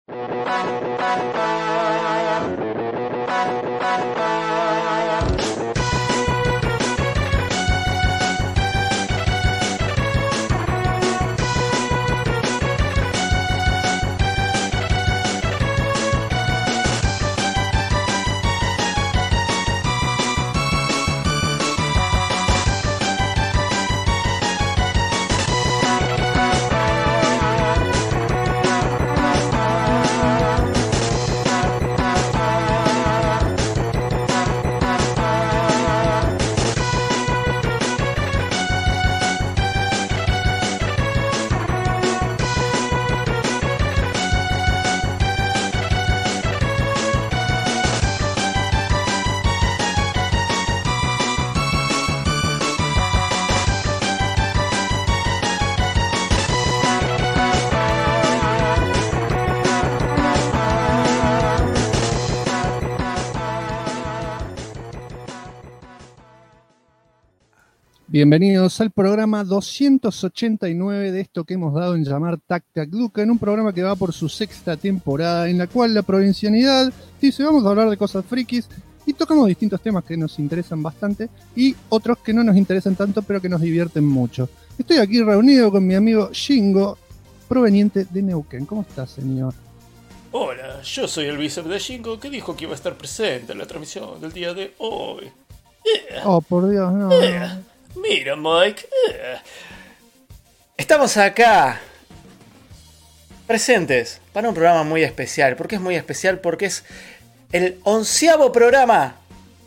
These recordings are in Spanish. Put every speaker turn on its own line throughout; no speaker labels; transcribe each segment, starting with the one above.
Bienvenidos al programa 289 de esto que hemos dado en llamar Tac-Tac Luca, en un programa que va por su sexta temporada, en la cual la provincianidad dice vamos a hablar de cosas frikis y tocamos distintos temas que nos interesan bastante y otros que no nos interesan tanto pero que nos divierten mucho. Estoy aquí reunido con mi amigo Shingo, proveniente de Neuquén. ¿Cómo estás, señor?
Hola, yo soy el bíceps de Shingo que dijo que iba a estar presente en la transmisión del día de hoy.
Oh, por Dios, no.
Mira, Mike. Estamos acá presentes para un programa muy especial. ¿Por qué es muy especial? Porque es el 11º programa.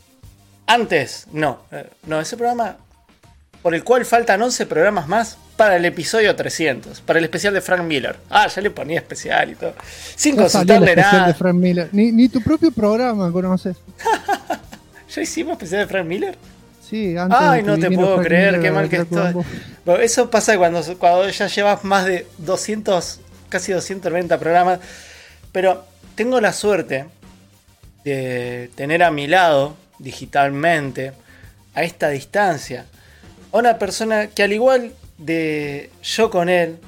Ese programa por el cual faltan 11 programas más para el episodio 300, para el especial de Frank Miller. Ya le ponía especial y todo. Sin consultarle nada.
De Frank Miller. Ni tu propio programa conoces.
¿Ya hicimos especial de Frank Miller?
Sí, antes.
Ay, no te puedo creer, qué mal que estoy. Bueno, eso pasa cuando ya llevas más de 200, casi 290 programas. Pero tengo la suerte de tener a mi lado, digitalmente, a esta distancia, a una persona que al igual de yo con él,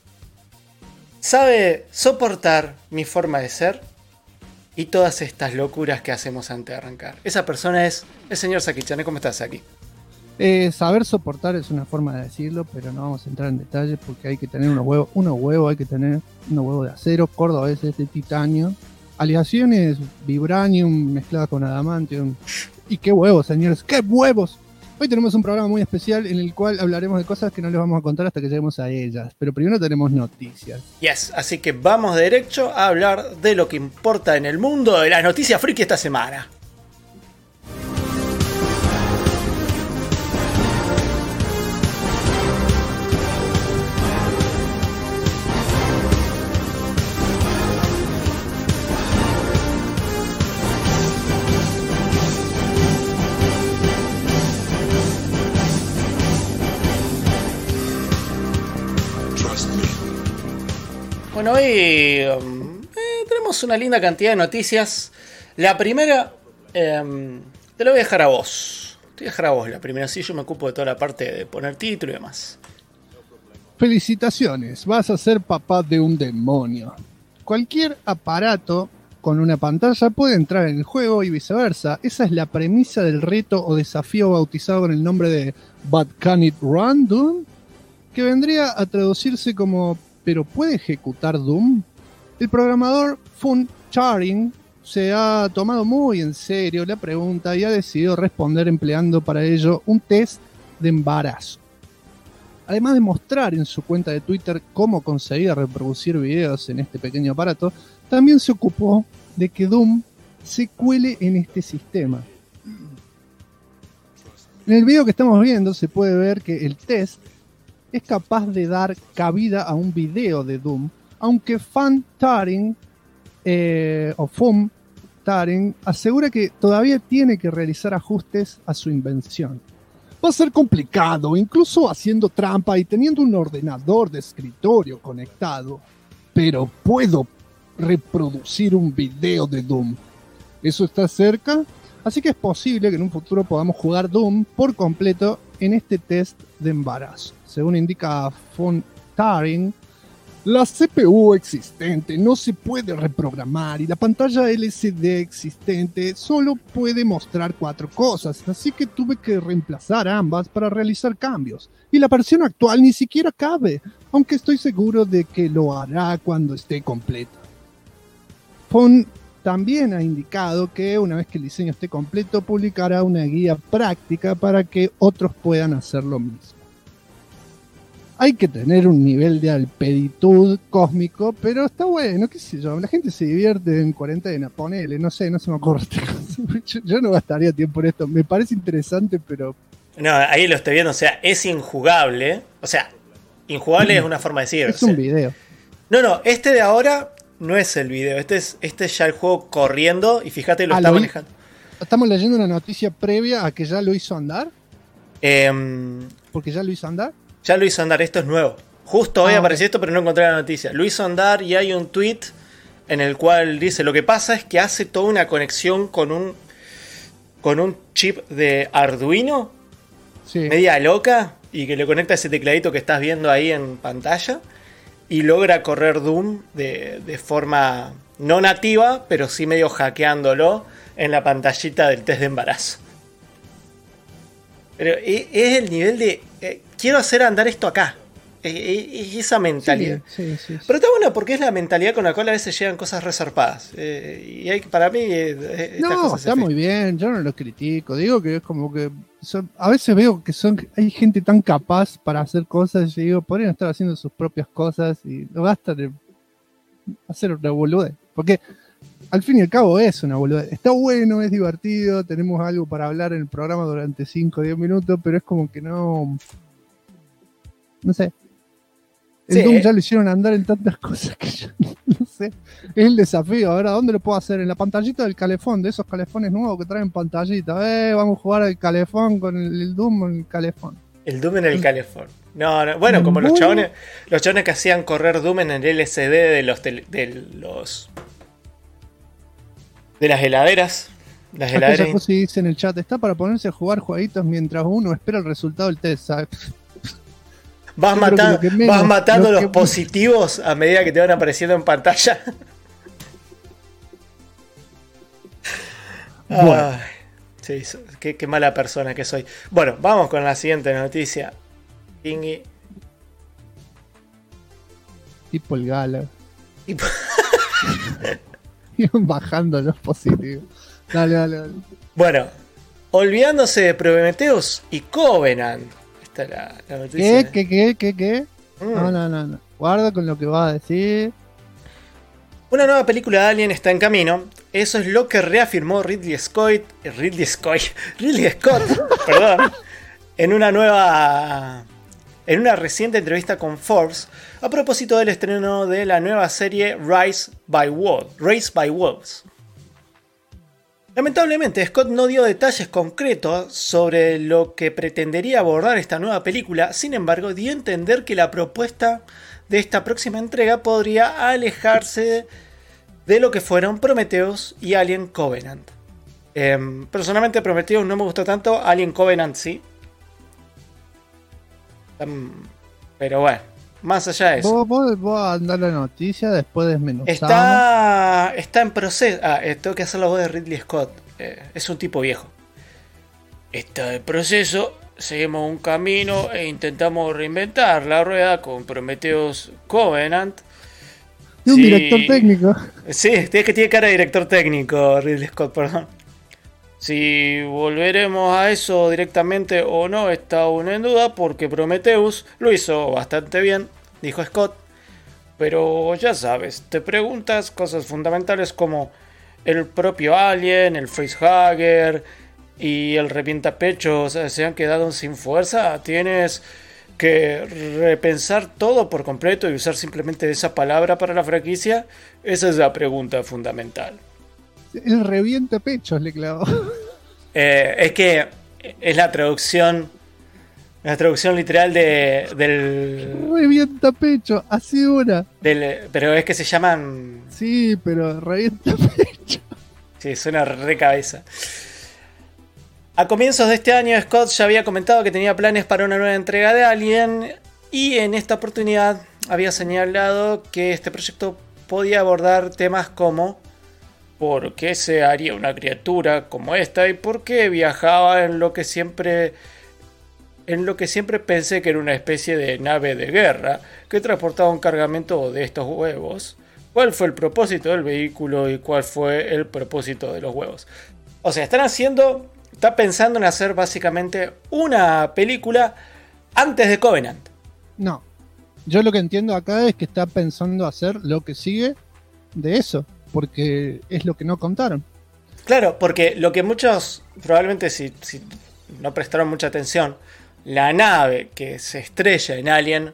sabe soportar mi forma de ser y todas estas locuras que hacemos antes de arrancar. Esa persona es el señor Saki-chan. ¿Cómo estás, Saki?
Saber soportar es una forma de decirlo, pero no vamos a entrar en detalles porque hay que tener unos huevos, hay que tener unos huevos de acero, cordobeses de titanio, aleaciones vibranium mezcladas con adamantium. Y qué huevos, señores, qué huevos. Hoy tenemos un programa muy especial en el cual hablaremos de cosas que no les vamos a contar hasta que lleguemos a ellas. Pero primero tenemos noticias.
Yes, así que vamos derecho a hablar de lo que importa en el mundo de las noticias friki esta semana. Bueno, hoy tenemos una linda cantidad de noticias. La primera te la voy a dejar a vos. Te voy a dejar a vos la primera, sí, yo me ocupo de toda la parte de poner título y demás.
Felicitaciones, vas a ser papá de un demonio. Cualquier aparato con una pantalla puede entrar en el juego y viceversa. Esa es la premisa del reto o desafío bautizado con el nombre de But Can It Run, Doom? Que vendría a traducirse como ¿pero puede ejecutar Doom? El programador Fun Charing se ha tomado muy en serio la pregunta y ha decidido responder empleando para ello un test de embarazo. Además de mostrar en su cuenta de Twitter cómo conseguía reproducir videos en este pequeño aparato, también se ocupó de que Doom se cuele en este sistema. En el video que estamos viendo se puede ver que el test es capaz de dar cabida a un video de Doom, aunque Fun Taring asegura que todavía tiene que realizar ajustes a su invención. Va a ser complicado, incluso haciendo trampa y teniendo un ordenador de escritorio conectado, pero puedo reproducir un video de Doom. Eso está cerca, así que es posible que en un futuro podamos jugar Doom por completo en este test de embarazo. Según indica Fun Taring, La CPU existente no se puede reprogramar y la pantalla LCD existente solo puede mostrar 4 cosas, así que tuve que reemplazar ambas para realizar cambios. Y la versión actual ni siquiera cabe, aunque estoy seguro de que lo hará cuando esté completa. Phone también ha indicado que una vez que el diseño esté completo, publicará una guía práctica para que otros puedan hacer lo mismo. Hay que tener un nivel de alpeditud cósmico, pero está bueno, qué sé yo, la gente se divierte en cuarentena, ponele, no sé, no se me ocurre. Yo no gastaría tiempo en esto, me parece interesante, pero...
No, ahí lo estoy viendo, o sea, es injugable, o sea, injugable es una forma de decir.
Es un video.
No, este de ahora no es el video, este es ya el juego corriendo y fíjate, lo está manejando.
¿Estamos leyendo una noticia previa a que ya lo hizo andar? ¿Porque ya lo hizo andar?
Ya lo hizo andar, esto es nuevo. Justo hoy apareció esto, pero no encontré la noticia. Lo hizo andar y hay un tweet en el cual dice: lo que pasa es que hace toda una conexión con un chip de Arduino, sí, media loca, y que le conecta ese tecladito que estás viendo ahí en pantalla y logra correr Doom de forma no nativa, pero sí medio hackeándolo en la pantallita del test de embarazo. Pero es el nivel de... quiero hacer andar esto acá. Es esa mentalidad. Sí. Pero está bueno porque es la mentalidad con la cual a veces llegan cosas resarpadas. Y para mí...
está muy bien. Yo no lo critico. Digo que es como que... a veces veo que hay gente tan capaz para hacer cosas. Y digo, podrían estar haciendo sus propias cosas. Y lo gastan en hacer una boludez. Porque... al fin y al cabo es una boludez. Está bueno, es divertido, tenemos algo para hablar en el programa durante 5 o 10 minutos, pero es como que no sé. El Doom ya lo hicieron andar en tantas cosas que yo no sé. Es el desafío. Ahora, ¿dónde lo puedo hacer? En la pantallita del calefón, de esos calefones nuevos que traen pantallita. Vamos a jugar al calefón con el Doom en el calefón.
El Doom en el calefón. No. Bueno, como los chabones que hacían correr Doom en el LCD de las heladeras. Las heladeras.
Cosa dice en el chat, está para ponerse a jugar jueguitos mientras uno espera el resultado del test, ¿sabes?
Vas matando los positivos a medida que te van apareciendo en pantalla. Bueno. Sí, qué mala persona que soy. Bueno, vamos con la siguiente noticia. Kingy.
Tipo el Gala. Iban bajando los positivos. Dale.
Bueno, olvidándose de Prometheus y Covenant. Esta es la noticia.
¿Qué? No. Guarda con lo que vas a decir.
Una nueva película de Alien está en camino. Eso es lo que reafirmó Ridley Scott, perdón, en una reciente entrevista con Forbes a propósito del estreno de la nueva serie Raised by Wolves. Lamentablemente, Scott no dio detalles concretos sobre lo que pretendería abordar esta nueva película. Sin embargo, dio a entender que la propuesta de esta próxima entrega podría alejarse de lo que fueron Prometheus y Alien Covenant. Personalmente, Prometheus no me gustó tanto, Alien Covenant sí. Pero bueno, más allá de eso.
¿Vos a dar la noticia después desmenuzamos?
Está en proceso. Tengo que hacer la voz de Ridley Scott. Es un tipo viejo. Está en proceso. Seguimos un camino e intentamos reinventar la rueda con Prometheus Covenant.
Y un director técnico.
Sí, tiene cara de director técnico, Ridley Scott, perdón. Si volveremos a eso directamente o no está aún en duda, porque Prometheus lo hizo bastante bien, dijo Scott. Pero ya sabes, te preguntas cosas fundamentales como el propio Alien, el facehugger y el revientapechos se han quedado sin fuerza. Tienes que repensar todo por completo y usar simplemente esa palabra para la franquicia. Esa es la pregunta fundamental.
El revientapechos le clavó.
Es que es la traducción literal del
revientapecho, así una.
Pero es que se llaman.
Sí, pero revientapecho.
Sí, suena re cabeza. A comienzos de este año, Scott ya había comentado que tenía planes para una nueva entrega de Alien. Y en esta oportunidad había señalado que este proyecto podía abordar temas como ¿por qué se haría una criatura como esta? ¿Y por qué viajaba en lo que siempre pensé que era una especie de nave de guerra que transportaba un cargamento de estos huevos? ¿Cuál fue el propósito del vehículo y cuál fue el propósito de los huevos? O sea, está pensando en hacer básicamente una película antes de Covenant.
No, yo lo que entiendo acá es que está pensando hacer lo que sigue de eso, porque es lo que no contaron.
Claro, porque lo que muchos, probablemente si no prestaron mucha atención, la nave que se estrella en Alien,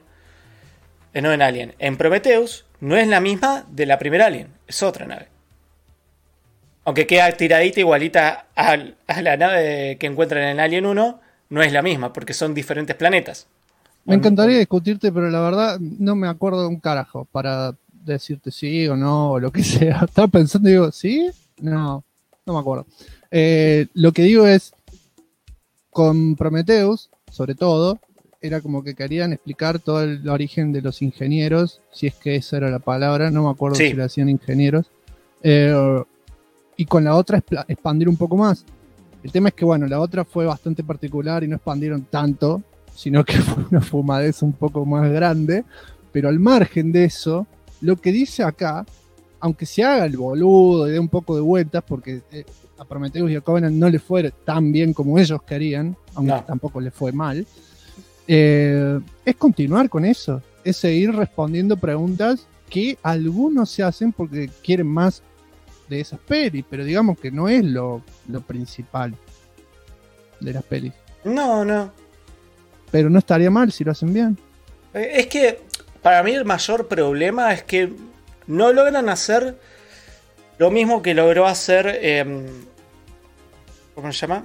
en Prometheus, no es la misma de la primera Alien, es otra nave. Aunque queda tiradita igualita a la nave que encuentran en Alien 1, no es la misma, porque son diferentes planetas.
Me encantaría discutirte, pero la verdad no me acuerdo de un carajo para decirte sí o no, o lo que sea. Estaba pensando y digo, ¿sí? No me acuerdo. Lo que digo es, con Prometheus, sobre todo, era como que querían explicar todo el origen de los ingenieros, si es que esa era la palabra, no me acuerdo si le hacían ingenieros. Y con la otra expandir un poco más. El tema es que, bueno, la otra fue bastante particular y no expandieron tanto, sino que fue una fumadez un poco más grande, pero al margen de eso, lo que dice acá, aunque se haga el boludo y dé un poco de vueltas, porque a Prometheus y a Covenant no les fue tan bien como ellos querían, aunque tampoco les fue mal, es continuar con eso, es seguir respondiendo preguntas que algunos se hacen porque quieren más de esas pelis, pero digamos que no es lo principal de las pelis.
No.
Pero no estaría mal si lo hacen bien.
Es que para mí el mayor problema es que no logran hacer lo mismo que logró hacer ¿cómo se llama?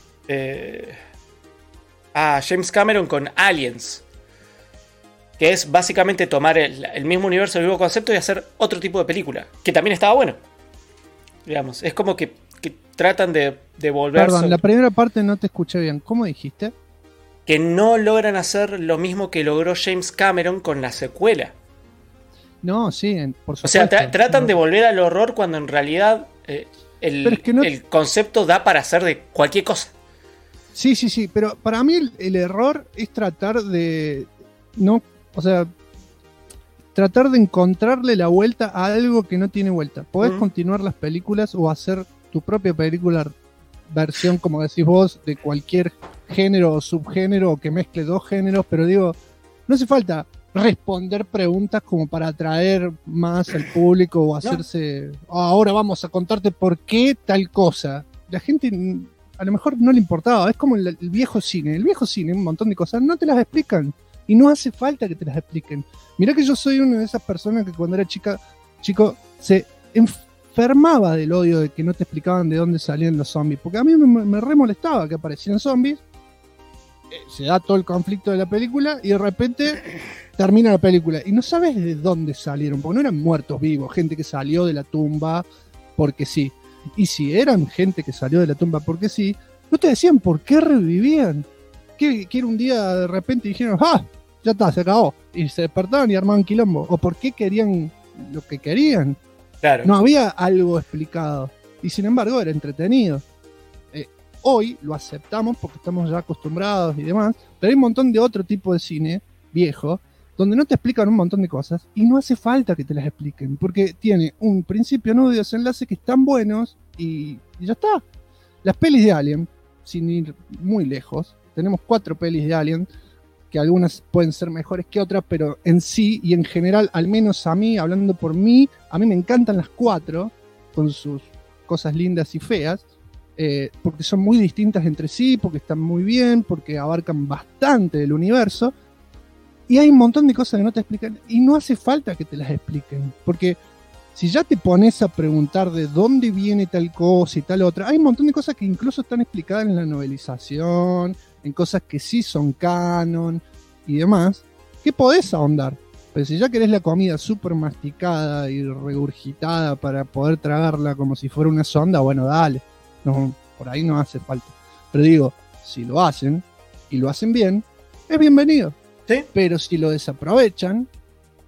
James Cameron con Aliens, que es básicamente tomar el mismo universo, el mismo concepto y hacer otro tipo de película, que también estaba bueno. Digamos, es como que tratan de volver.
Perdón, la primera parte no te escuché bien. ¿Cómo dijiste?
Que no logran hacer lo mismo que logró James Cameron con la secuela.
No, sí, por supuesto.
O sea, tratan de volver al horror cuando en realidad el concepto da para hacer de cualquier cosa.
Sí, pero para mí el error es tratar de tratar de encontrarle la vuelta a algo que no tiene vuelta. Podés continuar las películas o hacer tu propia película versión, como decís vos, de cualquier género o subgénero o que mezcle dos géneros, pero digo, no hace falta responder preguntas como para atraer más al público o hacerse, ahora vamos a contarte por qué tal cosa. La gente a lo mejor no le importaba, es como el viejo cine. El viejo cine, un montón de cosas, no te las explican. Y no hace falta que te las expliquen. Mirá que yo soy una de esas personas que cuando era chico, se enfermaba del odio de que no te explicaban de dónde salían los zombies. Porque a mí me re molestaba que aparecieran zombies. Se da todo el conflicto de la película y de repente termina la película. Y no sabes de dónde salieron, porque no eran muertos vivos, gente que salió de la tumba porque sí. Y si eran gente que salió de la tumba porque sí, no te decían por qué revivían. Que era un día de repente y dijeron, ya está, se acabó. Y se despertaban y armaban quilombo. O por qué querían lo que querían.
Claro.
No había algo explicado. Y sin embargo era entretenido. Hoy lo aceptamos porque estamos ya acostumbrados y demás. Pero hay un montón de otro tipo de cine viejo donde no te explican un montón de cosas y no hace falta que te las expliquen. Porque tiene un principio, nudo y desenlace que están buenos y ya está. Las pelis de Alien, sin ir muy lejos, tenemos 4 pelis de Alien, que algunas pueden ser mejores que otras, pero en sí y en general, al menos a mí, hablando por mí, a mí me encantan las 4, con sus cosas lindas y feas, porque son muy distintas entre sí, porque están muy bien, porque abarcan bastante del universo, y hay un montón de cosas que no te explican, y no hace falta que te las expliquen, porque si ya te pones a preguntar de dónde viene tal cosa y tal otra, hay un montón de cosas que incluso están explicadas en la novelización, en cosas que sí son canon y demás, que podés ahondar. Pero si ya querés la comida súper masticada y regurgitada para poder tragarla como si fuera una sonda, bueno, dale. No, por ahí no hace falta. Pero digo, si lo hacen, y lo hacen bien, es bienvenido.
¿Sí?
Pero si lo desaprovechan,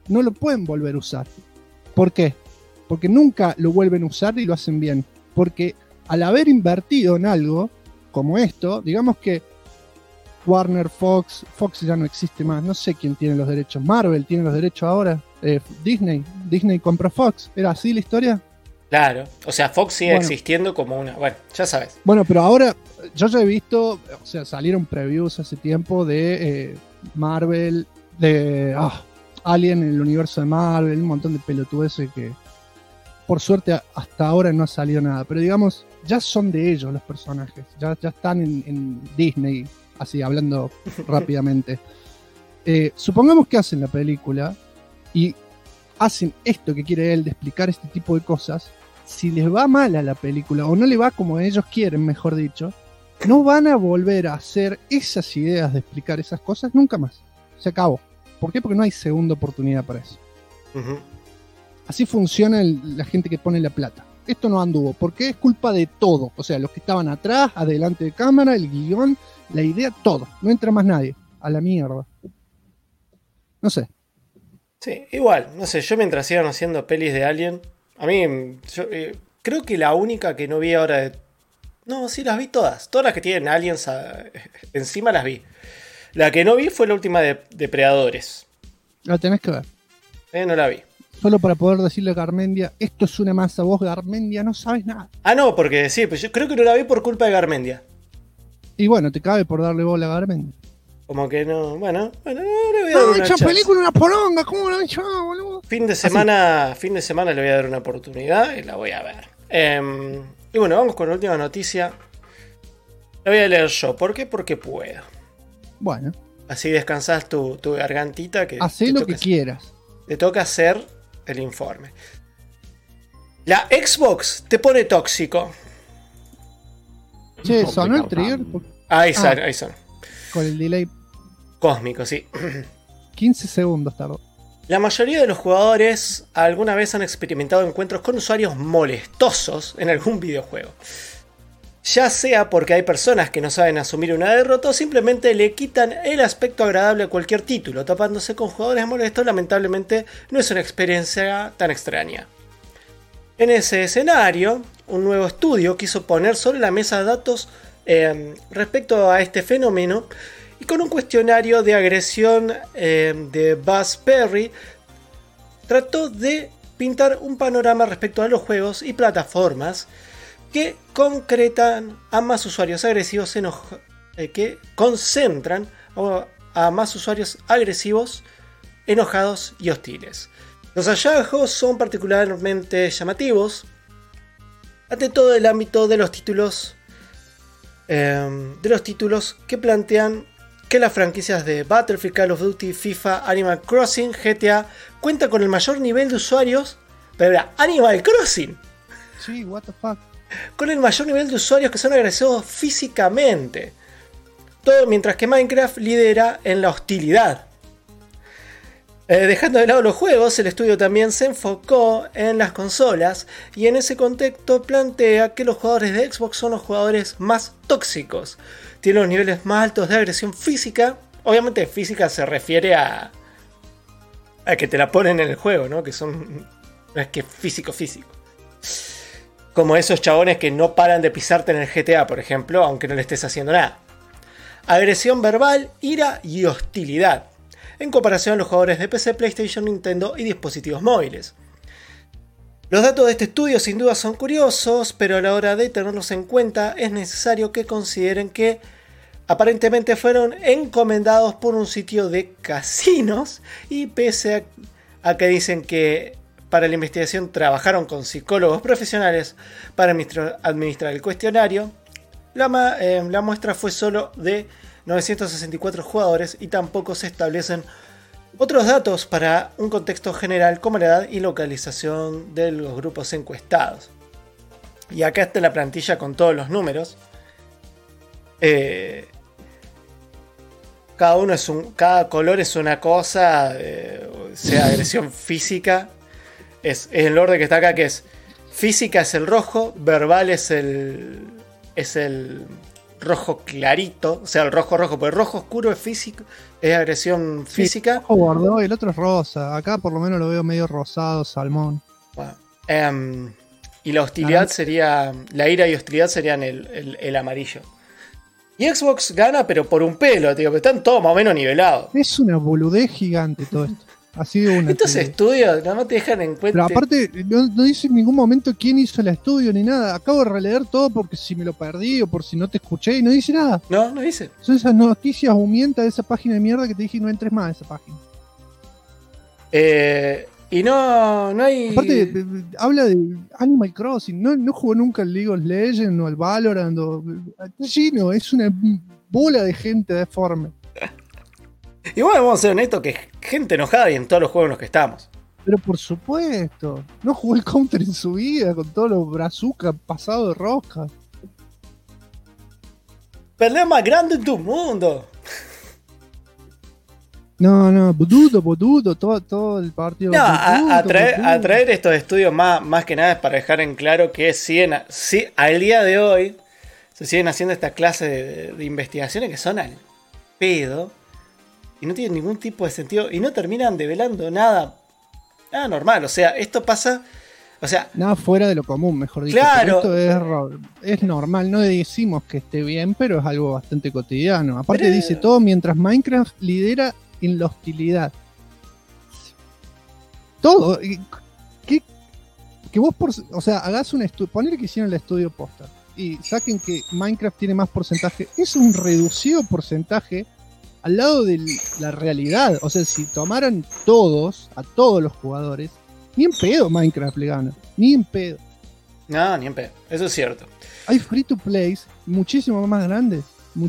no lo pueden volver a usar. ¿Por qué? Porque nunca lo vuelven a usar y lo hacen bien. Porque al haber invertido en algo como esto, digamos que Warner, Fox ya no existe más, no sé quién tiene los derechos, Marvel tiene los derechos ahora, Disney compró Fox, ¿era así la historia?
Claro, o sea, Fox sigue existiendo como una, bueno, ya sabes.
Bueno, pero ahora yo ya he visto, o sea, salieron previews hace tiempo de Marvel, de Alien en el universo de Marvel, un montón de pelotudeces que por suerte hasta ahora no ha salido nada, pero digamos, ya son de ellos los personajes, ya están en Disney, así hablando rápidamente. Supongamos que hacen la película y hacen esto que quiere él de explicar este tipo de cosas. Si les va mal a la película o no le va como ellos quieren, mejor dicho, no van a volver a hacer esas ideas de explicar esas cosas nunca más. Se acabó. ¿Por qué? Porque no hay segunda oportunidad para eso. Uh-huh. Así funciona la gente que pone la plata. Esto no anduvo, porque es culpa de todo. O sea, los que estaban atrás, adelante de cámara, el guión, la idea, todo. No entra más nadie. A la mierda. No sé.
Sí, igual, no sé, yo mientras sigan haciendo pelis de Alien, a mí, yo, creo que la única que no vi ahora de... No, sí, las vi todas. Todas las que tienen aliens encima las vi. La que no vi fue la última de Depredadores.
La tenés que ver.
No la vi.
Solo para poder decirle a Garmendia, esto es una masa, vos Garmendia no sabes nada.
Ah, no, porque sí, pues yo creo que no la vi por culpa de Garmendia.
Y bueno, te cabe por darle bola a Garmendia.
Como que no, bueno, no le voy a dar una chance.
Película, una poronga, ¿cómo la he hecho, boludo?
Fin de semana le voy a dar una oportunidad y la voy a ver. Y bueno, vamos con la última noticia. La voy a leer yo. ¿Por qué? Porque puedo.
Bueno.
Así descansás tu gargantita.
Hacé lo que quieras.
Te toca hacer el informe. La Xbox te pone tóxico.
Che, ¿sonó el trigger?
Ahí son.
Con el delay
cósmico, sí.
15 segundos tardó.
La mayoría de los jugadores alguna vez han experimentado encuentros con usuarios molestosos en algún videojuego. Ya sea porque hay personas que no saben asumir una derrota o simplemente le quitan el aspecto agradable a cualquier título. Topándose con jugadores molestos, lamentablemente no es una experiencia tan extraña. En ese escenario, un nuevo estudio quiso poner sobre la mesa datos respecto a este fenómeno y con un cuestionario de agresión de Buzz Perry trató de pintar un panorama respecto a los juegos y plataformas que concretan a más usuarios agresivos que concentran a más usuarios agresivos, enojados y hostiles. Los hallazgos son particularmente llamativos ante todo el ámbito de los títulos que plantean que las franquicias de Battlefield, Call of Duty, FIFA, Animal Crossing, GTA cuentan con el mayor nivel de usuarios. Pero era Animal Crossing.
Sí, what the fuck.
Con el mayor nivel de usuarios que son agresivos físicamente. Todo mientras que Minecraft lidera en la hostilidad. Dejando de lado los juegos, el estudio también se enfocó en las consolas y en ese contexto plantea que los jugadores de Xbox son los jugadores más tóxicos. Tienen los niveles más altos de agresión física. Obviamente física se refiere a que te la ponen en el juego, ¿no? Que son... No es que físico. Como esos chabones que no paran de pisarte en el GTA, por ejemplo, aunque no le estés haciendo nada. Agresión verbal, ira y hostilidad. En comparación a los jugadores de PC, PlayStation, Nintendo y dispositivos móviles. Los datos de este estudio sin duda son curiosos, pero a la hora de tenerlos en cuenta es necesario que consideren que aparentemente fueron encomendados por un sitio de casinos y pese a que dicen que para la investigación trabajaron con psicólogos profesionales para administrar el cuestionario, la muestra fue solo de 964 jugadores y tampoco se establecen otros datos para un contexto general como la edad y localización de los grupos encuestados. Y acá está la plantilla con todos los números. Cada color es una cosa, sea agresión física. Es el orden que está acá, que es física es el rojo, verbal es el rojo clarito, o sea, el rojo, porque el rojo oscuro es físico, es agresión física.
El rojo bordeaux y el otro es rosa. Acá por lo menos lo veo medio rosado, salmón.
Bueno, y la hostilidad sería, la ira y hostilidad serían el amarillo. Y Xbox gana, pero por un pelo, tío, que están todos más o menos nivelados.
Es una boludez gigante todo esto. Así de una.
Estos estudios nada más te dejan en cuenta.
Pero aparte, no dice en ningún momento quién hizo el estudio ni nada. Acabo de releer todo porque si me lo perdí o por si no te escuché y no dice nada.
No dice.
Son esas noticias humientas de esa página de mierda que te dije no entres más a esa página.
Y no hay.
Aparte, habla de Animal Crossing. No jugó nunca al League of Legends o al Valorant. Gino, es una bola de gente deforme.
Igual vamos a ser honestos que gente enojada y en todos los juegos en los que estamos.
Pero por supuesto, no jugó el Counter en su vida con todos los brazucas pasados de rosca.
Pelea más grande en tu mundo.
No, bodudo, todo el partido.
No, atraer estos estudios más que nada es para dejar en claro que al día de hoy se siguen haciendo esta clase de investigaciones que son al pedo y no tienen ningún tipo de sentido y no terminan develando nada normal. O sea, esto pasa. O sea,
nada fuera de lo común, mejor dicho.
Claro.
Esto es normal, no decimos que esté bien, pero es algo bastante cotidiano. Aparte dice todo mientras Minecraft lidera en la hostilidad. Todo. Que vos, hagas un estudio, poner que hicieron el estudio posta y saquen que Minecraft tiene más porcentaje, es un reducido porcentaje al lado de la realidad. O sea, si tomaran a todos los jugadores, ni en pedo Minecraft le gana, ni en pedo.
No, ni en pedo, eso es cierto.
Hay free to plays muchísimo más grandes,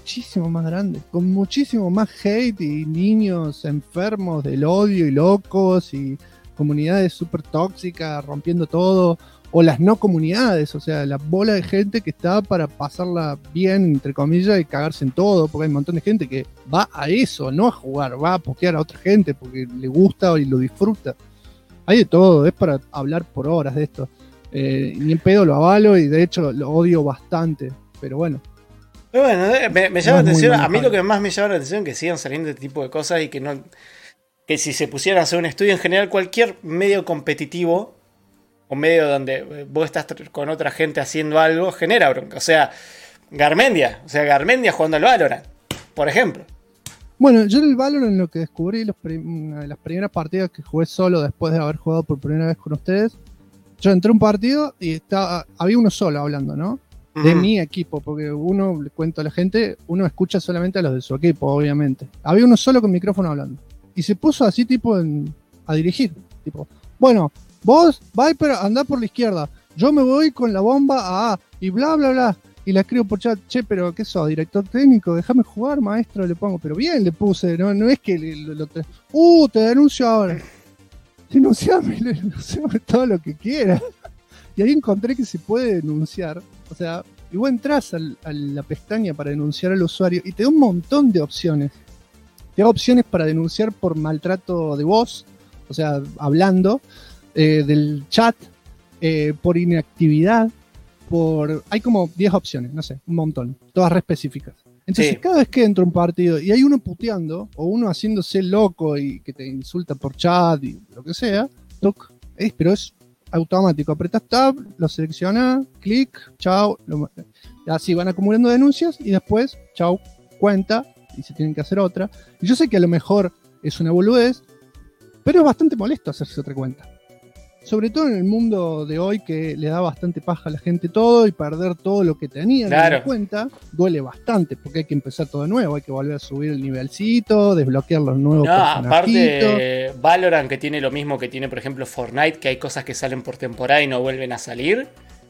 con muchísimo más hate y niños enfermos del odio y locos y comunidades súper tóxicas rompiendo todo, o las no comunidades, o sea, la bola de gente que está para pasarla bien, entre comillas, y cagarse en todo, porque hay un montón de gente que va a eso, no a jugar, va a pokear a otra gente porque le gusta y lo disfruta. Hay de todo, es para hablar por horas de esto. Ni en pedo lo avalo y de hecho lo odio bastante, pero bueno.
Pero bueno, me llama la atención, a mí lo que más me llama la atención es que sigan saliendo este tipo de cosas y que si se pusieran a hacer un estudio en general, cualquier medio competitivo o medio donde vos estás con otra gente haciendo algo, genera bronca. O sea, Garmendia jugando al Valorant, por ejemplo.
Bueno, yo en el Valorant lo que descubrí, una de las primeras partidas que jugué solo después de haber jugado por primera vez con ustedes, yo entré a un partido y había uno solo hablando, ¿no? De mi equipo, porque uno, le cuento a la gente, uno escucha solamente a los de su equipo, obviamente. Había uno solo con micrófono hablando. Y se puso así tipo a dirigir. Tipo, bueno, vos, Viper, andá por la izquierda. Yo me voy con la bomba a A. Y bla, bla, bla. Y la escribo por chat, che, pero ¿qué sos? Director técnico, déjame jugar, maestro, le pongo. Pero bien le puse, no es que te denuncio ahora. Denunciame todo lo que quieras. Y ahí encontré que se puede denunciar. O sea, y vos entras a la pestaña para denunciar al usuario y te da un montón de opciones. Te da opciones para denunciar por maltrato de voz, o sea, hablando, del chat, por inactividad, hay como 10 opciones, no sé, un montón, todas re específicas. Entonces, cada vez que entra un partido y hay uno puteando, o uno haciéndose loco y que te insulta por chat y lo que sea, pero es automático, apretás tab, lo seleccionás, clic, chao, así van acumulando denuncias y después, chao, cuenta, y se tienen que hacer otra. Y yo sé que a lo mejor es una boludez, pero es bastante molesto hacerse otra cuenta. Sobre todo en el mundo de hoy que le da bastante paja a la gente todo y perder todo lo que tenía en la cuenta, duele bastante porque hay que empezar todo de nuevo, hay que volver a subir el nivelcito, desbloquear los nuevos personajitos.
Aparte, Valorant, que tiene lo mismo que tiene por ejemplo Fortnite, que hay cosas que salen por temporada y no vuelven a salir,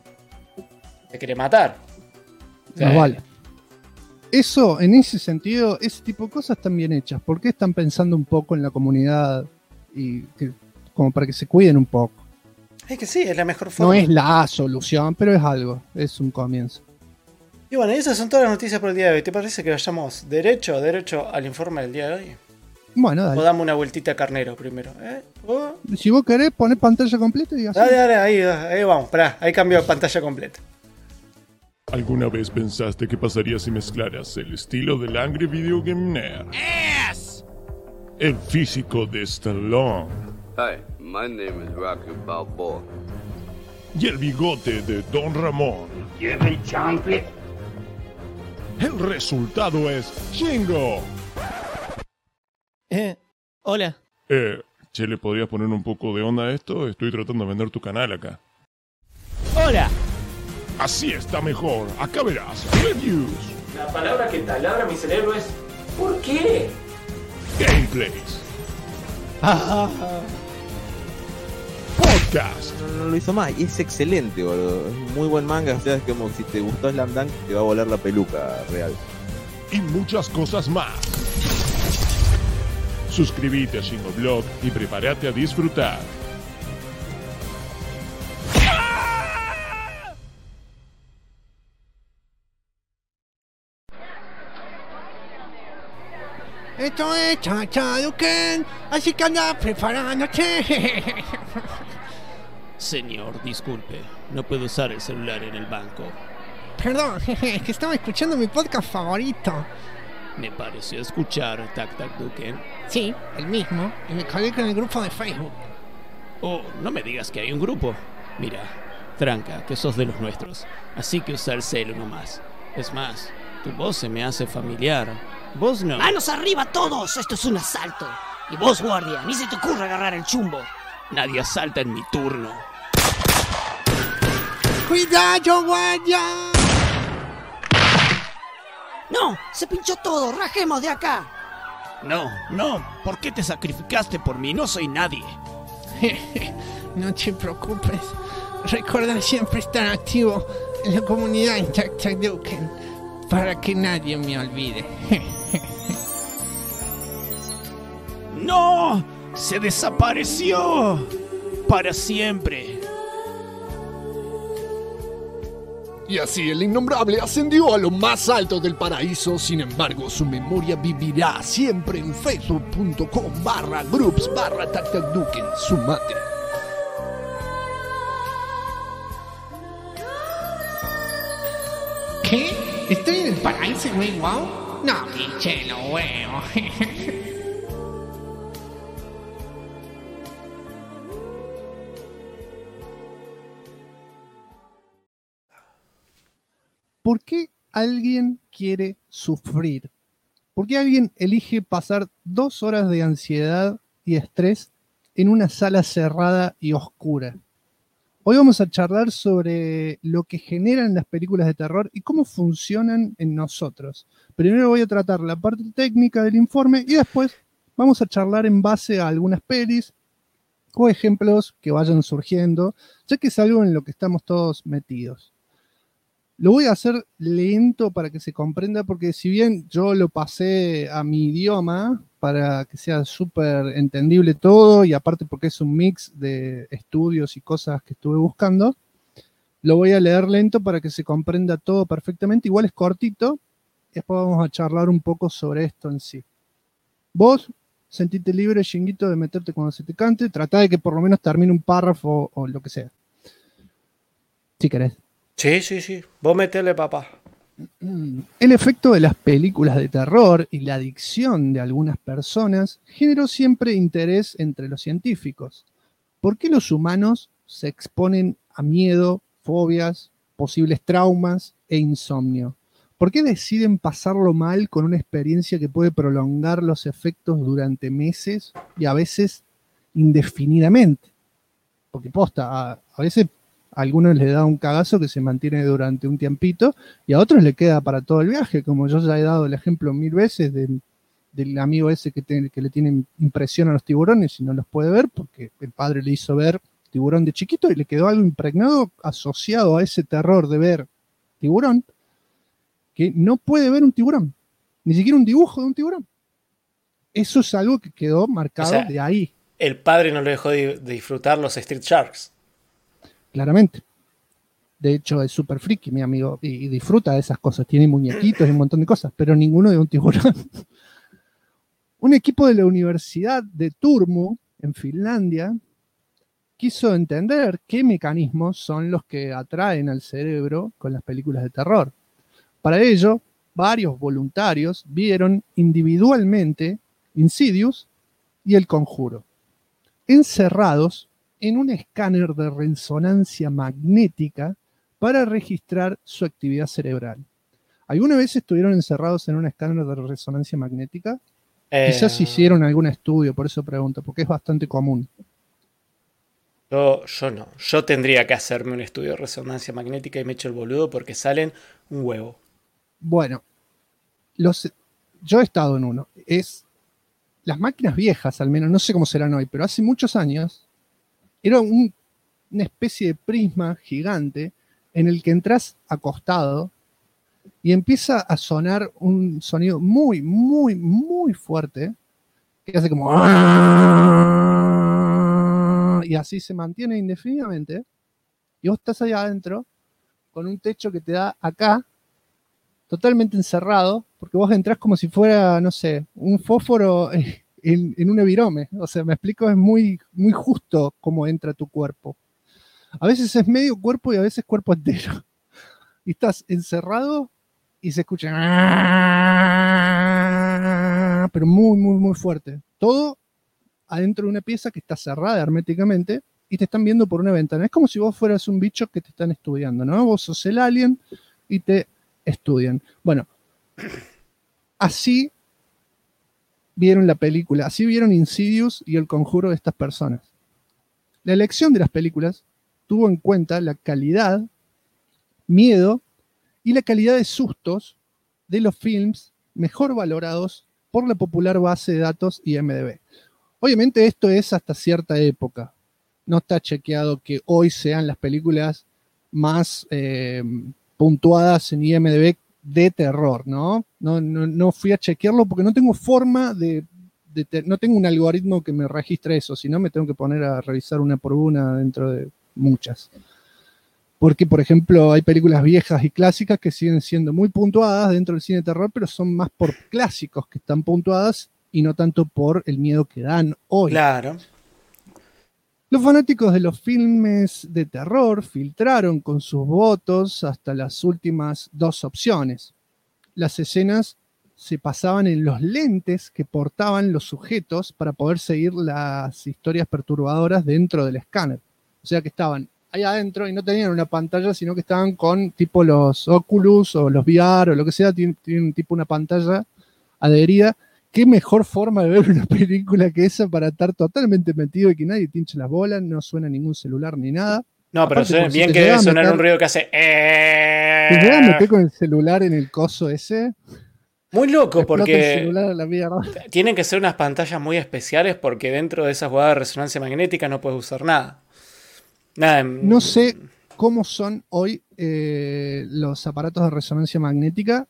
te quiere matar.
O sea, no vale. Eso, en ese sentido, ese tipo de cosas están bien hechas, porque están pensando un poco en la comunidad y como para que se cuiden un poco.
Es que sí, es la mejor forma.
No es la solución, pero es algo, es un comienzo.
Y bueno, esas son todas las noticias por el día de hoy. ¿Te parece que vayamos derecho al informe del día de hoy?
Bueno, dale.
O damos una vueltita a Carnero primero.
Si vos querés, ponés pantalla completa y así.
Dale, ahí vamos, pará, ahí cambio pantalla completa.
¿Alguna vez pensaste qué pasaría si mezclaras el estilo del Angry Video Game Nerd, el físico de Stallone,
Hi, my name is Rocky Balboa,
y el bigote de Don Ramón? El resultado es Shingo.
Hola.
Che, ¿le podrías poner un poco de onda a esto? Estoy tratando de vender tu canal acá.
Hola.
Así está mejor. Acá verás. Reviews.
La palabra que taladra mi cerebro es ¿por qué?
Gameplays. Podcast.
No lo hizo más y es excelente, boludo. Es un muy buen manga. O sea, es como si te gustó Slam Dunk, te va a volar la peluca real.
Y muchas cosas más. Suscríbete a Shingo Blog y prepárate a disfrutar.
Esto es Chachaduken, así que anda preparándote.
Señor, disculpe. No puedo usar el celular en el banco.
Perdón, es que estaba escuchando mi podcast favorito.
Me pareció escuchar Tac Tac Duken.
Sí, el mismo, y me colgué con el grupo de Facebook.
Oh, no me digas que hay un grupo. Mira, tranca, que sos de los nuestros. Así que usa el celu nomás. Es más, tu voz se me hace familiar. Vos no.
¡Manos arriba todos! Esto es un asalto. Y vos, guardia, ni se te ocurra agarrar el chumbo.
Nadie asalta en mi turno.
¡Cuidado, guardia!
¡No! ¡Se pinchó todo! ¡Rajemos de acá!
No. ¿Por qué te sacrificaste por mí? No soy nadie.
No te preocupes. Recuerda siempre estar activo en la comunidad en Chachaduken para que nadie me olvide.
¡No! ¡Se desapareció! Para siempre.
Y así el innombrable ascendió a lo más alto del paraíso. Sin embargo, su memoria vivirá siempre en facebook.com/groups/TacTacDuken, su madre.
¿Qué? ¿Estoy en el paraíso, güey? ¿Wow? No, pinche, no, huevo. ¿Por qué alguien quiere sufrir? ¿Por qué alguien elige pasar 2 horas de ansiedad y estrés en una sala cerrada y oscura? Hoy vamos a charlar sobre lo que generan las películas de terror y cómo funcionan en nosotros. Primero voy a tratar la parte técnica del informe y después vamos a charlar en base a algunas pelis o ejemplos que vayan surgiendo, ya que es algo en lo que estamos todos metidos. Lo voy a hacer lento para que se comprenda, porque si bien yo lo pasé a mi idioma para que sea súper entendible todo, y aparte porque es un mix de estudios y cosas que estuve buscando, lo voy a leer lento para que se comprenda todo perfectamente. Igual es cortito, y después vamos a charlar un poco sobre esto en sí. Vos sentite libre, Shinguito, de meterte cuando se te cante, tratá de que por lo menos termine un párrafo o lo que sea. Si querés.
Sí. Vos metele, papá.
El efecto de las películas de terror y la adicción de algunas personas generó siempre interés entre los científicos. ¿Por qué los humanos se exponen a miedo, fobias, posibles traumas e insomnio? ¿Por qué deciden pasarlo mal con una experiencia que puede prolongar los efectos durante meses y a veces indefinidamente? Porque posta, a veces a algunos les da un cagazo que se mantiene durante un tiempito y a otros le queda para todo el viaje, como yo ya he dado el ejemplo 1000 veces del amigo ese que le tiene impresión a los tiburones y no los puede ver porque el padre le hizo ver tiburón de chiquito y le quedó algo impregnado asociado a ese terror de ver tiburón, que no puede ver un tiburón, ni siquiera un dibujo de un tiburón. Eso es algo que quedó marcado de ahí.
El padre no le dejó de disfrutar los Street Sharks.
Claramente. De hecho, es súper friki, mi amigo, y disfruta de esas cosas. Tiene muñequitos y un montón de cosas, pero ninguno de un tiburón. Un equipo de la Universidad de Turku, en Finlandia, quiso entender qué mecanismos son los que atraen al cerebro con las películas de terror. Para ello, varios voluntarios vieron individualmente Insidious y El Conjuro, encerrados en un escáner de resonancia magnética para registrar su actividad cerebral. ¿Alguna vez estuvieron encerrados en un escáner de resonancia magnética? Quizás hicieron algún estudio, por eso pregunto, porque es bastante común.
Yo no. Yo tendría que hacerme un estudio de resonancia magnética y me echo el boludo porque salen un huevo.
Bueno, yo he estado en uno. Las máquinas viejas, al menos, no sé cómo serán hoy, pero hace muchos años, era una especie de prisma gigante en el que entras acostado y empieza a sonar un sonido muy, muy, muy fuerte que hace como... Y así se mantiene indefinidamente. Y vos estás ahí adentro con un techo que te da acá, totalmente encerrado, porque vos entrás como si fuera, no sé, un fósforo en un virome. O sea, me explico, es muy, muy justo cómo entra tu cuerpo. A veces es medio cuerpo y a veces cuerpo entero. Y estás encerrado y se escucha, pero muy, muy, muy fuerte. Todo adentro de una pieza que está cerrada herméticamente y te están viendo por una ventana. Es como si vos fueras un bicho que te están estudiando, ¿no? Vos sos el alien y te estudian. Bueno, así vieron la película, así vieron Insidious y El Conjuro de estas personas. La elección de las películas tuvo en cuenta la calidad, miedo y la calidad de sustos de los films mejor valorados por la popular base de datos IMDb. Obviamente esto es hasta cierta época. No está chequeado que hoy sean las películas más puntuadas en IMDb de terror, ¿no? No fui a chequearlo porque no tengo forma no tengo un algoritmo que me registre eso, sino me tengo que poner a revisar una por una dentro de muchas. Porque, por ejemplo, hay películas viejas y clásicas que siguen siendo muy puntuadas dentro del cine de terror, pero son más por clásicos que están puntuadas y no tanto por el miedo que dan hoy.
Claro.
Los fanáticos de los filmes de terror filtraron con sus votos hasta las últimas dos opciones. Las escenas se pasaban en los lentes que portaban los sujetos para poder seguir las historias perturbadoras dentro del escáner. O sea que estaban ahí adentro y no tenían una pantalla, sino que estaban con tipo los Oculus o los VR o lo que sea, tienen tipo una pantalla adherida. ¿Qué mejor forma de ver una película que esa para estar totalmente metido y que nadie te hinche las bolas, no suena ningún celular ni nada?
No, pero
Aparte,
bien si que debe sonar un ruido que hace...
¿Te llegas a meter con el celular en el coso ese?
Muy loco, porque
tienen
que ser unas pantallas muy especiales porque dentro de esas jugadas de resonancia magnética no puedes usar nada.
No sé cómo son hoy los aparatos de resonancia magnética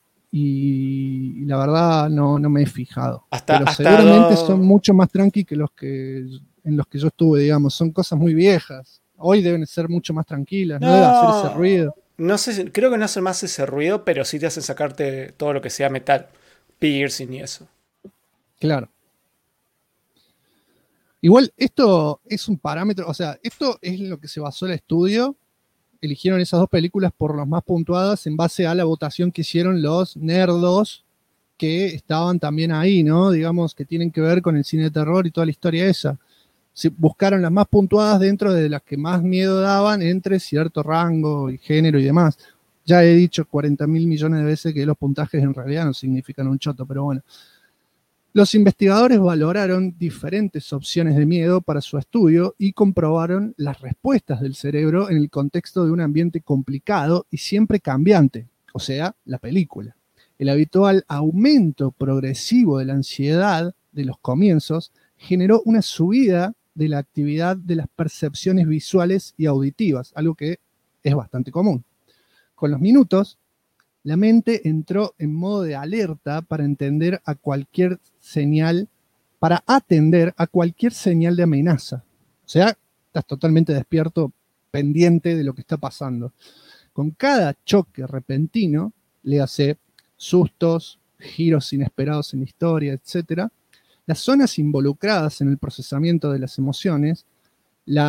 y la verdad no me he fijado. Pero seguramente son mucho más tranqui que en los que yo estuve, digamos. Son cosas muy viejas. Hoy deben ser mucho más tranquilas, no debe hacer ese ruido.
No sé, creo que no hacen más ese ruido, pero sí te hacen sacarte todo lo que sea metal, piercing y eso.
Claro. Igual, esto es un parámetro, o sea, esto es en lo que se basó el estudio. Eligieron esas dos películas por las más puntuadas en base a la votación que hicieron los nerdos que estaban también ahí, ¿no? Digamos, que tienen que ver con el cine de terror y toda la historia esa. Buscaron las más puntuadas dentro de las que más miedo daban entre cierto rango y género y demás. Ya he dicho 40.000 millones de veces que los puntajes en realidad no significan un choto, pero bueno. Los investigadores valoraron diferentes opciones de miedo para su estudio y comprobaron las respuestas del cerebro en el contexto de un ambiente complicado y siempre cambiante, o sea, la película. El habitual aumento progresivo de la ansiedad de los comienzos generó una subida de la actividad de las percepciones visuales y auditivas, algo que es bastante común. Con los minutos, la mente entró en modo de alerta para atender a cualquier señal de amenaza. O sea, estás totalmente despierto, pendiente de lo que está pasando. Con cada choque repentino, le hace sustos, giros inesperados en la historia, etc., las zonas involucradas en el procesamiento de las emociones, la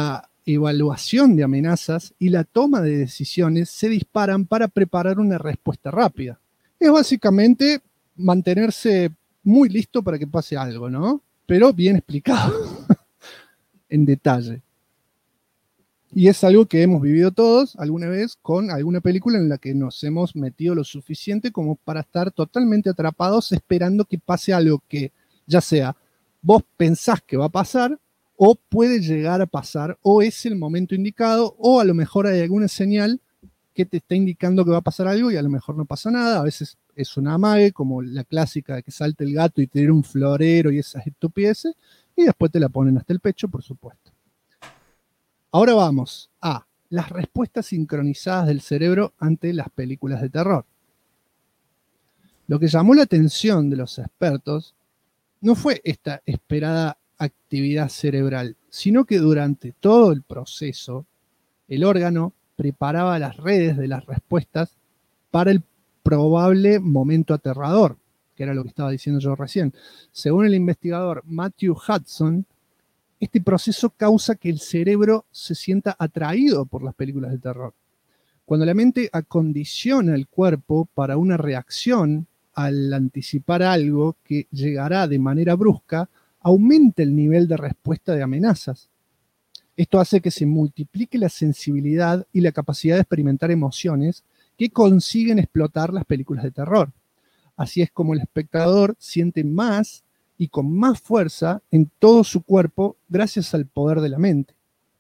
evaluación de amenazas y la toma de decisiones se disparan para preparar una respuesta rápida. Es básicamente mantenerse muy listo para que pase algo, ¿no? Pero bien explicado, en detalle. Y es algo que hemos vivido todos alguna vez con alguna película en la que nos hemos metido lo suficiente como para estar totalmente atrapados esperando que pase algo que, ya sea vos pensás que va a pasar, o puede llegar a pasar, o es el momento indicado, o a lo mejor hay alguna señal que te está indicando que va a pasar algo y a lo mejor no pasa nada. A veces es una amague, como la clásica de que salta el gato y te tira un florero y esas estupideces, y después te la ponen hasta el pecho, por supuesto. Ahora vamos a las respuestas sincronizadas del cerebro ante las películas de terror. Lo que llamó la atención de los expertos no fue esta esperada actividad cerebral, sino que durante todo el proceso, el órgano preparaba las redes de las respuestas para el probable momento aterrador, que era lo que estaba diciendo yo recién. Según el investigador Matthew Hudson, este proceso causa que el cerebro se sienta atraído por las películas de terror. Cuando la mente acondiciona el cuerpo para una reacción al anticipar algo que llegará de manera brusca, aumenta el nivel de respuesta de amenazas. Esto hace que se multiplique la sensibilidad y la capacidad de experimentar emociones que consiguen explotar las películas de terror. Así es como el espectador siente más y con más fuerza en todo su cuerpo gracias al poder de la mente.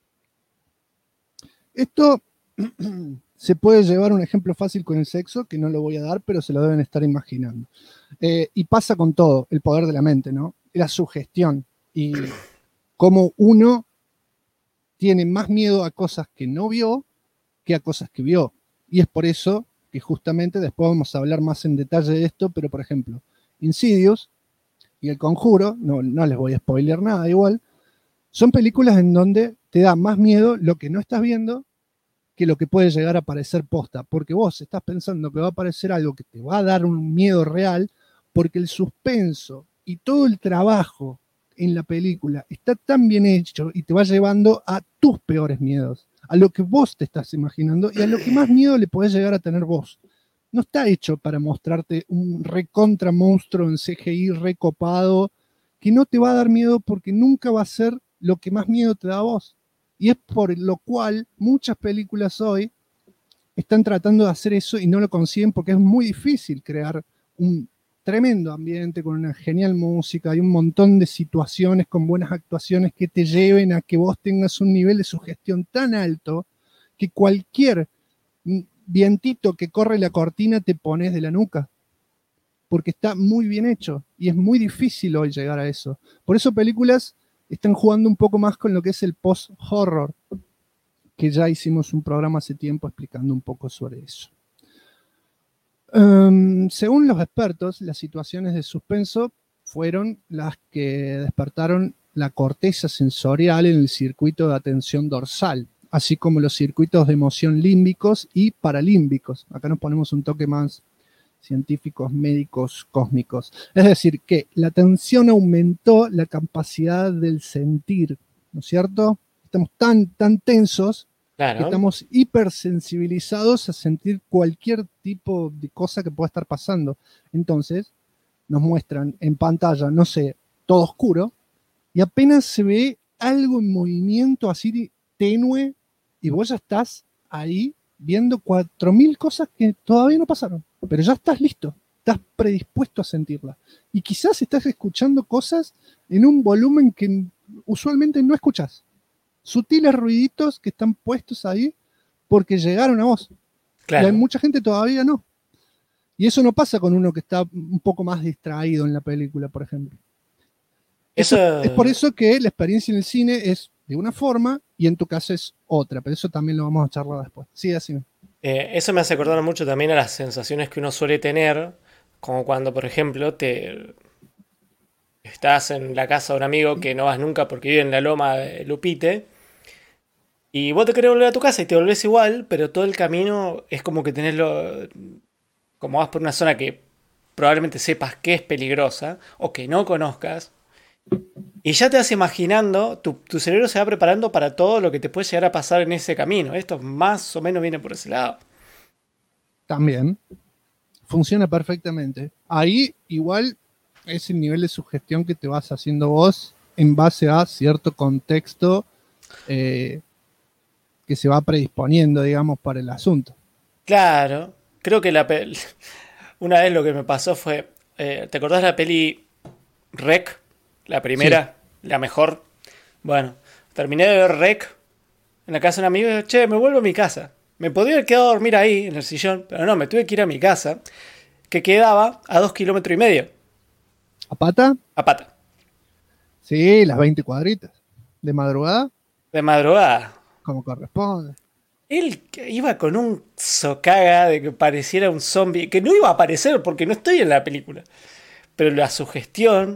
Esto se puede llevar a un ejemplo fácil con el sexo, que no lo voy a dar, pero se lo deben estar imaginando. Y pasa con todo, el poder de la mente, ¿no? La sugestión y cómo uno tiene más miedo a cosas que no vio que a cosas que vio. Y es por eso que justamente después vamos a hablar más en detalle de esto, pero por ejemplo, Insidious y El Conjuro, no les voy a spoilear nada igual, son películas en donde te da más miedo lo que no estás viendo que lo que puede llegar a parecer posta, porque vos estás pensando que va a aparecer algo que te va a dar un miedo real, porque el suspenso y todo el trabajo en la película está tan bien hecho y te va llevando a tus peores miedos, a lo que vos te estás imaginando y a lo que más miedo le podés llegar a tener vos. No está hecho para mostrarte un recontra monstruo en CGI recopado que no te va a dar miedo porque nunca va a ser lo que más miedo te da a vos. Y es por lo cual muchas películas hoy están tratando de hacer eso y no lo consiguen porque es muy difícil crear un tremendo ambiente con una genial música y un montón de situaciones con buenas actuaciones que te lleven a que vos tengas un nivel de sugestión tan alto que cualquier vientito que corre la cortina te pones de la nuca. Porque está muy bien hecho y es muy difícil hoy llegar a eso. Por eso películas están jugando un poco más con lo que es el post-horror, que ya hicimos un programa hace tiempo explicando un poco sobre eso. Según los expertos, las situaciones de suspenso fueron las que despertaron la corteza sensorial en el circuito de atención dorsal, así como los circuitos de emoción límbicos y paralímbicos. Acá nos ponemos un toque más científicos, médicos, cósmicos. Es decir, que la atención aumentó la capacidad del sentir, ¿no es cierto? Estamos tan tensos, claro, que estamos hipersensibilizados a sentir cualquier tipo de cosa que pueda estar pasando. Entonces, nos muestran en pantalla, no sé, todo oscuro, y apenas se ve algo en movimiento así tenue, y vos ya estás ahí viendo 4.000 cosas que todavía no pasaron, pero ya estás listo, estás predispuesto a sentirlas. Y quizás estás escuchando cosas en un volumen que usualmente no escuchás. Sutiles ruiditos que están puestos ahí porque llegaron a vos. Claro. Y hay mucha gente todavía no. Y eso no pasa con uno que está un poco más distraído en la película, por ejemplo. Eso es por eso que la experiencia en el cine es de una forma y en tu caso es otra, pero eso también lo vamos a charlar después. Sí, así.
Eso me hace acordar mucho también a las sensaciones que uno suele tener, como cuando, por ejemplo, estás en la casa de un amigo que no vas nunca porque vive en la loma de Lupite, y vos te querés volver a tu casa y te volvés igual, pero todo el camino es como que como vas por una zona que probablemente sepas que es peligrosa o que no conozcas, Y ya te vas imaginando, tu cerebro se va preparando para todo lo que te puede llegar a pasar en ese camino. Esto más o menos viene por ese lado.
También funciona perfectamente. Ahí igual es el nivel de sugestión que te vas haciendo vos en base a cierto contexto que se va predisponiendo, digamos, para el asunto.
Claro, creo que una vez lo que me pasó fue, ¿te acordás de la peli Rec? La primera, sí. La mejor. Bueno, terminé de ver Rec en la casa de un amigo y dije, che, me vuelvo a mi casa. Me podría haber quedado a dormir ahí, en el sillón, pero no, me tuve que ir a mi casa, que quedaba a 2,5 kilómetros.
¿A pata?
A pata.
Sí, las 20 cuadritas. ¿De madrugada?
De madrugada.
Como corresponde.
Él iba con un socaga de que pareciera un zombie, que no iba a aparecer porque no estoy en la película. Pero la sugestión,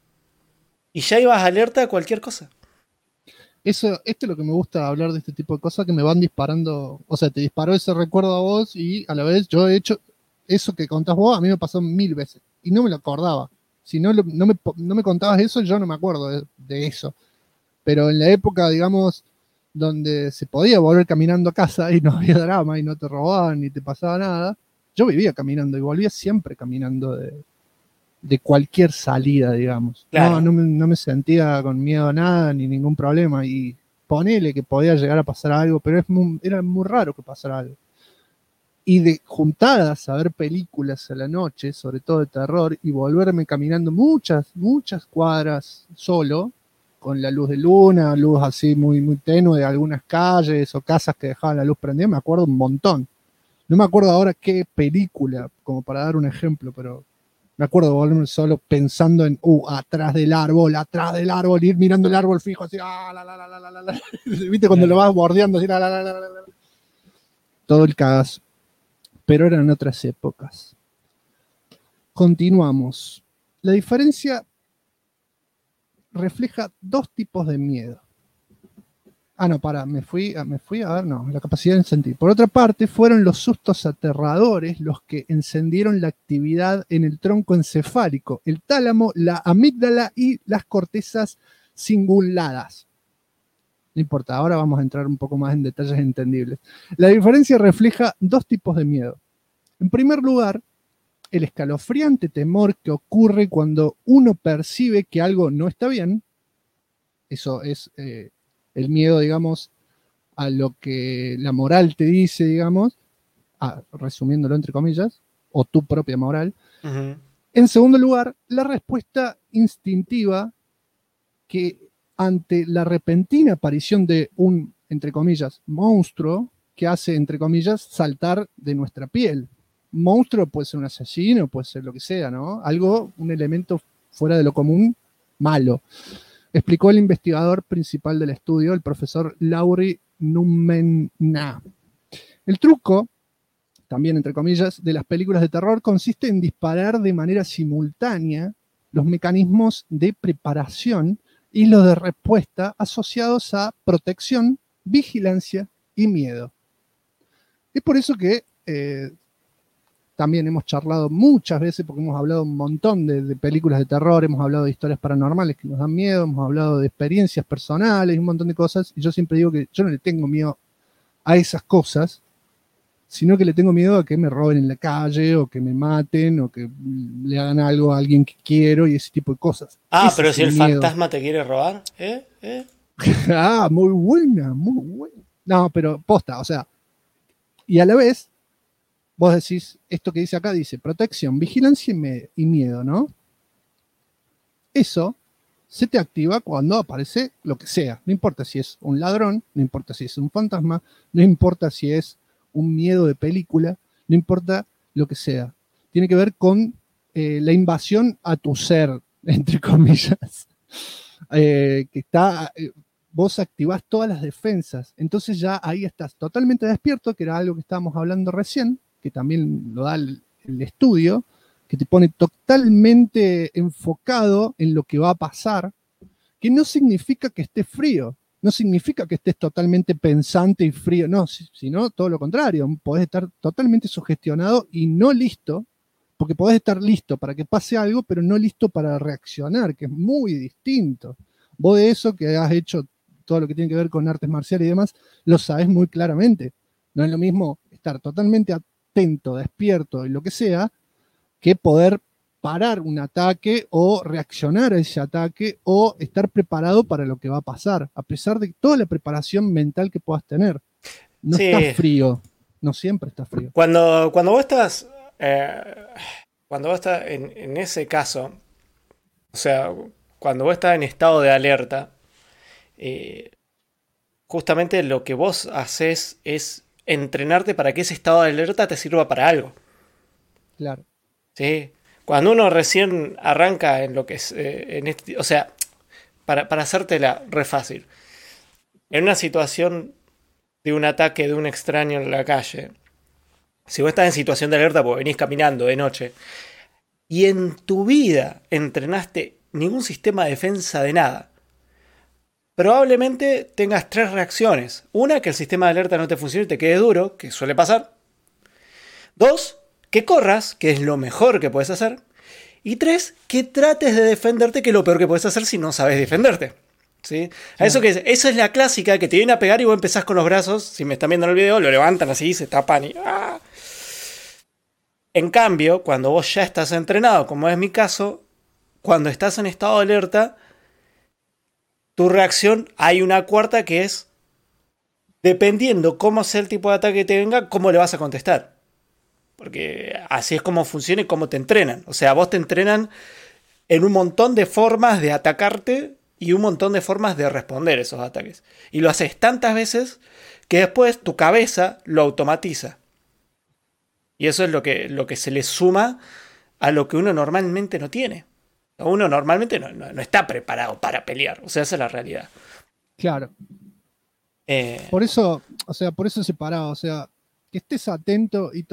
y ya ibas alerta a cualquier cosa.
Esto es lo que me gusta hablar de este tipo de cosas, que me van disparando, o sea, te disparó ese recuerdo a vos y a la vez yo he hecho eso que contás vos, a mí me pasó 1000 veces y no me lo acordaba. Si no me contabas eso, yo no me acuerdo de eso. Pero en la época, digamos, donde se podía volver caminando a casa y no había drama y no te robaban ni te pasaba nada, yo vivía caminando y volvía siempre caminando de cualquier salida, digamos.
Claro.
No me sentía con miedo a nada ni ningún problema y ponele que podía llegar a pasar algo, pero era muy raro que pasara algo. Y de juntadas a ver películas a la noche, sobre todo de terror, y volverme caminando muchas cuadras solo, con la luz de luna, luz así muy, muy tenue de algunas calles o casas que dejaban la luz prendida, me acuerdo un montón. No me acuerdo ahora qué película, como para dar un ejemplo, pero me acuerdo de volverme solo pensando en, atrás del árbol, ir mirando el árbol fijo, así, ¿viste? Cuando lo vas bordeando, así, todo el cagazo. Pero eran otras épocas. Continuamos. La diferencia refleja dos tipos de miedo. Me fui a ver, no, la capacidad de sentir. Por otra parte, fueron los sustos aterradores los que encendieron la actividad en el tronco encefálico, el tálamo, la amígdala y las cortezas cinguladas. No importa, ahora vamos a entrar un poco más en detalles entendibles. La diferencia refleja dos tipos de miedo. En primer lugar, el escalofriante temor que ocurre cuando uno percibe que algo no está bien. Eso es el miedo, digamos, a lo que la moral te dice, digamos, resumiéndolo entre comillas, o tu propia moral.
Uh-huh.
En segundo lugar, la respuesta instintiva que ante la repentina aparición de un, entre comillas, monstruo que hace, entre comillas, saltar de nuestra piel. Monstruo puede ser un asesino, puede ser lo que sea, ¿no? Algo, un elemento fuera de lo común, malo. Explicó el investigador principal del estudio, el profesor Lauri Numenna. El truco, también entre comillas, de las películas de terror consiste en disparar de manera simultánea los mecanismos de preparación y los de respuesta asociados a protección, vigilancia y miedo. Es por eso que también hemos charlado muchas veces, porque hemos hablado un montón de películas de terror, hemos hablado de historias paranormales que nos dan miedo, hemos hablado de experiencias personales y un montón de cosas, y yo siempre digo que yo no le tengo miedo a esas cosas, sino que le tengo miedo a que me roben en la calle, o que me maten, o que le hagan algo a alguien que quiero, y ese tipo de cosas.
Ese pero si el fantasma te quiere robar,
muy buena, muy buena. No, pero posta, o sea, y a la vez, vos decís, esto que dice acá dice protección, vigilancia y miedo, ¿no? Eso se te activa cuando aparece lo que sea. No importa si es un ladrón, no importa si es un fantasma, no importa si es un miedo de película, no importa lo que sea. Tiene que ver con la invasión a tu ser, entre comillas. Que está... vos activás todas las defensas. Entonces ya ahí estás totalmente despierto, que era algo que estábamos hablando recién, que también lo da el estudio, que te pone totalmente enfocado en lo que va a pasar, que no significa que estés frío, no significa que estés totalmente pensante y frío, no, sino todo lo contrario, podés estar totalmente sugestionado y no listo porque podés estar listo para que pase algo, pero no listo para reaccionar, que es muy distinto. Vos de eso, que has hecho todo lo que tiene que ver con artes marciales y demás, lo sabés muy claramente. No es lo mismo estar totalmente atento, despierto y lo que sea, que poder parar un ataque o reaccionar a ese ataque o estar preparado para lo que va a pasar, a pesar de toda la preparación mental que puedas tener. No estás frío, no siempre estás frío.
Cuando vos estás en ese caso, o sea, cuando vos estás en estado de alerta, justamente lo que vos haces es entrenarte para que ese estado de alerta te sirva para algo.
Claro.
¿Sí? Cuando uno recién arranca en lo que es, o sea, para hacértela re fácil, en una situación de un ataque de un extraño en la calle, si vos estás en situación de alerta porque venís caminando de noche y en tu vida entrenaste ningún sistema de defensa de nada, probablemente tengas 3 reacciones. Una, que el sistema de alerta no te funcione y te quede duro, que suele pasar. 2, que corras, que es lo mejor que puedes hacer. Y 3, que trates de defenderte, que es lo peor que puedes hacer si no sabes defenderte. ¿Sí? Eso es la clásica, que te viene a pegar y vos empezás con los brazos. Si me están viendo en el video, lo levantan así, se tapan y... ¡ah! En cambio, cuando vos ya estás entrenado, como es mi caso, cuando estás en estado de alerta, tu reacción, hay una cuarta que es, dependiendo cómo sea el tipo de ataque que te venga, cómo le vas a contestar. Porque así es como funciona y cómo te entrenan. O sea, vos te entrenan en un montón de formas de atacarte y un montón de formas de responder esos ataques. Y lo haces tantas veces que después tu cabeza lo automatiza. Y eso es lo que se le suma a lo que uno normalmente no tiene. Uno normalmente no está preparado para pelear. O sea, esa es la realidad.
Claro. Por eso separado. O sea, que estés atento y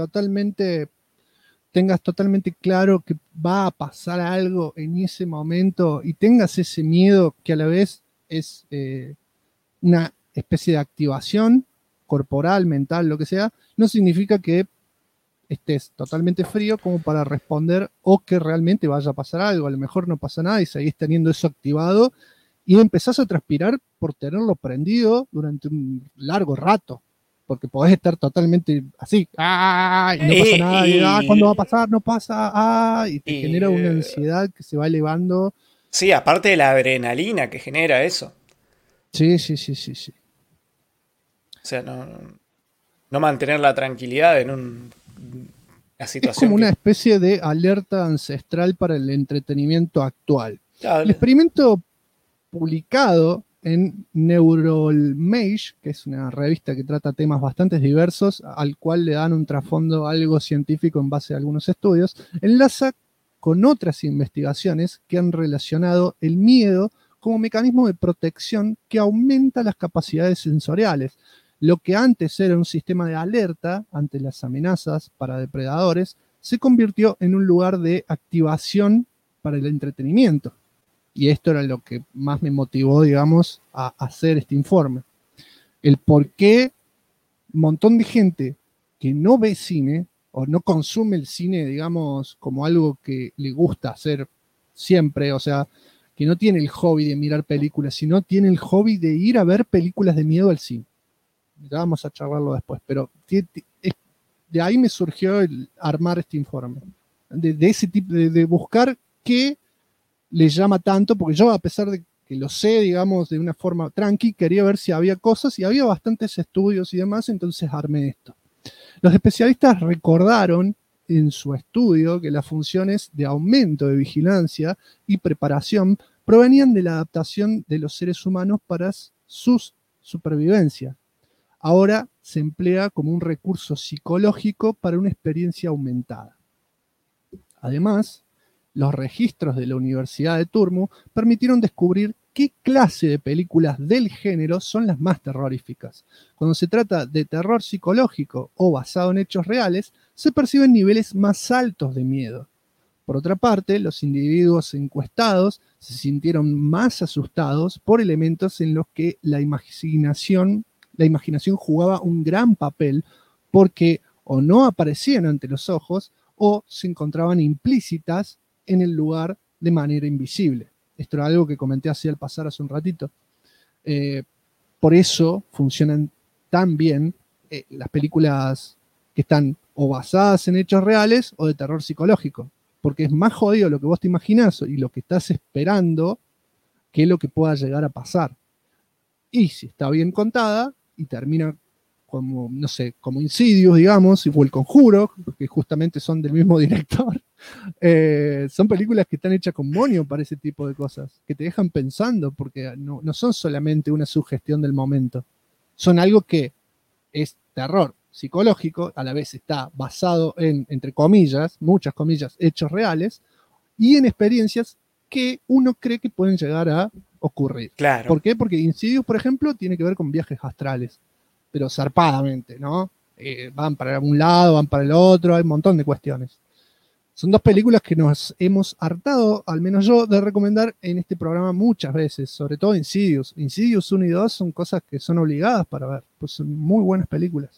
tengas totalmente claro que va a pasar algo en ese momento y tengas ese miedo que a la vez es una especie de activación corporal, mental, lo que sea, no significa que estés totalmente frío como para responder o que realmente vaya a pasar algo. A lo mejor no pasa nada y seguís teniendo eso activado y empezás a transpirar por tenerlo prendido durante un largo rato. Porque podés estar totalmente así, ¡ah! Y no pasa nada, y ¿cuándo va a pasar? No pasa, y te genera una ansiedad que se va elevando.
Sí, aparte de la adrenalina que genera eso.
Sí.
O sea, no mantener la tranquilidad en una situación.
Es como una especie de alerta ancestral para el entretenimiento actual. Claro. El experimento publicado en Neuromage, que es una revista que trata temas bastante diversos, al cual le dan un trasfondo algo científico en base a algunos estudios, enlaza con otras investigaciones que han relacionado el miedo como mecanismo de protección que aumenta las capacidades sensoriales. Lo que antes era un sistema de alerta ante las amenazas para depredadores, se convirtió en un lugar de activación para el entretenimiento. Y esto era lo que más me motivó, digamos, a hacer este informe. El por qué un montón de gente que no ve cine o no consume el cine, digamos, como algo que le gusta hacer siempre, o sea, que no tiene el hobby de mirar películas, sino tiene el hobby de ir a ver películas de miedo al cine. Ya vamos a charlarlo después, pero de ahí me surgió el armar este informe. De ese tipo, de buscar qué le llama tanto, porque yo, a pesar de que lo sé, digamos, de una forma tranqui, quería ver si había cosas, y había bastantes estudios y demás, entonces armé esto. Los especialistas recordaron en su estudio que las funciones de aumento de vigilancia y preparación provenían de la adaptación de los seres humanos para su supervivencia. Ahora se emplea como un recurso psicológico para una experiencia aumentada. Además, los registros de la Universidad de Turku permitieron descubrir qué clase de películas del género son las más terroríficas. Cuando se trata de terror psicológico o basado en hechos reales, se perciben niveles más altos de miedo. Por otra parte, los individuos encuestados se sintieron más asustados por elementos en los que la imaginación jugaba un gran papel porque o no aparecían ante los ojos o se encontraban implícitas en el lugar de manera invisible. Esto era algo que comenté así al pasar hace un ratito. Por eso funcionan tan bien las películas que están o basadas en hechos reales o de terror psicológico, porque es más jodido lo que vos te imaginás y lo que estás esperando que lo que pueda llegar a pasar. Y si está bien contada y termina como, no sé, como Insidious, digamos, o El Conjuro, que justamente son del mismo director, son películas que están hechas con moño para ese tipo de cosas, que te dejan pensando, porque no son solamente una sugestión del momento, son algo que es terror psicológico, a la vez está basado en, entre comillas, muchas comillas, hechos reales, y en experiencias que uno cree que pueden llegar a ocurrir.
Claro.
¿Por qué? Porque Insidious, por ejemplo, tiene que ver con viajes astrales, pero zarpadamente, ¿no? Van para un lado, van para el otro, hay un montón de cuestiones. Son dos películas que nos hemos hartado, al menos yo, de recomendar en este programa muchas veces, sobre todo Insidious. Insidious 1 y 2 son cosas que son obligadas para ver, pues son muy buenas películas.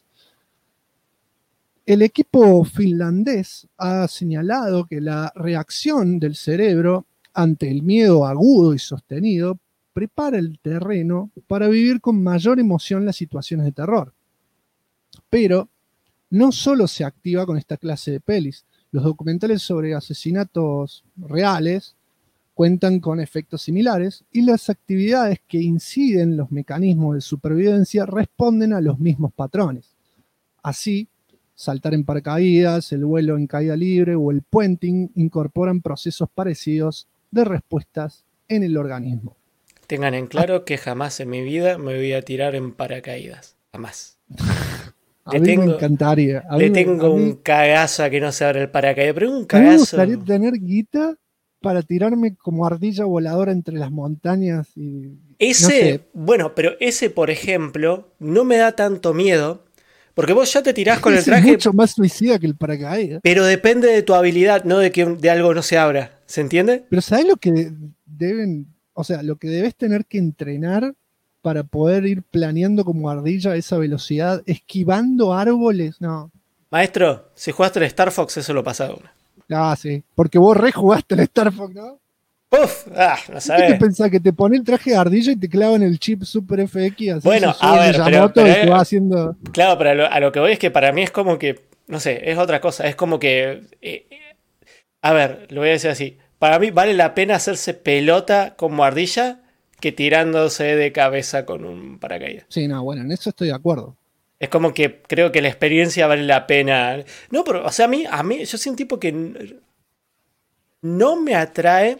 El equipo finlandés ha señalado que la reacción del cerebro ante el miedo agudo y sostenido prepara el terreno para vivir con mayor emoción las situaciones de terror. Pero no solo se activa con esta clase de pelis. Los documentales sobre asesinatos reales cuentan con efectos similares y las actividades que inciden en los mecanismos de supervivencia responden a los mismos patrones. Así, saltar en paracaídas, el vuelo en caída libre o el puenting incorporan procesos parecidos de respuestas en el organismo.
Tengan en claro que jamás en mi vida me voy a tirar en paracaídas. Jamás.
A mí me encantaría.
Le tengo un cagazo a que no se abra el paracaídas, pero un cagazo.
Me gustaría tener guita para tirarme como ardilla voladora entre las montañas.
Ese, no sé. Bueno, pero ese, por ejemplo, no me da tanto miedo. Porque vos ya te tirás con el traje.
Es mucho más suicida que el paracaídas.
Pero depende de tu habilidad, no de que de algo no se abra. ¿Se entiende?
Pero ¿sabés lo que deben? O sea, lo que debes tener que entrenar para poder ir planeando como ardilla a esa velocidad, esquivando árboles, no.
Maestro, si jugaste el Star Fox, eso lo pasa uno.
Ah, sí. Porque vos rejugaste el Star Fox, ¿no?
Uf, no sabés.
¿Qué te pensás? Que te pone el traje de ardilla y te clavan el chip Super FX. Así
bueno, a ver, pero
te va haciendo...
Claro, pero a lo que voy es que para mí es como que, no sé, es otra cosa. Es como que, a ver, lo voy a decir así. Para mí vale la pena hacerse pelota como ardilla que tirándose de cabeza con un paracaídas.
Sí, no, bueno, en eso estoy de acuerdo.
Es como que creo que la experiencia vale la pena. No, pero, o sea, a mí yo soy un tipo que no me atrae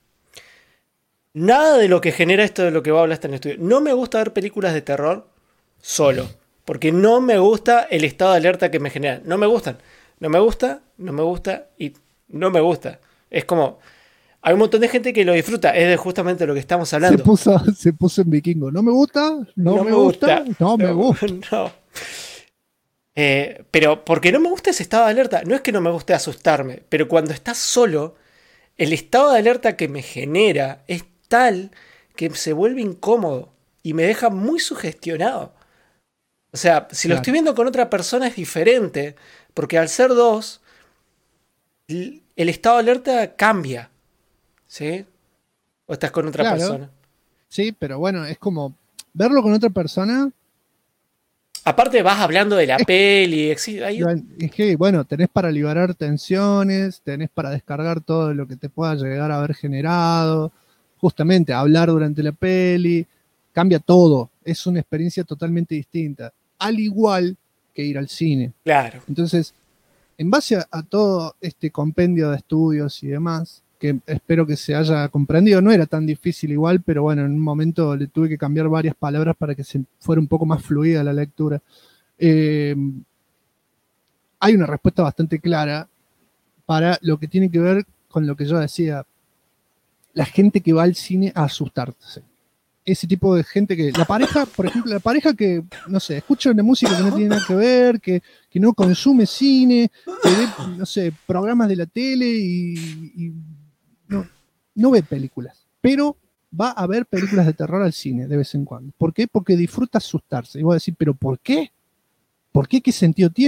nada de lo que genera esto de lo que va a hablar en el estudio. No me gusta ver películas de terror solo, porque no me gusta el estado de alerta que me generan. No me gustan. No me gusta y no me gusta. Es como... Hay un montón de gente que lo disfruta. Es de justamente lo que estamos hablando.
Se puso en vikingo. No me gusta, no me gusta.
No. Pero porque no me gusta ese estado de alerta. No es que no me guste asustarme, pero cuando estás solo, el estado de alerta que me genera es tal que se vuelve incómodo y me deja muy sugestionado. O sea, si lo estoy viendo con otra persona es diferente, porque al ser dos, el estado de alerta cambia. ¿Sí? ¿O estás con otra persona?
Sí, pero bueno, es como verlo con otra persona.
Aparte vas hablando de la peli. Es
que, bueno, tenés para liberar tensiones, tenés para descargar todo lo que te pueda llegar a haber generado. Justamente, hablar durante la peli. Cambia todo. Es una experiencia totalmente distinta. Al igual que ir al cine.
Claro.
Entonces, en base a todo este compendio de estudios y demás, que espero que se haya comprendido, no era tan difícil igual, pero bueno, en un momento le tuve que cambiar varias palabras para que se fuera un poco más fluida la lectura. Hay una respuesta bastante clara para lo que tiene que ver con lo que yo decía, la gente que va al cine a asustarse. Ese tipo de gente que, la pareja, por ejemplo, la pareja que, no sé, escucha una música que no tiene nada que ver, que no consume cine, que ve, no sé, programas de la tele y no ve películas, pero va a ver películas de terror al cine de vez en cuando. ¿Por qué? Porque disfruta asustarse. Y voy a decir, ¿pero por qué? ¿Por qué? ¿Qué sentido tiene?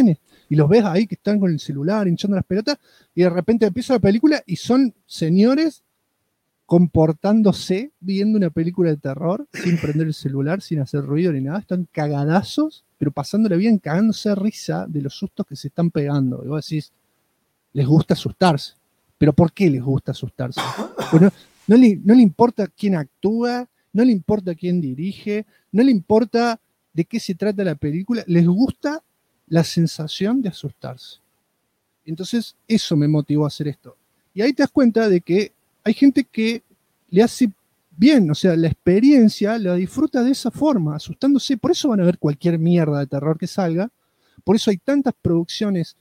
y los ves ahí que están con el celular hinchando las pelotas, y de repente empieza la película y son señores comportándose, viendo una película de terror, sin prender el celular, sin hacer ruido ni nada, están cagadazos, pero pasándola bien, cagándose de risa de los sustos que se están pegando. Y vos decís, les gusta asustarse. ¿Pero por qué les gusta asustarse? Pues no le importa quién actúa, no le importa quién dirige, no le importa de qué se trata la película, les gusta la sensación de asustarse. Entonces, eso me motivó a hacer esto. Y ahí te das cuenta de que hay gente que le hace bien, o sea, la experiencia la disfruta de esa forma, asustándose. Por eso van a ver cualquier mierda de terror que salga. Por eso hay tantas producciones,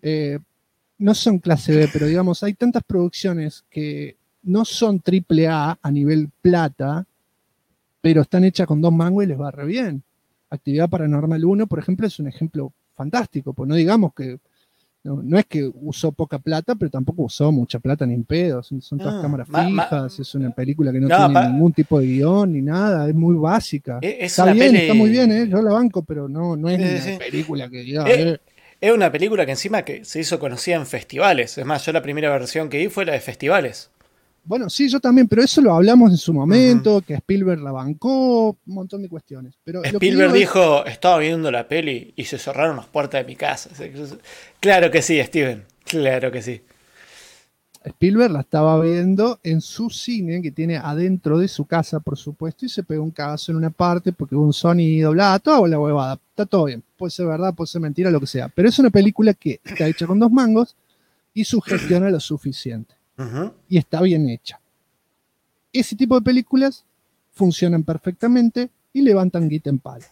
no son clase B, pero digamos, hay tantas producciones que no son AAA a nivel plata, pero están hechas con 2 mangos y les va re bien. Actividad Paranormal 1, por ejemplo, es un ejemplo fantástico, pues no digamos que no es que usó poca plata, pero tampoco usó mucha plata ni en pedos. Son todas cámaras fijas, es una película que no tiene ningún tipo de guión ni nada, es muy básica. Está bien, está muy bien, yo la banco, pero no es una película que diga...
Es una película que encima que se hizo conocida en festivales. Es más, yo la primera versión que vi fue la de festivales.
Bueno, sí, yo también, pero eso lo hablamos en su momento, que Spielberg la bancó, un montón de cuestiones. Pero
Spielberg dijo, estaba viendo la peli y se cerraron las puertas de mi casa. Claro que sí, Steven, claro que sí.
Spielberg la estaba viendo en su cine, que tiene adentro de su casa, por supuesto, y se pegó un cagazo en una parte porque hubo un sonido, bla, toda la huevada. Está todo bien, puede ser verdad, puede ser mentira, lo que sea. Pero es una película que está hecha con 2 mangos y sugestiona lo suficiente. Y está bien hecha. Ese tipo de películas funcionan perfectamente y levantan guita en palo.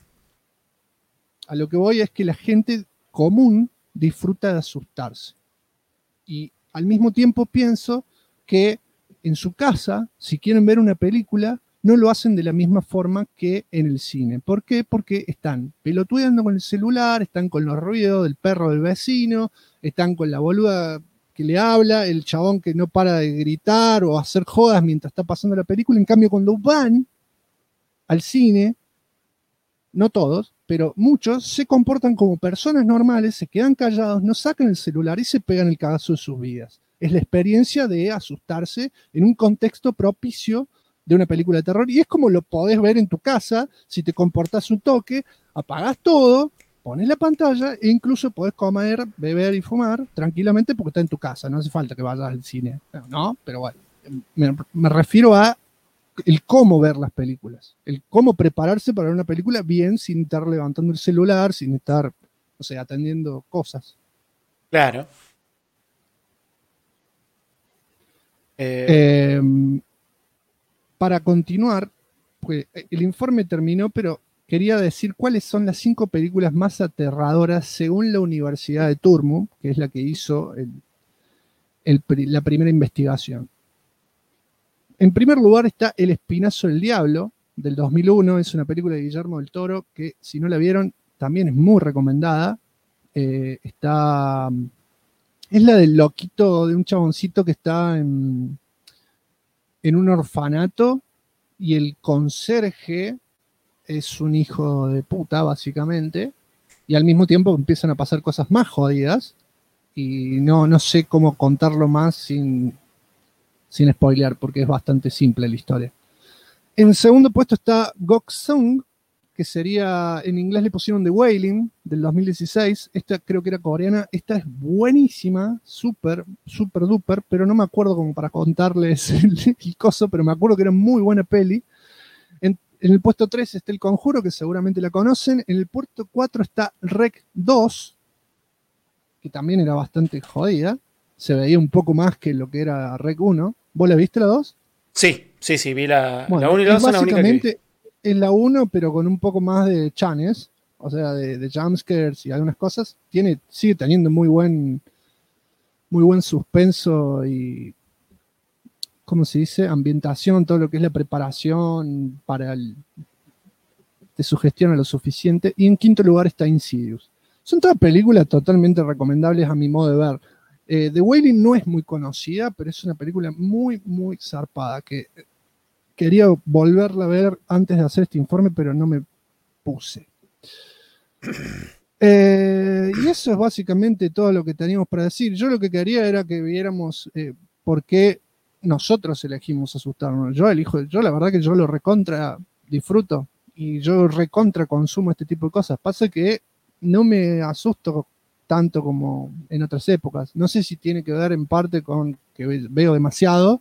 A lo que voy es que la gente común disfruta de asustarse. Y al mismo tiempo pienso que en su casa, si quieren ver una película, no lo hacen de la misma forma que en el cine. ¿Por qué? Porque están pelotudeando con el celular, están con los ruidos del perro del vecino, están con la boluda que le habla, el chabón que no para de gritar o hacer jodas mientras está pasando la película. En cambio, cuando van al cine, no todos, pero muchos se comportan como personas normales, se quedan callados, no sacan el celular y se pegan el cagazo de sus vidas. Es la experiencia de asustarse en un contexto propicio de una película de terror, y es como lo podés ver en tu casa, si te comportás un toque, apagás todo, pones la pantalla e incluso podés comer, beber y fumar tranquilamente porque está en tu casa, no hace falta que vayas al cine, ¿no? Pero bueno, me refiero a el cómo ver las películas, el cómo prepararse para ver una película bien sin estar levantando el celular, sin estar, no sé, atendiendo cosas.
Claro.
Para continuar, pues, el informe terminó, pero quería decir cuáles son las 5 películas más aterradoras según la Universidad de Turku, que es la que hizo la primera investigación. En primer lugar está El Espinazo del Diablo, del 2001. Es una película de Guillermo del Toro que, si no la vieron, también es muy recomendada. Es la del loquito, de un chaboncito que está en un orfanato y el conserje es un hijo de puta, básicamente, y al mismo tiempo empiezan a pasar cosas más jodidas y no sé cómo contarlo más sin spoilear, porque es bastante simple la historia. En segundo puesto está Gokseong, que sería, en inglés le pusieron The Wailing, del 2016. Esta creo que era coreana. Esta es buenísima, súper, súper duper, pero no me acuerdo como para contarles el coso, pero me acuerdo que era muy buena peli. En el puesto 3 está El Conjuro, que seguramente la conocen. En el puesto 4 está Rec 2, que también era bastante jodida. Se veía un poco más que lo que era Rec 1. ¿Vos la viste la 2?
Sí, vi la 1 y la 2 son la única que vi.
Es la 1, pero con un poco más de chanes, o sea, de jumpscares y algunas cosas. Sigue teniendo muy buen suspenso y, ¿cómo se dice? Ambientación, todo lo que es la preparación te sugestiona lo suficiente. Y en quinto lugar está Insidious. Son todas películas totalmente recomendables a mi modo de ver. The Wailing no es muy conocida, pero es una película muy, muy zarpada, que quería volverla a ver antes de hacer este informe, pero no me puse. Y eso es básicamente todo lo que teníamos para decir. Yo lo que quería era que viéramos por qué nosotros elegimos asustarnos. Yo la verdad que yo lo recontra disfruto y yo recontra consumo este tipo de cosas. Pasa que no me asusto tanto como en otras épocas. No sé si tiene que ver en parte con que veo demasiado.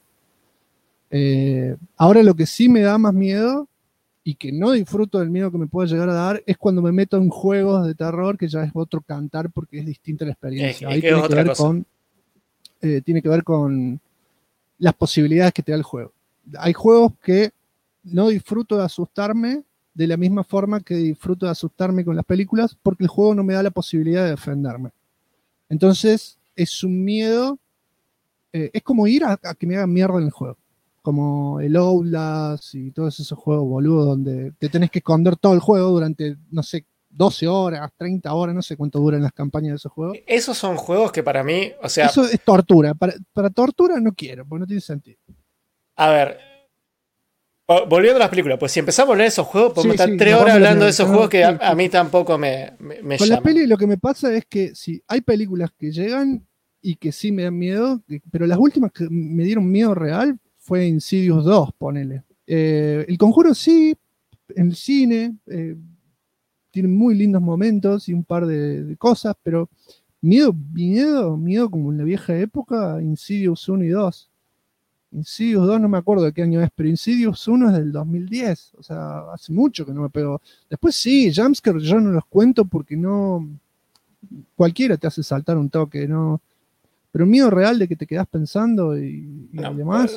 Ahora lo que sí me da más miedo y que no disfruto del miedo que me puede llegar a dar es cuando me meto en juegos de terror, que ya es otro cantar porque es distinta la experiencia. Ahí tiene que ver con las posibilidades que te da el juego. Hay juegos que no disfruto de asustarme de la misma forma que disfruto de asustarme con las películas porque el juego no me da la posibilidad de defenderme. Entonces es un miedo, es como ir a que me hagan mierda en el juego. Como el Outlast y todos esos juegos boludos donde te tenés que esconder todo el juego durante, no sé, 12 horas, 30 horas, no sé cuánto duran las campañas de esos juegos.
Esos son juegos que para mí, o sea...
Eso es tortura. Para tortura no quiero, porque no tiene sentido.
A ver, volviendo a las películas, pues si empezamos a hablar de esos juegos, podemos estar 3 horas hablando de esos juegos que a mí tampoco me
con
llaman.
La peli lo que me pasa es que sí, hay películas que llegan y que sí me dan miedo, pero las últimas que me dieron miedo real fue Insidious 2, ponele. El Conjuro sí, en el cine, tiene muy lindos momentos y un par de cosas, pero miedo como en la vieja época, Insidious 1 y 2. Insidious 2 no me acuerdo de qué año es, pero Insidious 1 es del 2010, o sea, hace mucho que no me pego. Después sí, jumpscare yo no los cuento porque no... Cualquiera te hace saltar un toque, ¿no? Pero miedo real de que te quedás pensando y demás...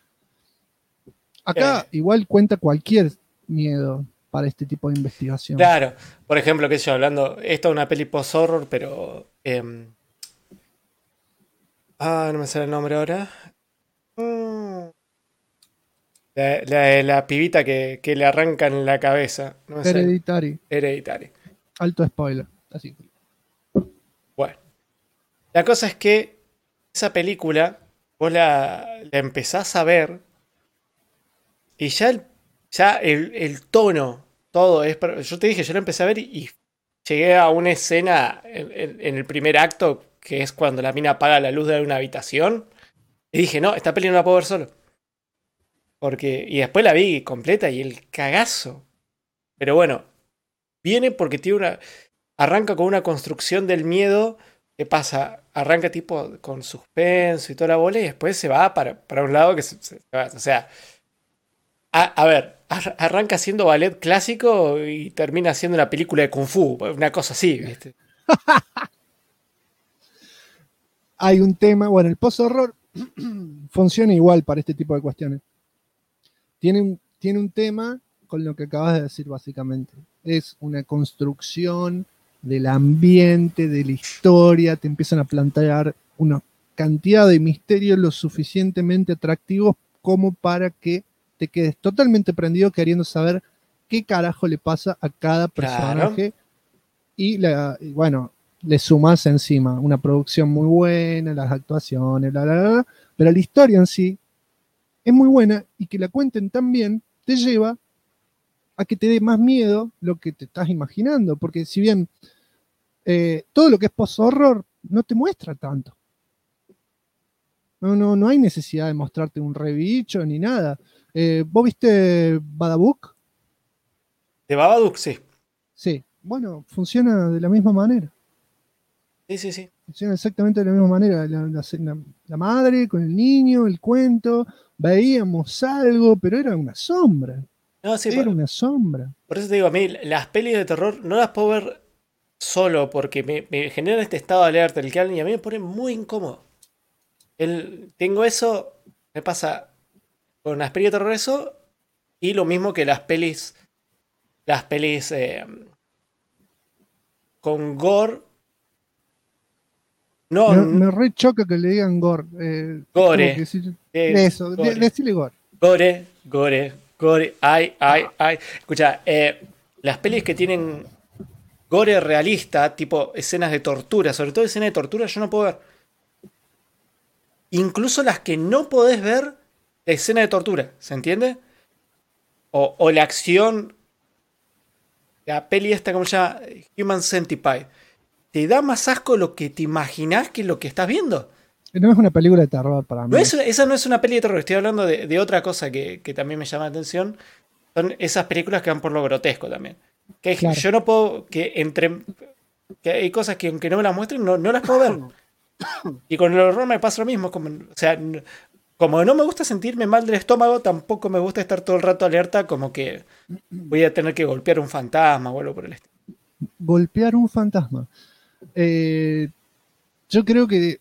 Acá igual cuenta cualquier miedo para este tipo de investigación.
Claro, por ejemplo, que yo hablando, esto es una peli post-horror, pero... no me sale el nombre ahora. La pibita que le arrancan la cabeza. No me
Hereditary.
Hereditary.
Alto spoiler. Así.
Bueno. La cosa es que esa película, vos la empezás a ver y ya el tono, todo es... Yo te dije, yo la empecé a ver y llegué a una escena en el primer acto, que es cuando la mina apaga la luz de una habitación. Y dije, no, esta peli no la puedo ver solo. Y después la vi completa y el cagazo. Pero bueno, viene porque arranca con una construcción del miedo. ¿Qué pasa? Arranca tipo con suspenso y toda la bola y después se va para un lado que se va. O sea, a ver, arranca siendo ballet clásico y termina siendo una película de Kung Fu. Una cosa así, ¿viste?
Hay un tema, bueno, el post-horror funciona igual para este tipo de cuestiones. Tiene un tema con lo que acabas de decir básicamente. Es una construcción del ambiente, de la historia, te empiezan a plantear una cantidad de misterios lo suficientemente atractivos como para que te quedes totalmente prendido queriendo saber qué carajo le pasa a cada personaje. Claro. Y bueno, le sumas encima una producción muy buena, las actuaciones, pero la historia en sí es muy buena y que la cuenten tan bien te lleva a que te dé más miedo lo que te estás imaginando, porque si bien todo lo que es post-horror no te muestra tanto. No hay necesidad de mostrarte un rebicho ni nada. ¿Vos viste Babadook?
De Babadook, sí.
Sí, bueno, funciona de la misma manera.
Sí.
Funciona exactamente de la misma manera. La madre con el niño, el cuento, veíamos algo, pero era una sombra.
No, sí,
era una sombra.
Por eso te digo, a mí las pelis de terror no las puedo ver solo porque me generan este estado de alerta el que hablan y a mí me pone muy incómodo. Tengo eso, me pasa con las pelis de terror eso y lo mismo que las pelis con gore.
Me re choca que le digan gore.
Gore.
Decirle gore.
Gore. Ay. Escucha, las pelis que tienen gore realista, tipo escenas de tortura, sobre todo escenas de tortura, yo no puedo ver. Incluso las que no podés ver, la escena de tortura, ¿se entiende? O la acción la peli esta, ¿cómo se llama? Human Centipede. ¿Te da más asco lo que te imaginás que lo que estás viendo?
No es una película de terror para mí.
No esa no es una peli de terror, estoy hablando de otra cosa que también me llama la atención. Son esas películas que van por lo grotesco también. Que
Claro.
yo no puedo, que hay cosas que aunque no me las muestren, no las puedo ver. Y con el horror me pasa lo mismo. Como no me gusta sentirme mal del estómago, tampoco me gusta estar todo el rato alerta, como que voy a tener que golpear un fantasma o algo por el estilo.
Golpear un fantasma. Yo creo que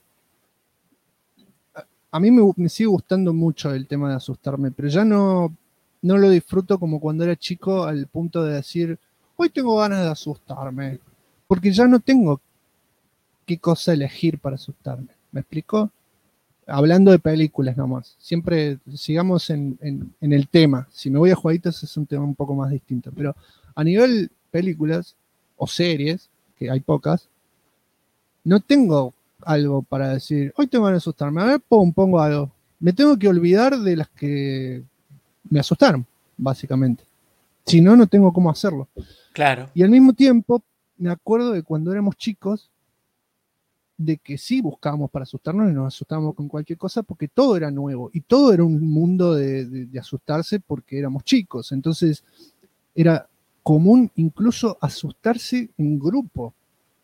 a mí me sigue gustando mucho el tema de asustarme, pero ya no lo disfruto como cuando era chico al punto de decir, hoy tengo ganas de asustarme, porque ya no tengo qué cosa elegir para asustarme. ¿Me explico? Hablando de películas nomás, siempre sigamos en el tema. Si me voy a jueguitos es un tema un poco más distinto, pero a nivel películas o series, que hay pocas, no tengo algo para decir, hoy tengo ganas de asustarme, a ver, pongo algo. Me tengo que olvidar de las que me asustaron, básicamente. Si no, no tengo cómo hacerlo.
Claro.
Y al mismo tiempo, me acuerdo de cuando éramos chicos, de que sí buscábamos para asustarnos y nos asustábamos con cualquier cosa porque todo era nuevo y todo era un mundo de asustarse porque éramos chicos. Entonces, era común incluso asustarse en grupo.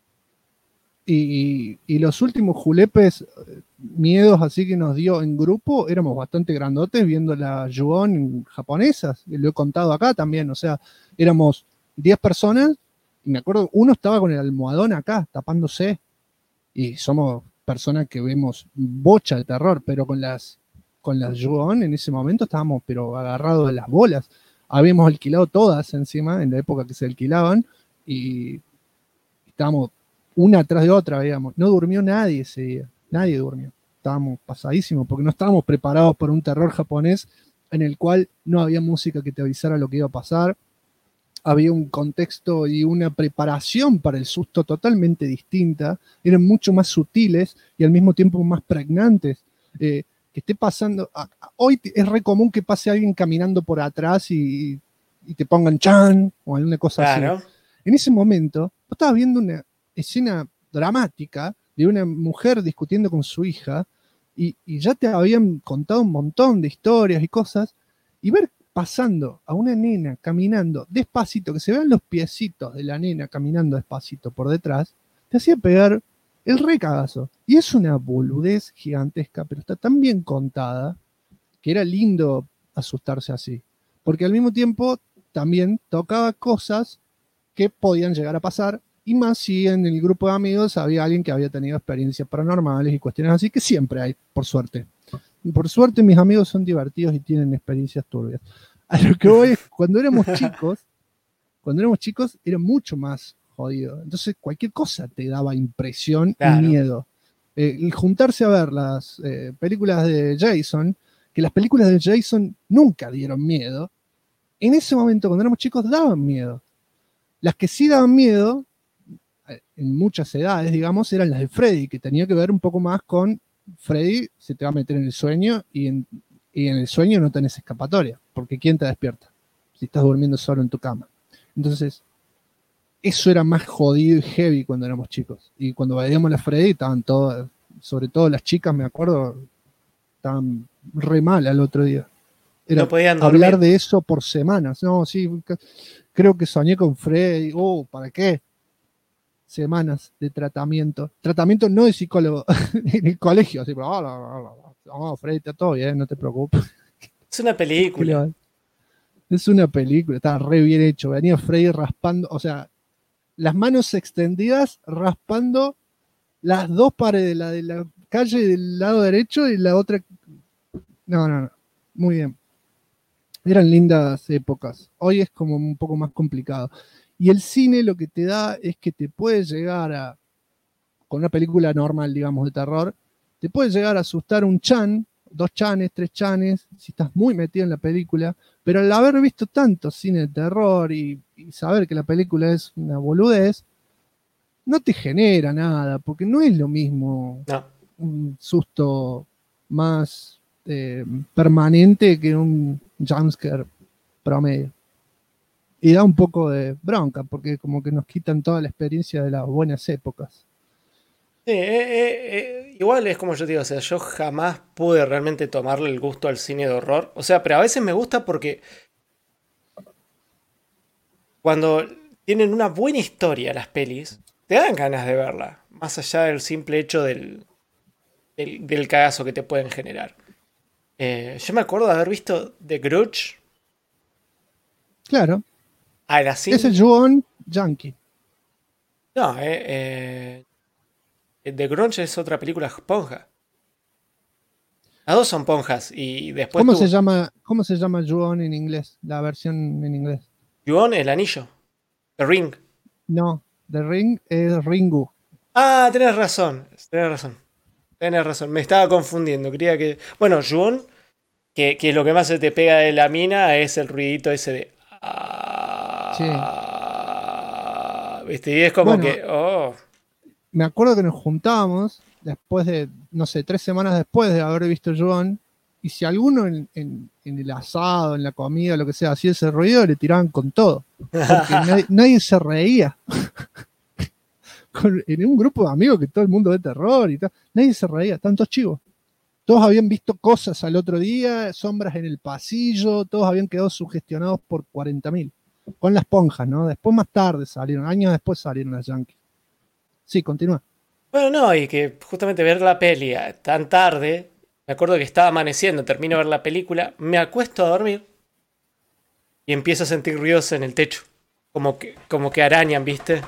Y los últimos julepes, miedos así que nos dio en grupo, éramos bastante grandotes viendo la Ju-On japonesas, lo he contado acá también, o sea, éramos 10 personas y me acuerdo, uno estaba con el almohadón acá, tapándose, y somos personas que vemos bocha de terror, pero con las Ju-On en ese momento estábamos pero agarrados de las bolas, habíamos alquilado todas encima, en la época que se alquilaban, y estábamos una atrás de otra, veíamos. No durmió nadie ese día. Nadie durmió. Estábamos pasadísimos porque no estábamos preparados para un terror japonés en el cual no había música que te avisara lo que iba a pasar. Había un contexto y una preparación para el susto totalmente distinta. Eran mucho más sutiles y al mismo tiempo más pregnantes. Que esté pasando... Hoy es re común que pase alguien caminando por atrás y te pongan chan o alguna cosa
Claro.
así. En ese momento, vos estabas viendo una escena dramática de una mujer discutiendo con su hija y ya te habían contado un montón de historias y cosas, y ver pasando a una nena caminando despacito, que se vean los piecitos de la nena caminando despacito por detrás, te hacía pegar el recagazo. Y es una boludez gigantesca, pero está tan bien contada que era lindo asustarse así, porque al mismo tiempo también tocaba cosas que podían llegar a pasar. Y más si en el grupo de amigos había alguien que había tenido experiencias paranormales y cuestiones así, que siempre hay, por suerte. Por suerte mis amigos son divertidos y tienen experiencias turbias. A lo que voy es, cuando éramos chicos era mucho más jodido. Entonces cualquier cosa te daba impresión
Claro.
y miedo. El juntarse a ver las películas de Jason, que las películas de Jason nunca dieron miedo, en ese momento cuando éramos chicos daban miedo. Las que sí daban miedo, en muchas edades, digamos, eran las de Freddy, que tenía que ver un poco más con Freddy se te va a meter en el sueño y en el sueño no tenés escapatoria, porque ¿quién te despierta? Si estás durmiendo solo en tu cama. Entonces, eso era más jodido y heavy cuando éramos chicos. Y cuando veíamos la Freddy, estaban todas, sobre todo las chicas, me acuerdo, estaban re mal al otro día. Era
No podían dormir.
hablar de eso por semanas. No, sí, creo que soñé con Freddy. ¿Para qué? Semanas de tratamiento. Tratamiento no de psicólogo en el colegio. Así, pero, Freddy, está todo bien, no te preocupes.
Es una película.
Es una película, está re bien hecho. Venía Freddy raspando, o sea, las manos extendidas raspando las dos paredes, la de la calle del lado derecho y la otra. No. Muy bien. Eran lindas épocas. Hoy es como un poco más complicado. Y el cine lo que te da es que te puede llegar a, con una película normal, digamos, de terror, te puede llegar a asustar un chan, 2 chanes, 3 chanes, si estás muy metido en la película, pero al haber visto tanto cine de terror y saber que la película es una boludez, no te genera nada, porque no es lo mismo un susto más permanente que un jumpscare promedio. Y da un poco de bronca, porque como que nos quitan toda la experiencia de las buenas épocas.
Sí, igual es como yo te digo, o sea, yo jamás pude realmente tomarle el gusto al cine de horror. O sea, pero a veces me gusta porque cuando tienen una buena historia las pelis, te dan ganas de verla, más allá del simple hecho del cagazo que te pueden generar. Yo me acuerdo de haber visto The Grudge.
Claro.
Es
el Ju-On Yankee.
No, The Grudge es otra película esponja. Las dos son ponjas y después
¿Cómo se llama Ju-On en inglés? La versión en inglés.
Ju-On, el anillo. The Ring.
No, The Ring es Ringu.
Ah, tenés razón. Me estaba confundiendo. Creía que... Bueno, Ju-On, que lo que más se te pega de la mina es el ruidito ese de...
Sí.
¿Viste? Y es como que... Oh.
Me acuerdo que nos juntábamos después de, no sé, 3 semanas después de haber visto Ju-On, y si alguno en el asado, en la comida, lo que sea, hacía ese ruido, le tiraban con todo. Porque nadie se reía. En un grupo de amigos que todo el mundo ve terror y tal, nadie se reía, tantos chivos. Todos habían visto cosas al otro día, sombras en el pasillo, todos habían quedado sugestionados por 40.000. Con las ponjas, ¿no? Después más tarde salieron, años después salieron las Yankees. Sí, continúa.
Bueno, no, y que justamente ver la peli tan tarde, me acuerdo que estaba amaneciendo, termino de ver la película, me acuesto a dormir y empiezo a sentir ruidos en el techo, como que arañan, ¿viste?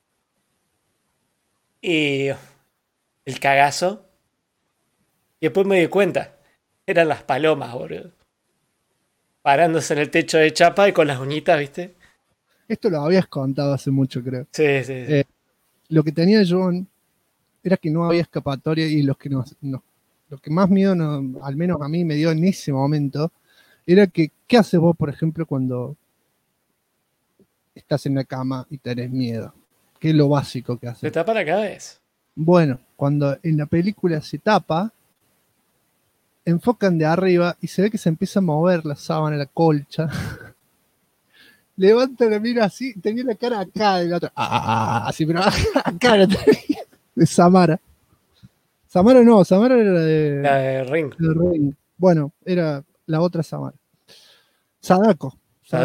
Y el cagazo. Y después me di cuenta, eran las palomas, boludo. Parándose en el techo de chapa y con las uñitas, ¿viste?
Esto lo habías contado hace mucho, creo.
Sí.
Lo que tenía John era que no había escapatoria, y lo que más miedo, al menos a mí me dio en ese momento, era que, ¿qué haces vos, por ejemplo, cuando estás en la cama y tenés miedo? ¿Qué es lo básico que haces?
¿Se tapa la cabeza?
Bueno, cuando en la película se tapa, enfocan de arriba y se ve que se empieza a mover la sábana, la colcha. Levanta la mira así, tenía la cara acá de la otra. Así, pero acá la tenía. De Samara. Samara era la de
Ring.
Ring. Bueno, era la otra Samara. Sadako.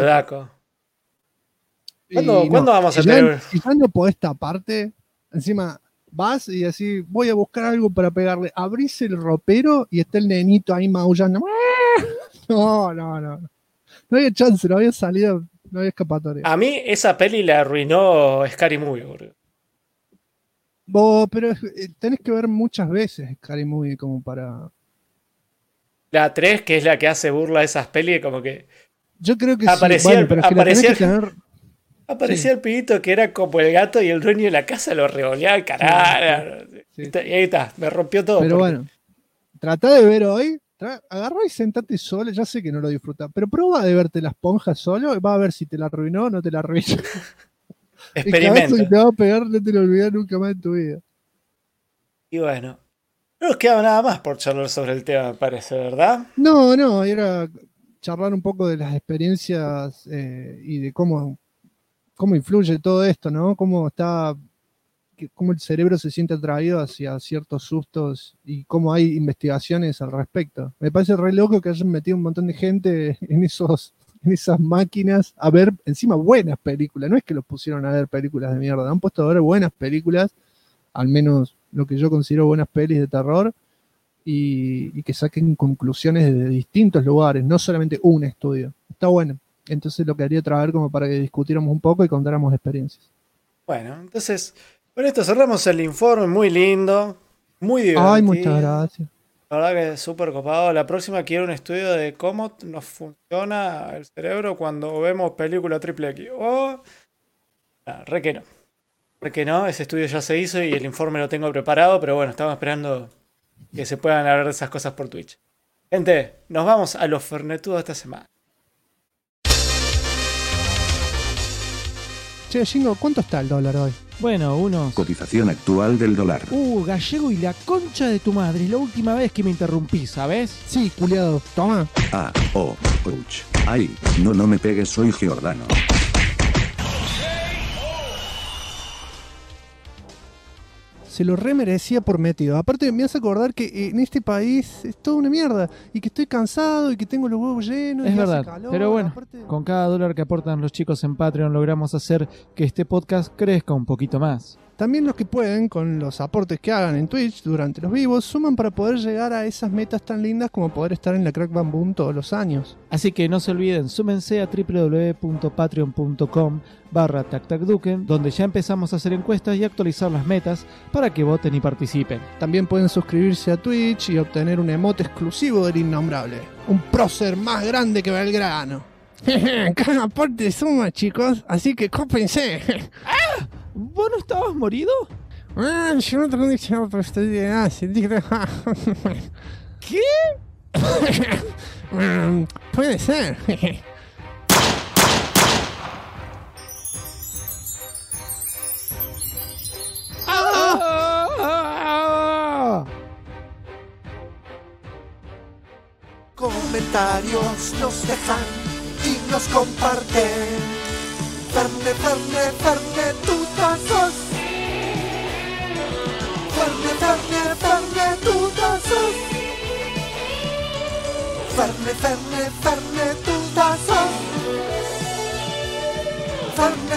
¿Cuándo vamos a tener? Si ya no podés taparte, encima vas y decís, voy a buscar algo para pegarle. Abrís el ropero y está el nenito ahí maullando. No. No había chance, no había salida, no había escapatoria.
A mí esa peli la arruinó Scary Movie, boludo.
Pero tenés que ver muchas veces Scary Movie como para...
La 3, que es la que hace burla de esas pelis, como que...
Yo creo que
aparecía
sí.
El pibito que era como el gato y el dueño de la casa lo revoleaba al carajo. Sí. Y ahí está, me rompió todo.
Pero bueno, tratá de ver hoy, agarrá y sentate solo, ya sé que no lo disfrutas, pero prueba de verte las ponjas solo, va a ver si te la arruinó o no te la arruinó.
Experimenta.
Que te va a pegar, no te lo olvidas nunca más en tu vida.
Y bueno, no nos queda nada más por charlar sobre el tema, me parece, ¿verdad?
No, era charlar un poco de las experiencias y de cómo influye todo esto, ¿no? Cómo el cerebro se siente atraído hacia ciertos sustos y cómo hay investigaciones al respecto. Me parece re loco que hayan metido un montón de gente en esas máquinas a ver encima buenas películas. No es que los pusieron a ver películas de mierda, han puesto a ver buenas películas, al menos lo que yo considero buenas pelis de terror, y que saquen conclusiones de distintos lugares, no solamente un estudio. Está bueno. Entonces lo quería traer como para que discutiéramos un poco y contáramos experiencias.
Bueno, entonces, con esto cerramos el informe, muy lindo, muy divertido.
Ay, muchas gracias.
La verdad que es súper copado. La próxima quiero un estudio de cómo nos funciona el cerebro cuando vemos película triple X. Re que no, ese estudio ya se hizo y el informe lo tengo preparado, pero bueno, estamos esperando que se puedan hablar de esas cosas por Twitch. Gente, nos vamos a los fernetudos de esta semana.
Che, Jingo, ¿cuánto está el dólar hoy?
Bueno, unos...
Cotización actual del dólar.
Gallego y la concha de tu madre. Es la última vez que me interrumpí, ¿sabes?
Sí, culiado. Toma.
Ouch. Ay, no me pegues, soy Giordano.
se lo remerecía por metido. Aparte me hace acordar que en este país es toda una mierda y que estoy cansado y que tengo los huevos llenos.
Es
y
verdad,
hace calor,
pero bueno,
aparte...
con cada dólar que aportan los chicos en Patreon logramos hacer que este podcast crezca un poquito más.
También los que pueden, con los aportes que hagan en Twitch durante los vivos, suman para poder llegar a esas metas tan lindas como poder estar en la Crack Bam Boom todos los años.
Así que no se olviden, súmense a www.patreon.com/tactacduken, donde ya empezamos a hacer encuestas y actualizar las metas para que voten y participen.
También pueden suscribirse a Twitch y obtener un emote exclusivo del Innombrable. Un prócer más grande que Belgrano. Cada aporte suma, chicos, así que cópense.
¡Ah! ¿Vos no estabas morido?
Yo no tengo dicho, pero estoy de
¿Qué?
Puede ser.
Comentarios nos dejan y nos comparten. Ferne, tutazos. Ferne, tutazos. Ferne, tutazos. Ferne,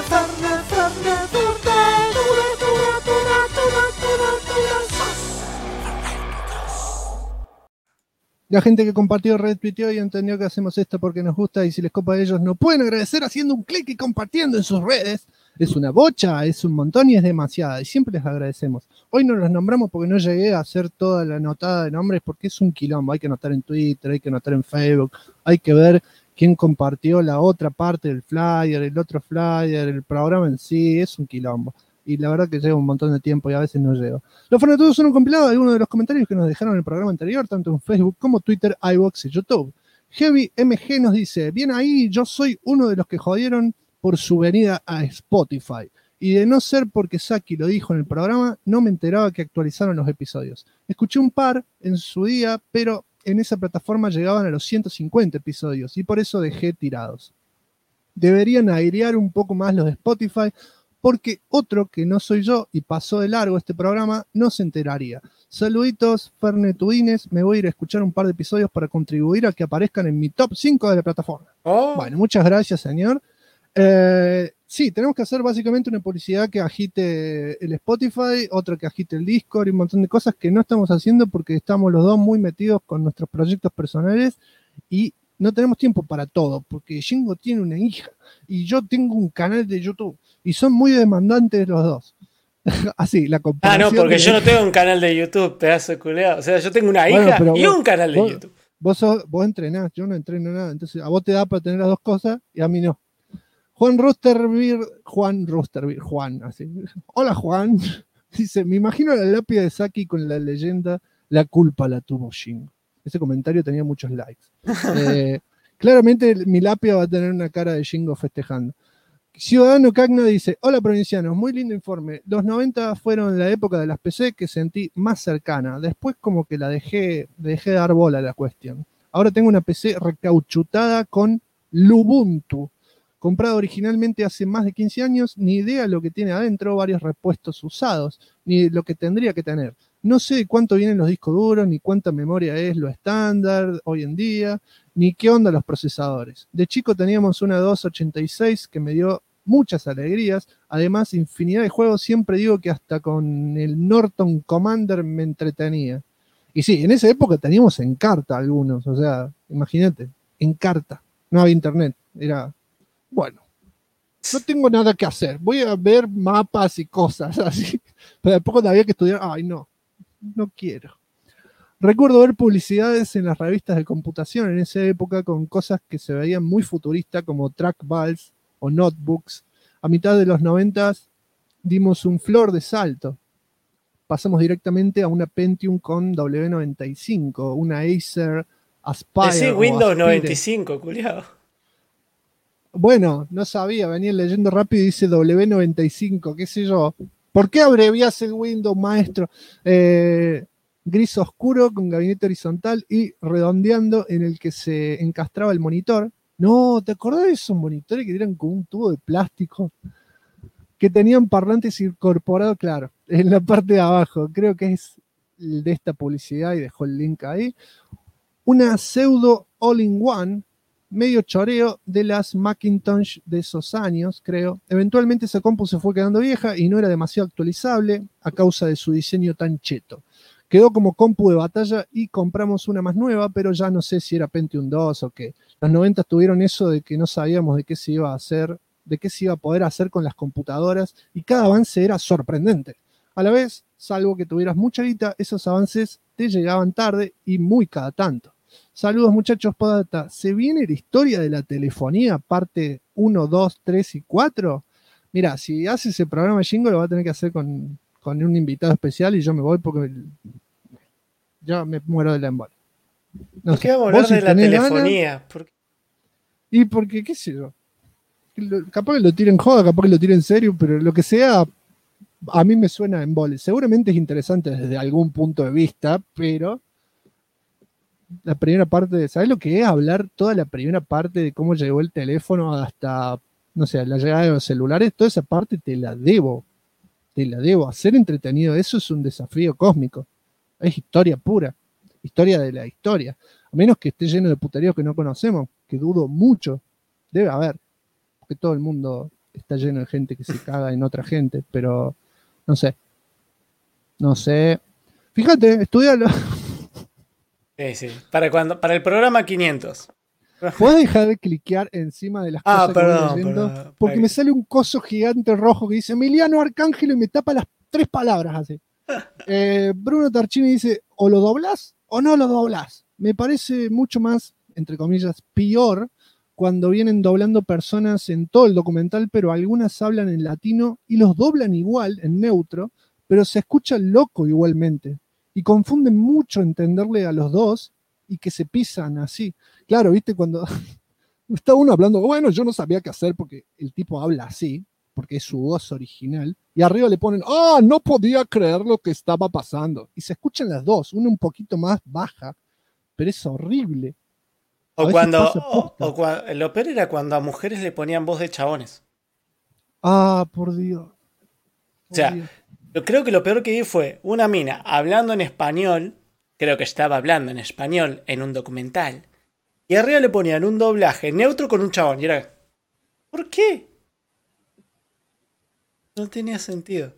La gente que compartió, retuiteó y entendió que hacemos esto porque nos gusta y si les copa a ellos no pueden agradecer haciendo un clic y compartiendo en sus redes. Es una bocha, es un montón y es demasiada y siempre les agradecemos. Hoy no los nombramos porque no llegué a hacer toda la anotada de nombres porque es un quilombo. Hay que anotar en Twitter, hay que anotar en Facebook, hay que ver quién compartió la otra parte del flyer, el otro flyer, el programa en sí, es un quilombo. Y la verdad que lleva un montón de tiempo y a veces no llego. Los Fornetudos son un compilado de algunos de los comentarios que nos dejaron en el programa anterior, tanto en Facebook como Twitter, iVoox y YouTube. Heavy MG nos dice, bien ahí, yo soy uno de los que jodieron por su venida a Spotify. Y de no ser porque Saki lo dijo en el programa, no me enteraba que actualizaron los episodios. Escuché un par en su día, pero en esa plataforma llegaban a los 150 episodios y por eso dejé tirados. Deberían airear un poco más los de Spotify, porque otro que no soy yo y pasó de largo este programa no se enteraría. Saluditos, Fernetudines, me voy a ir a escuchar un par de episodios para contribuir a que aparezcan en mi top 5 de la plataforma. Bueno, muchas gracias, señor. Sí, tenemos que hacer básicamente una publicidad que agite el Spotify, otra que agite el Discord y un montón de cosas que no estamos haciendo porque estamos los dos muy metidos con nuestros proyectos personales y no tenemos tiempo para todo, porque Jingo tiene una hija y yo tengo un canal de YouTube y son muy demandantes los dos. Así, la comparación.
No, porque yo no tengo un canal de YouTube, pedazo de culeado. O sea, yo tengo una hija y un canal de YouTube.
Vos entrenás, yo no entreno nada, entonces a vos te da para tener las dos cosas y a mí no. Juan, así. Hola Juan, dice, me imagino la lápida de Saki con la leyenda, la culpa la tuvo Jingo. Ese comentario tenía muchos likes. Claramente mi lápida va a tener una cara de Jingo festejando. Ciudadano Cagna dice, hola provincianos, muy lindo informe. Los 90 fueron la época de las PC que sentí más cercana. Después como que la dejé de dar bola a la cuestión. Ahora tengo una PC recauchutada con Lubuntu. Comprada originalmente hace más de 15 años, ni idea lo que tiene adentro, varios repuestos usados, ni lo que tendría que tener. No sé de cuánto vienen los discos duros, ni cuánta memoria es lo estándar hoy en día, ni qué onda los procesadores. De chico teníamos una 286 que me dio muchas alegrías, además infinidad de juegos, siempre digo que hasta con el Norton Commander me entretenía. Y sí, en esa época teníamos en carta algunos, o sea, imagínate, en carta, no había internet, era... Bueno, no tengo nada que hacer. Voy a ver mapas y cosas así. Pero después cuando había que estudiar, ay no quiero. Recuerdo ver publicidades en las revistas de computación en esa época con cosas que se veían muy futuristas como trackballs o notebooks. A mitad de los 90 dimos un flor de salto. Pasamos directamente a una Pentium con W95, una Acer Aspire.
Sí, Windows 95, culiado.
Bueno, no sabía, venía leyendo rápido y dice W95, qué sé yo. ¿Por qué abrevias el Windows, maestro? Gris oscuro con gabinete horizontal y redondeando en el que se encastraba el monitor. No, ¿te acordás de esos monitores que eran como un tubo de plástico? Que tenían parlantes incorporados, claro. en la parte de abajo, creo que es de esta publicidad y dejó el link ahí, una pseudo all-in-one, medio choreo de las Macintosh de esos años, creo. Eventualmente esa compu se fue quedando vieja y no era demasiado actualizable a causa de su diseño tan cheto. Quedó como compu de batalla y compramos una más nueva, pero ya no sé si era Pentium 2 o qué. Los 90 tuvieron eso de que no sabíamos de qué se iba a hacer, de qué se iba a poder hacer con las computadoras, y cada avance era sorprendente. A la vez, salvo que tuvieras mucha guita, esos avances te llegaban tarde y muy cada tanto. Saludos muchachos, Podata. ¿Se viene la historia de la telefonía, parte 1, 2, 3 y 4? Mira, si hace ese programa Jingo lo va a tener que hacer con un invitado especial y yo me voy porque ya me muero de la embole. No
¿Por qué vamos a hablar de la telefonía?
Y porque, qué sé yo, capaz que lo tire en joda, capaz que lo tire en serio, pero lo que sea, a mí me suena embole. Seguramente es interesante desde algún punto de vista, pero la primera parte, ¿sabes lo que es hablar toda la primera parte de cómo llegó el teléfono hasta, no sé, la llegada de los celulares? Toda esa parte te la debo. Hacer entretenido, eso es un desafío cósmico. Es historia pura, historia de la historia. A menos que esté lleno de puteríos que no conocemos, que dudo mucho. Debe haber, porque todo el mundo está lleno de gente que se caga en otra gente, pero no sé. Fíjate, estudialo.
Sí. Para el programa 500.
¿Puedes dejar de cliquear encima de las cosas que voy leyendo?
Perdón,
porque me sale un coso gigante rojo que dice Emiliano Arcángelo y me tapa las 3 palabras así. Bruno Tarchini dice, o lo doblás o no lo doblás. Me parece mucho más, entre comillas, peor cuando vienen doblando personas en todo el documental, pero algunas hablan en latino y los doblan igual, en neutro, pero se escucha loco igualmente. Y confunden mucho entenderle a los dos y que se pisan así. Claro, viste, cuando está uno hablando, bueno, yo no sabía qué hacer porque el tipo habla así, porque es su voz original, y arriba le ponen, no podía creer lo que estaba pasando. Y se escuchan las dos, una un poquito más baja, pero es horrible.
Lo peor era cuando a mujeres le ponían voz de chabones.
Por Dios.
O sea, yo creo que lo peor que vi fue una mina hablando en español, creo que estaba hablando en español en un documental, y arriba le ponían un doblaje neutro con un chabón. Y era, ¿por qué? No tenía sentido.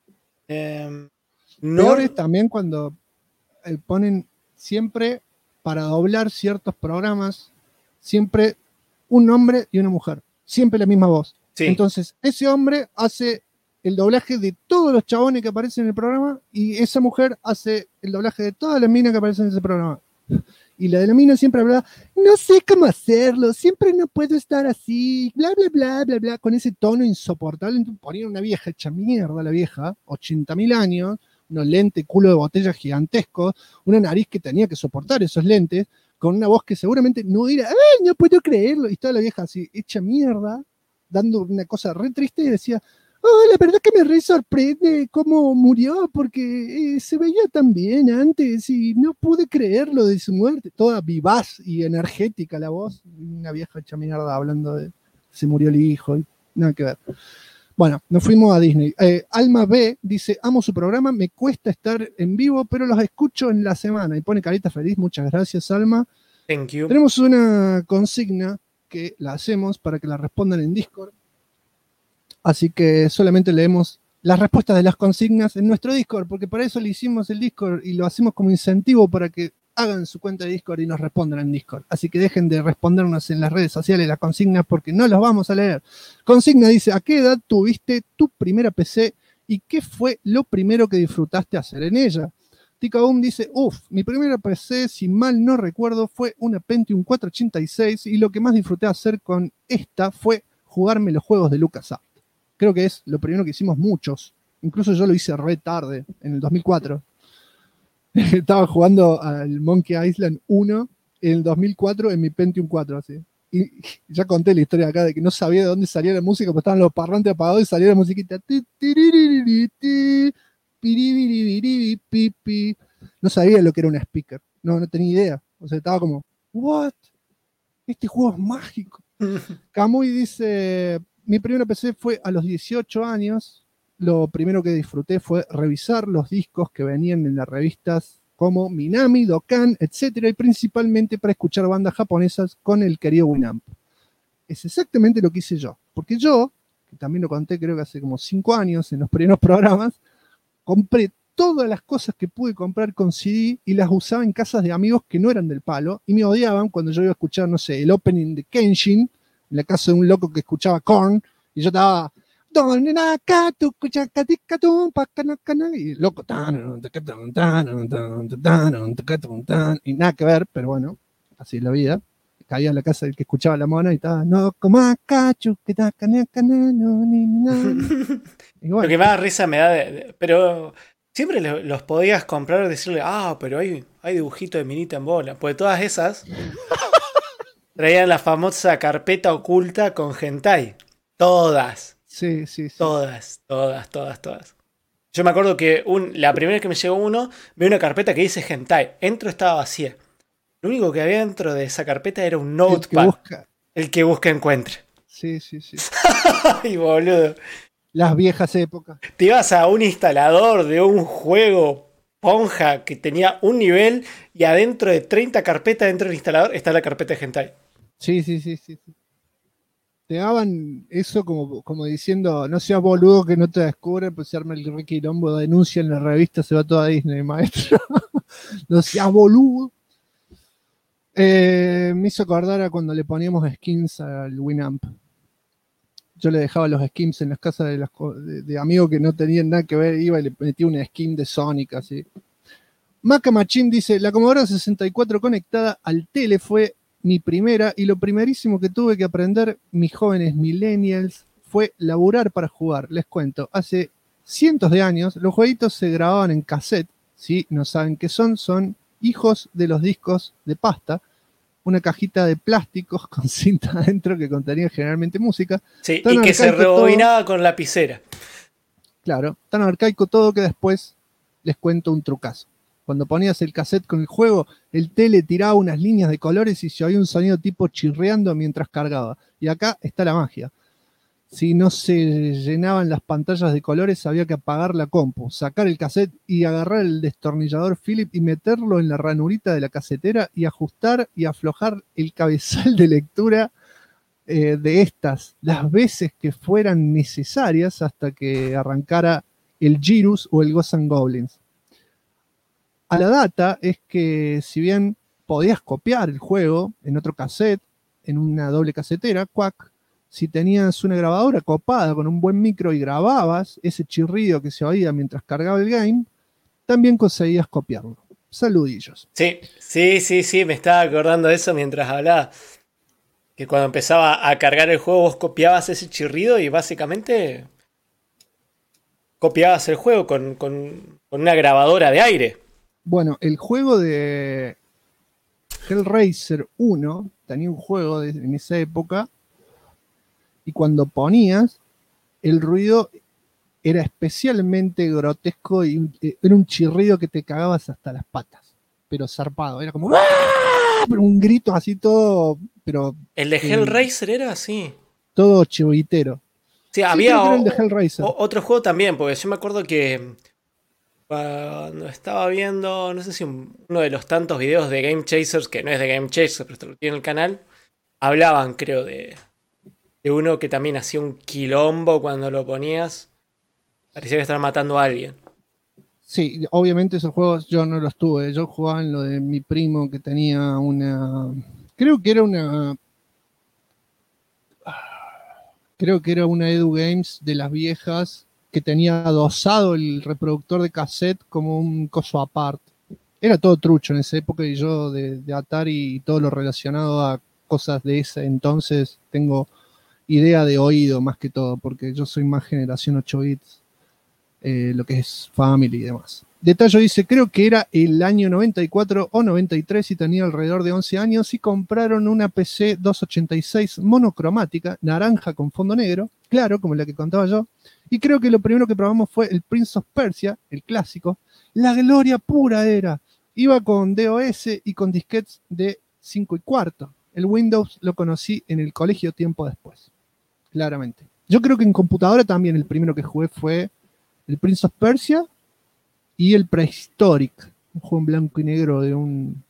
Peor es también cuando ponen siempre, para doblar ciertos programas, siempre un hombre y una mujer. Siempre la misma voz.
Sí.
Entonces, ese hombre hace el doblaje de todos los chabones que aparecen en el programa y esa mujer hace el doblaje de todas las minas que aparecen en ese programa. Y la de la mina siempre hablaba, no sé cómo hacerlo, siempre no puedo estar así, bla, bla, bla, bla, bla, con ese tono insoportable. Ponía una vieja hecha mierda, la vieja, 80.000 años, unos lentes culo de botella gigantescos, una nariz que tenía que soportar esos lentes, con una voz que seguramente no era, ¡ay, no puedo creerlo! Y toda la vieja así, hecha mierda, dando una cosa re triste y decía, la verdad que me re sorprende cómo murió, porque se veía tan bien antes y no pude creerlo de su muerte. Toda vivaz y energética la voz, una vieja hecha mierda hablando de se murió el hijo, y nada que ver. Bueno, nos fuimos a Disney. Alma B dice, amo su programa, me cuesta estar en vivo, pero los escucho en la semana. Y pone carita feliz, muchas gracias, Alma.
Thank you.
Tenemos una consigna que la hacemos para que la respondan en Discord. Así que solamente leemos las respuestas de las consignas en nuestro Discord, porque para eso le hicimos el Discord y lo hacemos como incentivo para que hagan su cuenta de Discord y nos respondan en Discord. Así que dejen de respondernos en las redes sociales las consignas porque no las vamos a leer. Consigna dice, ¿a qué edad tuviste tu primera PC y qué fue lo primero que disfrutaste hacer en ella? Ticaboom dice, mi primera PC, si mal no recuerdo, fue una Pentium 486 y lo que más disfruté hacer con esta fue jugarme los juegos de LucasArts. Creo que es lo primero que hicimos muchos. Incluso yo lo hice re tarde, en el 2004. Estaba jugando al Monkey Island 1 en el 2004 en mi Pentium 4, así. Y ya conté la historia acá de que no sabía de dónde salía la música, porque estaban los parlantes apagados y salía la musiquita. No sabía lo que era un speaker. No tenía idea. O sea, estaba como, ¿what? Este juego es mágico. Kamui dice, mi primera PC fue a los 18 años. lo primero que disfruté fue revisar los discos que venían en las revistas como Minami, Dokkan, etcétera, y principalmente para escuchar bandas japonesas con el querido Winamp. Es exactamente lo que hice yo, porque yo, que también lo conté creo que hace como 5 años en los primeros programas, compré todas las cosas que pude comprar con CD y las usaba en casas de amigos que no eran del palo y me odiaban cuando yo iba a escuchar, no sé, el opening de Kenshin, en la casa de un loco que escuchaba Korn, y yo estaba... y loco, y nada que ver, pero bueno, así es la vida. Caía en la casa del que escuchaba la mona y estaba, no, como acachu, que ta, cana, no, ni nada.
Lo que más risa me da, pero siempre los podías comprar y decirle, pero hay dibujito de minita en bola. Porque todas esas traían la famosa carpeta oculta con hentai. Todas.
Sí.
Todas. Yo me acuerdo que la primera vez que me llegó uno, vi una carpeta que dice hentai. Entro, estaba vacía. Lo único que había dentro de esa carpeta era un notepad. El que busca encuentre.
Sí.
Ay, boludo.
Las viejas épocas.
Te ibas a un instalador de un juego ponja que tenía un nivel y adentro de 30 carpetas dentro del instalador está la carpeta de hentai.
Sí. Te daban eso como diciendo, no seas boludo que no te descubren, pues se arma el requilombo, denuncia en la revista, se va toda Disney, maestro. No seas boludo. Me hizo acordar a cuando le poníamos skins al Winamp. Yo le dejaba los skins en las casas de amigos que no tenían nada que ver, iba y le metía una skin de Sonic, así. Maca Machín dice, la Commodore 64 conectada al tele fue mi primera, y lo primerísimo que tuve que aprender, mis jóvenes millennials, fue laburar para jugar. Les cuento, hace cientos de años los jueguitos se grababan en cassette. Si no saben qué son hijos de los discos de pasta, una cajita de plásticos con cinta adentro que contenía generalmente música.
Sí, y que se rebobinaba con lapicera.
Claro, tan arcaico todo que después les cuento un trucazo. Cuando ponías el cassette con el juego, el tele tiraba unas líneas de colores y se oía un sonido tipo chirriando mientras cargaba. Y acá está la magia. Si no se llenaban las pantallas de colores, había que apagar la compu, sacar el cassette y agarrar el destornillador Phillips y meterlo en la ranurita de la casetera y ajustar y aflojar el cabezal de lectura de estas las veces que fueran necesarias hasta que arrancara el Girus o el Ghosts and Goblins. A la data es que si bien podías copiar el juego en otro cassette, en una doble casetera, cuac, si tenías una grabadora copada con un buen micro y grababas ese chirrido que se oía mientras cargaba el game, también conseguías copiarlo. Saludillos.
Sí, me estaba acordando de eso mientras hablaba. Que cuando empezaba a cargar el juego vos copiabas ese chirrido y básicamente copiabas el juego con una grabadora de aire.
Bueno, el juego de Hellraiser 1 tenía un juego en esa época y cuando ponías, el ruido era especialmente grotesco y era un chirrido que te cagabas hasta las patas, pero zarpado, era como ¡ah! Pero un grito así todo, pero...
El de Hellraiser era así.
Todo chivitero.
Sí, había
el de Hellraiser.
Otro juego también, porque yo me acuerdo que cuando estaba viendo, no sé si uno de los tantos videos de Game Chasers, que no es de Game Chasers, pero lo tiene en el canal, hablaban, creo, de uno que también hacía un quilombo cuando lo ponías. Parecía que estaban matando a alguien.
Sí, obviamente esos juegos yo no los tuve. Yo jugaba en lo de mi primo que tenía una... Creo que era una Edu Games de las viejas que tenía adosado el reproductor de cassette como un coso aparte. Era todo trucho en esa época y yo de Atari y todo lo relacionado a cosas de ese entonces tengo idea de oído más que todo, porque yo soy más generación 8 bits, lo que es Family y demás. Detalle dice, creo que era el año 94 o 93 y tenía alrededor de 11 años y compraron una PC 286 monocromática, naranja con fondo negro, claro, como la que contaba yo, y creo que lo primero que probamos fue el Prince of Persia, el clásico. La gloria pura era. Iba con DOS y con disquetes de 5 1/4. El Windows lo conocí en el colegio tiempo después. Claramente. Yo creo que en computadora también el primero que jugué fue el Prince of Persia y el Prehistoric, un juego en blanco y negro de un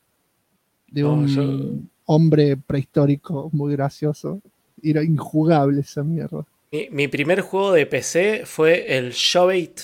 hombre prehistórico muy gracioso. Era injugable esa mierda.
Mi primer juego de PC fue el Shove-It.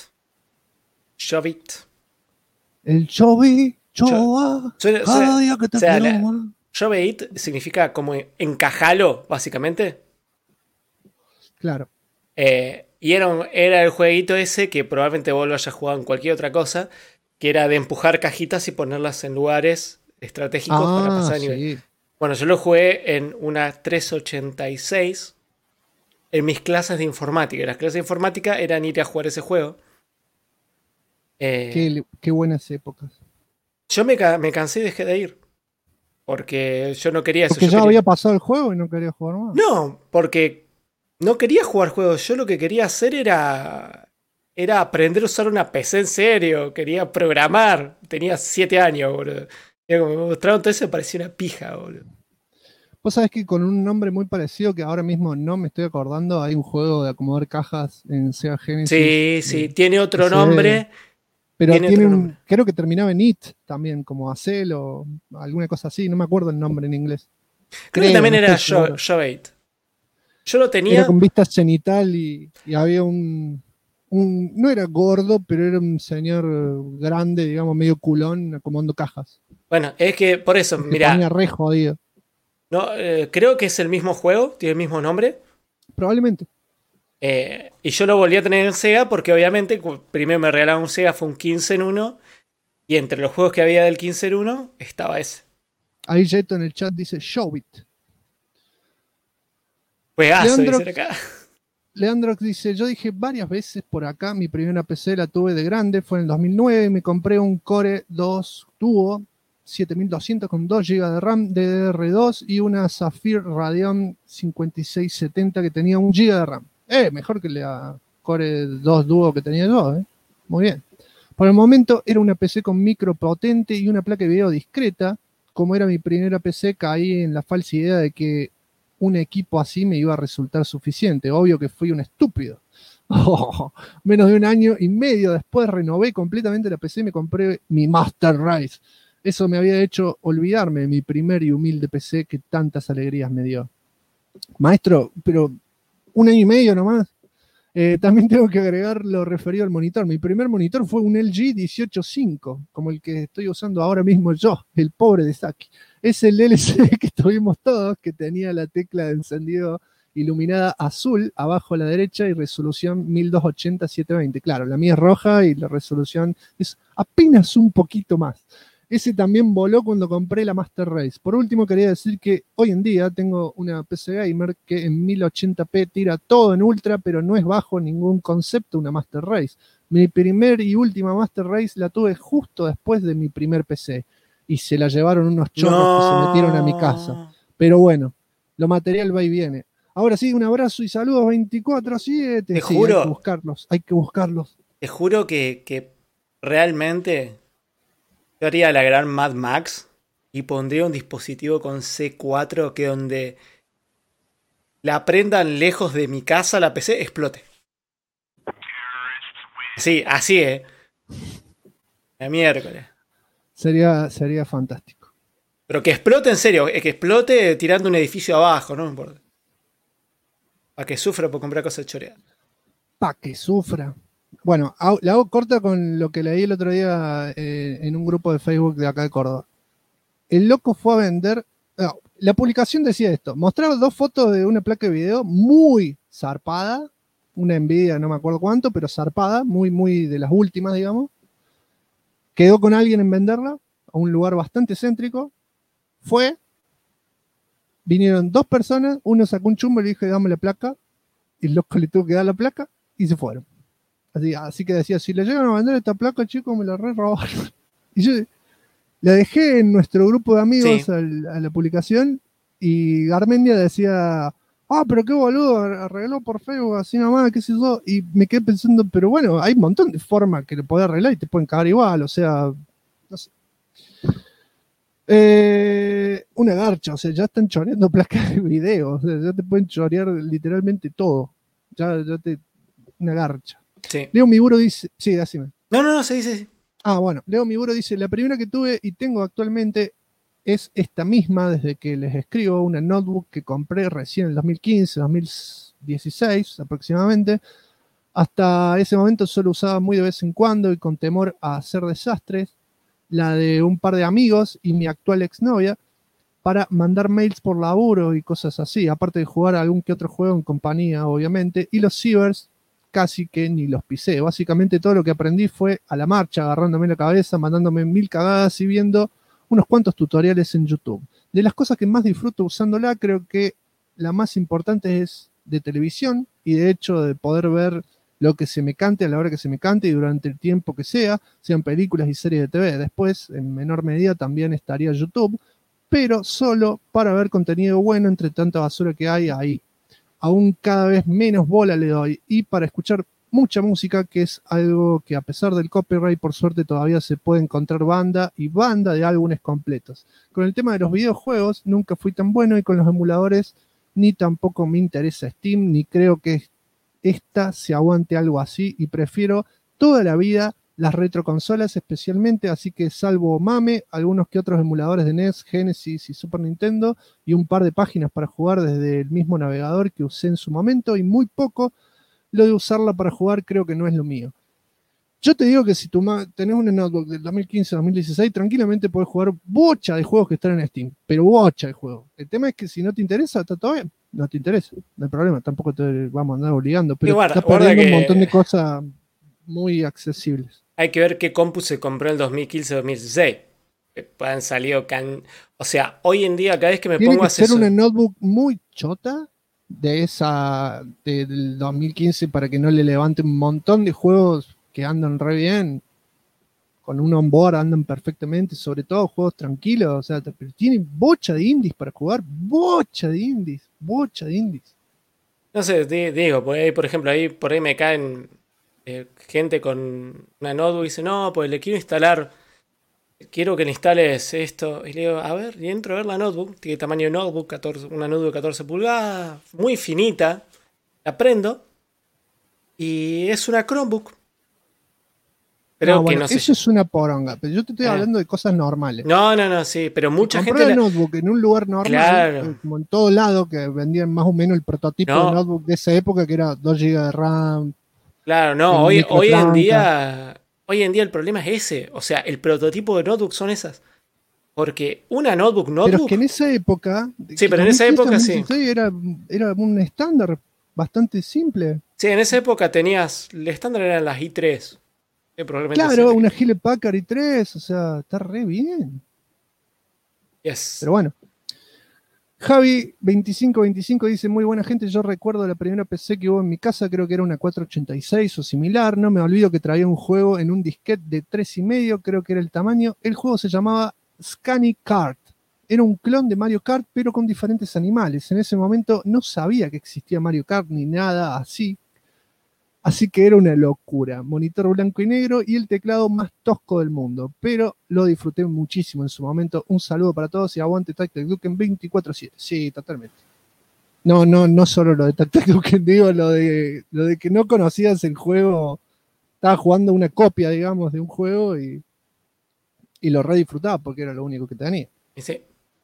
El Shove-It, cada día que te quiero más.
Shove-It significa como encajalo, básicamente.
Claro.
Y era el jueguito ese que probablemente vos lo hayas jugado en cualquier otra cosa, que era de empujar cajitas y ponerlas en lugares estratégicos para pasar de nivel. Bueno, yo lo jugué en una 386 en mis clases de informática. Las clases de informática eran ir a jugar ese juego.
Qué buenas épocas.
Yo me cansé y dejé de ir. Porque yo no quería eso.
Porque ya había pasado el juego y no quería jugar más.
No, porque no quería jugar juegos. Yo lo que quería hacer era aprender a usar una PC en serio. Quería programar. Tenía 7 años, boludo. Y como me mostraron todo eso, me parecía una pija, boludo.
Vos sabés que con un nombre muy parecido, que ahora mismo no me estoy acordando, hay un juego de acomodar cajas en Sega Genesis.
Sí, tiene otro nombre.
Pero tiene creo que terminaba en IT también, como Acel o alguna cosa así, no me acuerdo el nombre en inglés.
Creo que también era Shove-It. Yo lo tenía.
Era con vista cenital y había no era gordo, pero era un señor grande, digamos, medio culón, acomodando cajas.
Bueno, es que por eso, mirá.
Tenía re jodido.
No, creo que es el mismo juego, tiene el mismo nombre.
Probablemente.
Y yo lo volví a tener en Sega porque obviamente primero me regalaron un Sega, fue un 15 en 1. Y entre los juegos que había del 15 en 1 estaba ese.
Ahí Jeto en el chat dice Shove-It.
Juegazo, dice acá.
Leandrox dice, yo dije varias veces por acá, mi primera PC la tuve de grande, fue en el 2009, me compré un Core 2 Duo 7200 con 2 GB de RAM, DDR2 y una Sapphire Radeon 5670 que tenía 1 GB de RAM. Mejor que la Core 2 Duo que tenía yo, Muy bien. Por el momento era una PC con micro potente y una placa de video discreta. Como era mi primera PC, caí en la falsa idea de que un equipo así me iba a resultar suficiente. Obvio que fui un estúpido. Menos de 1 año y medio después renové completamente la PC y me compré mi Master Race. Eso me había hecho olvidarme de mi primer y humilde PC que tantas alegrías me dio. Maestro, pero 1 año y medio nomás. También tengo que agregar lo referido al monitor. Mi primer monitor fue un LG 185, como el que estoy usando ahora mismo yo, el pobre de Saki. Es el LCD que tuvimos todos, que tenía la tecla de encendido iluminada azul abajo a la derecha y resolución 1280x720. Claro, la mía es roja y la resolución es apenas un poquito más. Ese también voló cuando compré la Master Race. Por último, quería decir que hoy en día tengo una PC Gamer que en 1080p tira todo en ultra, pero no es bajo ningún concepto una Master Race. Mi primer y última Master Race la tuve justo después de mi primer PC. Y se la llevaron unos chorros que se metieron a mi casa. Pero bueno, lo material va y viene. Ahora sí, un abrazo y saludos 24/7.
Te juro.
Hay que buscarlos.
Te juro que realmente yo haría la gran Mad Max y pondría un dispositivo con C4 que donde la prendan lejos de mi casa, la PC explote. Sí, así, La miércoles.
Sería fantástico.
Pero que explote en serio, que explote tirando un edificio abajo, no me importa. Para que sufra por comprar cosas choreadas.
Para que sufra. Bueno, la hago corta con lo que leí el otro día en un grupo de Facebook de acá de Córdoba. El loco fue a vender... No, la publicación decía esto. Mostraba 2 fotos de una placa de video muy zarpada. Una Nvidia, no me acuerdo cuánto, pero zarpada. Muy, muy de las últimas, digamos. Quedó con alguien en venderla a un lugar bastante céntrico. Vinieron 2 personas. Uno sacó un chumbo y le dije, dame la placa. Y el loco le tuvo que dar la placa y se fueron. Así que decía, si le llegan a vender esta placa, chicos, me la robaron. Y yo la dejé en nuestro grupo de amigos a la publicación y Garmendia decía, pero qué boludo, arregló por Facebook así nomás, qué sé yo. Y me quedé pensando, pero bueno, hay un montón de formas que lo podés arreglar y te pueden cagar igual, o sea, no sé. Una garcha, o sea, ya están choreando placas de video, o sea, ya te pueden chorear literalmente todo. Una garcha.
Sí.
Leo Miburo dice... Sí, decime.
No, sí.
Ah, bueno. Leo Miburo dice, la primera que tuve y tengo actualmente es esta misma, desde que les escribo, una notebook que compré recién en el 2015, 2016 aproximadamente. Hasta ese momento solo usaba muy de vez en cuando y con temor a hacer desastres. La de un par de amigos y mi actual exnovia para mandar mails por laburo y cosas así, aparte de jugar algún que otro juego en compañía, obviamente, y los cibers casi que ni los pisé. Básicamente todo lo que aprendí fue a la marcha, agarrándome la cabeza, mandándome 1000 cagadas y viendo unos cuantos tutoriales en YouTube. De las cosas que más disfruto usándola, creo que la más importante es de televisión y de hecho de poder ver lo que se me cante a la hora que se me cante y durante el tiempo que sea, sean películas y series de TV. Después, en menor medida, también estaría YouTube, pero solo para ver contenido bueno entre tanta basura que hay ahí. Aún cada vez menos bola le doy, y para escuchar mucha música, que es algo que a pesar del copyright, por suerte todavía se puede encontrar banda de álbumes completos. Con el tema de los videojuegos nunca fui tan bueno, y con los emuladores ni tampoco me interesa Steam, ni creo que esta se aguante algo así, y prefiero toda la vida las retroconsolas especialmente, así que salvo mame, algunos que otros emuladores de NES, Genesis y Super Nintendo, y un par de páginas para jugar desde el mismo navegador que usé en su momento, y muy poco. Lo de usarla para jugar creo que no es lo mío. Yo te digo que si tú tenés una notebook del 2015-2016, tranquilamente podés jugar bocha de juegos que están en Steam, pero bocha de juegos. El tema es que si no te interesa, está todo bien, no te interesa, no hay problema, tampoco te vamos a andar obligando, pero estás perdiendo un montón de cosas muy accesibles.
Hay que ver qué compu se compró en el 2015-2016. Han salido O sea, hoy en día cada vez que me pongo a hacer
una notebook muy chota de esa del 2015 para que no le levante un montón de juegos que andan re bien. Con un onboard andan perfectamente, sobre todo juegos tranquilos. O sea, pero tiene bocha de indies para jugar. Bocha de indies.
No sé, digo, por ejemplo, por ahí me caen gente con una notebook y dice, no, pues le quiero instalar, quiero que le instales esto. Y le digo, a ver, y entro a ver la notebook, tiene tamaño de notebook, una notebook de 14 pulgadas, muy finita. La prendo y es una Chromebook.
Pero bueno, eso es una poronga, pero yo te estoy hablando de cosas normales.
No, sí, pero mucha gente...
Compré la notebook en un lugar normal,
claro,
como en todo lado, que vendían más o menos el prototipo de notebook de esa época, que era 2 GB de RAM.
Claro, no, hoy en día el problema es ese. O sea, el prototipo de notebook son esas. Porque una notebook...
Pero es que en esa época...
Sí, pero en esa época sí.
Era un estándar bastante simple.
Sí, en esa época el estándar eran las i3.
Claro, una Hewlett Packard i3, o sea, está re bien.
Yes.
Pero bueno. Javi2525 dice, muy buena gente, yo recuerdo la primera PC que hubo en mi casa, creo que era una 486 o similar, no me olvido que traía un juego en un disquete de 3,5, creo que era el tamaño, el juego se llamaba Scany Kart, era un clon de Mario Kart pero con diferentes animales, en ese momento no sabía que existía Mario Kart ni nada así que era una locura, monitor blanco y negro y el teclado más tosco del mundo, pero lo disfruté muchísimo en su momento. Un saludo para todos y aguante Tactic Duken 24/7. Sí, totalmente. No solo lo de Tactic Duken, digo lo de que no conocías el juego, estaba jugando una copia, digamos, de un juego y lo re disfrutaba porque era lo único que tenía.
Sí.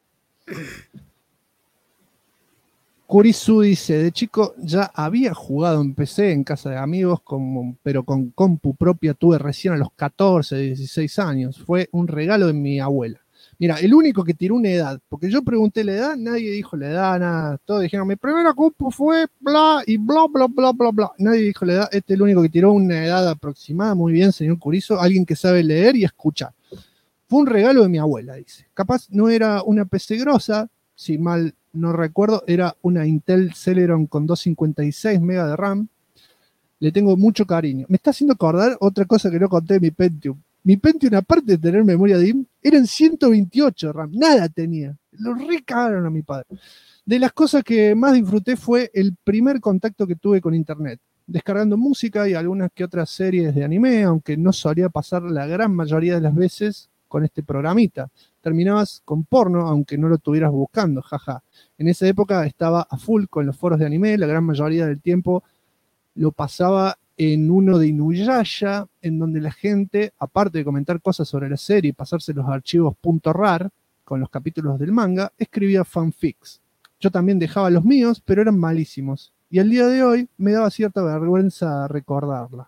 Kurisu dice, de chico ya había jugado en PC en casa de amigos, pero con compu propia tuve recién a los 14, 16 años. Fue un regalo de mi abuela. Mira, el único que tiró una edad, porque yo pregunté la edad, nadie dijo la edad, nada. Todos dijeron, mi primera compu fue bla, y bla, bla, bla, bla, bla. Nadie dijo la edad, este es el único que tiró una edad aproximada. Muy bien, señor Kurisu, alguien que sabe leer y escuchar. Fue un regalo de mi abuela, dice. Capaz no era una PC grosa, si mal no recuerdo, era una Intel Celeron con 256 MB de RAM. Le tengo mucho cariño. Me está haciendo acordar otra cosa que no conté de mi Pentium. Mi Pentium, aparte de tener memoria DIMM, eran 128 de RAM. Nada tenía. Lo recagaron a mi padre. De las cosas que más disfruté fue el primer contacto que tuve con internet. Descargando música y algunas que otras series de anime, aunque no solía pasar la gran mayoría de las veces con este programita. Terminabas con porno, aunque no lo estuvieras buscando, jaja. En esa época estaba a full con los foros de anime, la gran mayoría del tiempo lo pasaba en uno de Inuyasha, en donde la gente, aparte de comentar cosas sobre la serie y pasarse los archivos .rar con los capítulos del manga, escribía fanfics. Yo también dejaba los míos, pero eran malísimos. Y al día de hoy me daba cierta vergüenza recordarlo.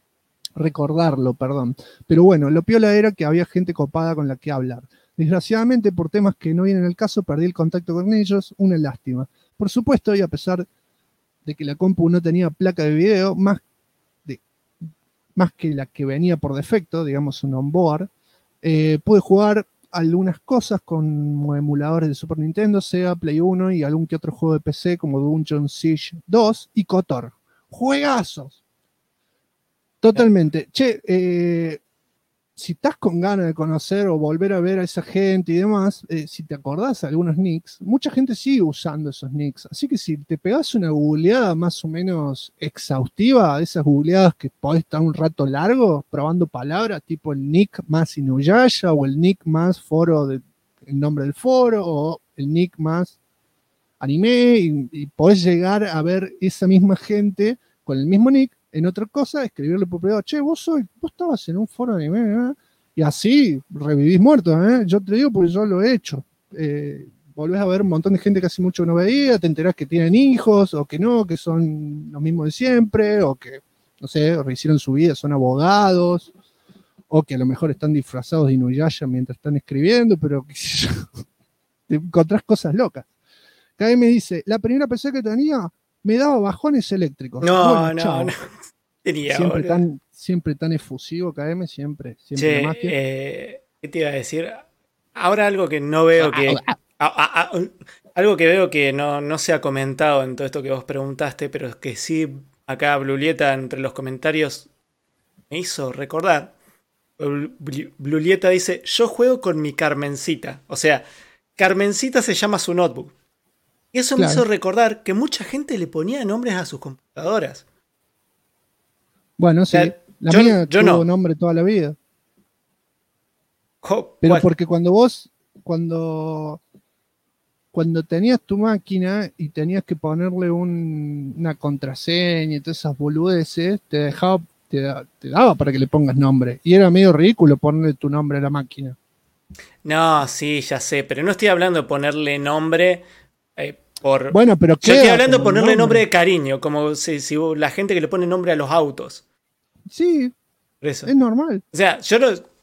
Pero bueno, lo piola era que había gente copada con la que hablar. Desgraciadamente, por temas que no vienen al caso, perdí el contacto con ellos, una lástima. Por supuesto, y a pesar de que la compu no tenía placa de video, más que la que venía por defecto, digamos un onboard, pude jugar algunas cosas con emuladores de Super Nintendo, Sega, Play 1 y algún que otro juego de PC como Dungeon Siege 2 y KOTOR. ¡Juegazos! Totalmente. Che, si estás con ganas de conocer o volver a ver a esa gente y demás, si te acordás de algunos nicks, mucha gente sigue usando esos nicks. Así que si te pegás una googleada más o menos exhaustiva, de esas googleadas que podés estar un rato largo probando palabras, tipo el nick más Inuyasha o el nick más foro, el nombre del foro, o el nick más anime, y podés llegar a ver esa misma gente con el mismo nick en otra cosa, escribirle por privado, che, vos estabas en un foro de anime, ¿eh? Y así revivís muertos, ¿eh? Yo te digo porque yo lo he hecho. Volvés a ver un montón de gente que hace mucho que no veía, te enterás que tienen hijos, o que no, que son los mismos de siempre, o que, no sé, rehicieron su vida, son abogados, o que a lo mejor están disfrazados de Inuyasha mientras están escribiendo, pero qué sé yo, te encontrás cosas locas. KM me dice, la primera PC que tenía me daba bajones eléctricos.
No.
Siempre tan efusivo, KM, siempre
che,
la magia.
¿Qué te iba a decir? Ahora algo que no veo que... algo que veo que no se ha comentado en todo esto que vos preguntaste, pero es que sí, acá Blulieta entre los comentarios me hizo recordar. Blulieta dice, yo juego con mi Carmencita. O sea, Carmencita se llama su notebook. Y eso me hizo recordar que mucha gente le ponía nombres a sus computadoras.
Bueno, sí. La mía tuvo nombre toda la vida. Pero porque cuando tenías tu máquina y tenías que ponerle una contraseña y todas esas boludeces, te daba para que le pongas nombre. Y era medio ridículo ponerle tu nombre a la máquina.
No, sí, ya sé. Pero no estoy hablando de ponerle nombre...
Bueno, pero
yo estoy hablando de ponerle nombre de cariño, como si la gente que le pone nombre a los autos.
Sí,
eso.
Es normal.
O sea, yo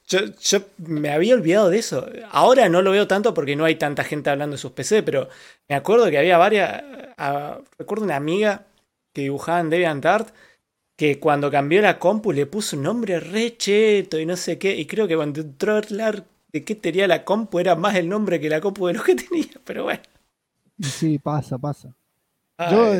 me había olvidado de eso. Ahora no lo veo tanto porque no hay tanta gente hablando de sus PC, pero me acuerdo que había varias... recuerdo una amiga que dibujaba en DeviantArt que cuando cambió la compu le puso un nombre re cheto y no sé qué, y creo que cuando entró a hablar de qué tenía la compu era más el nombre que la compu de lo que tenía, pero bueno.
Sí, pasa. Yo,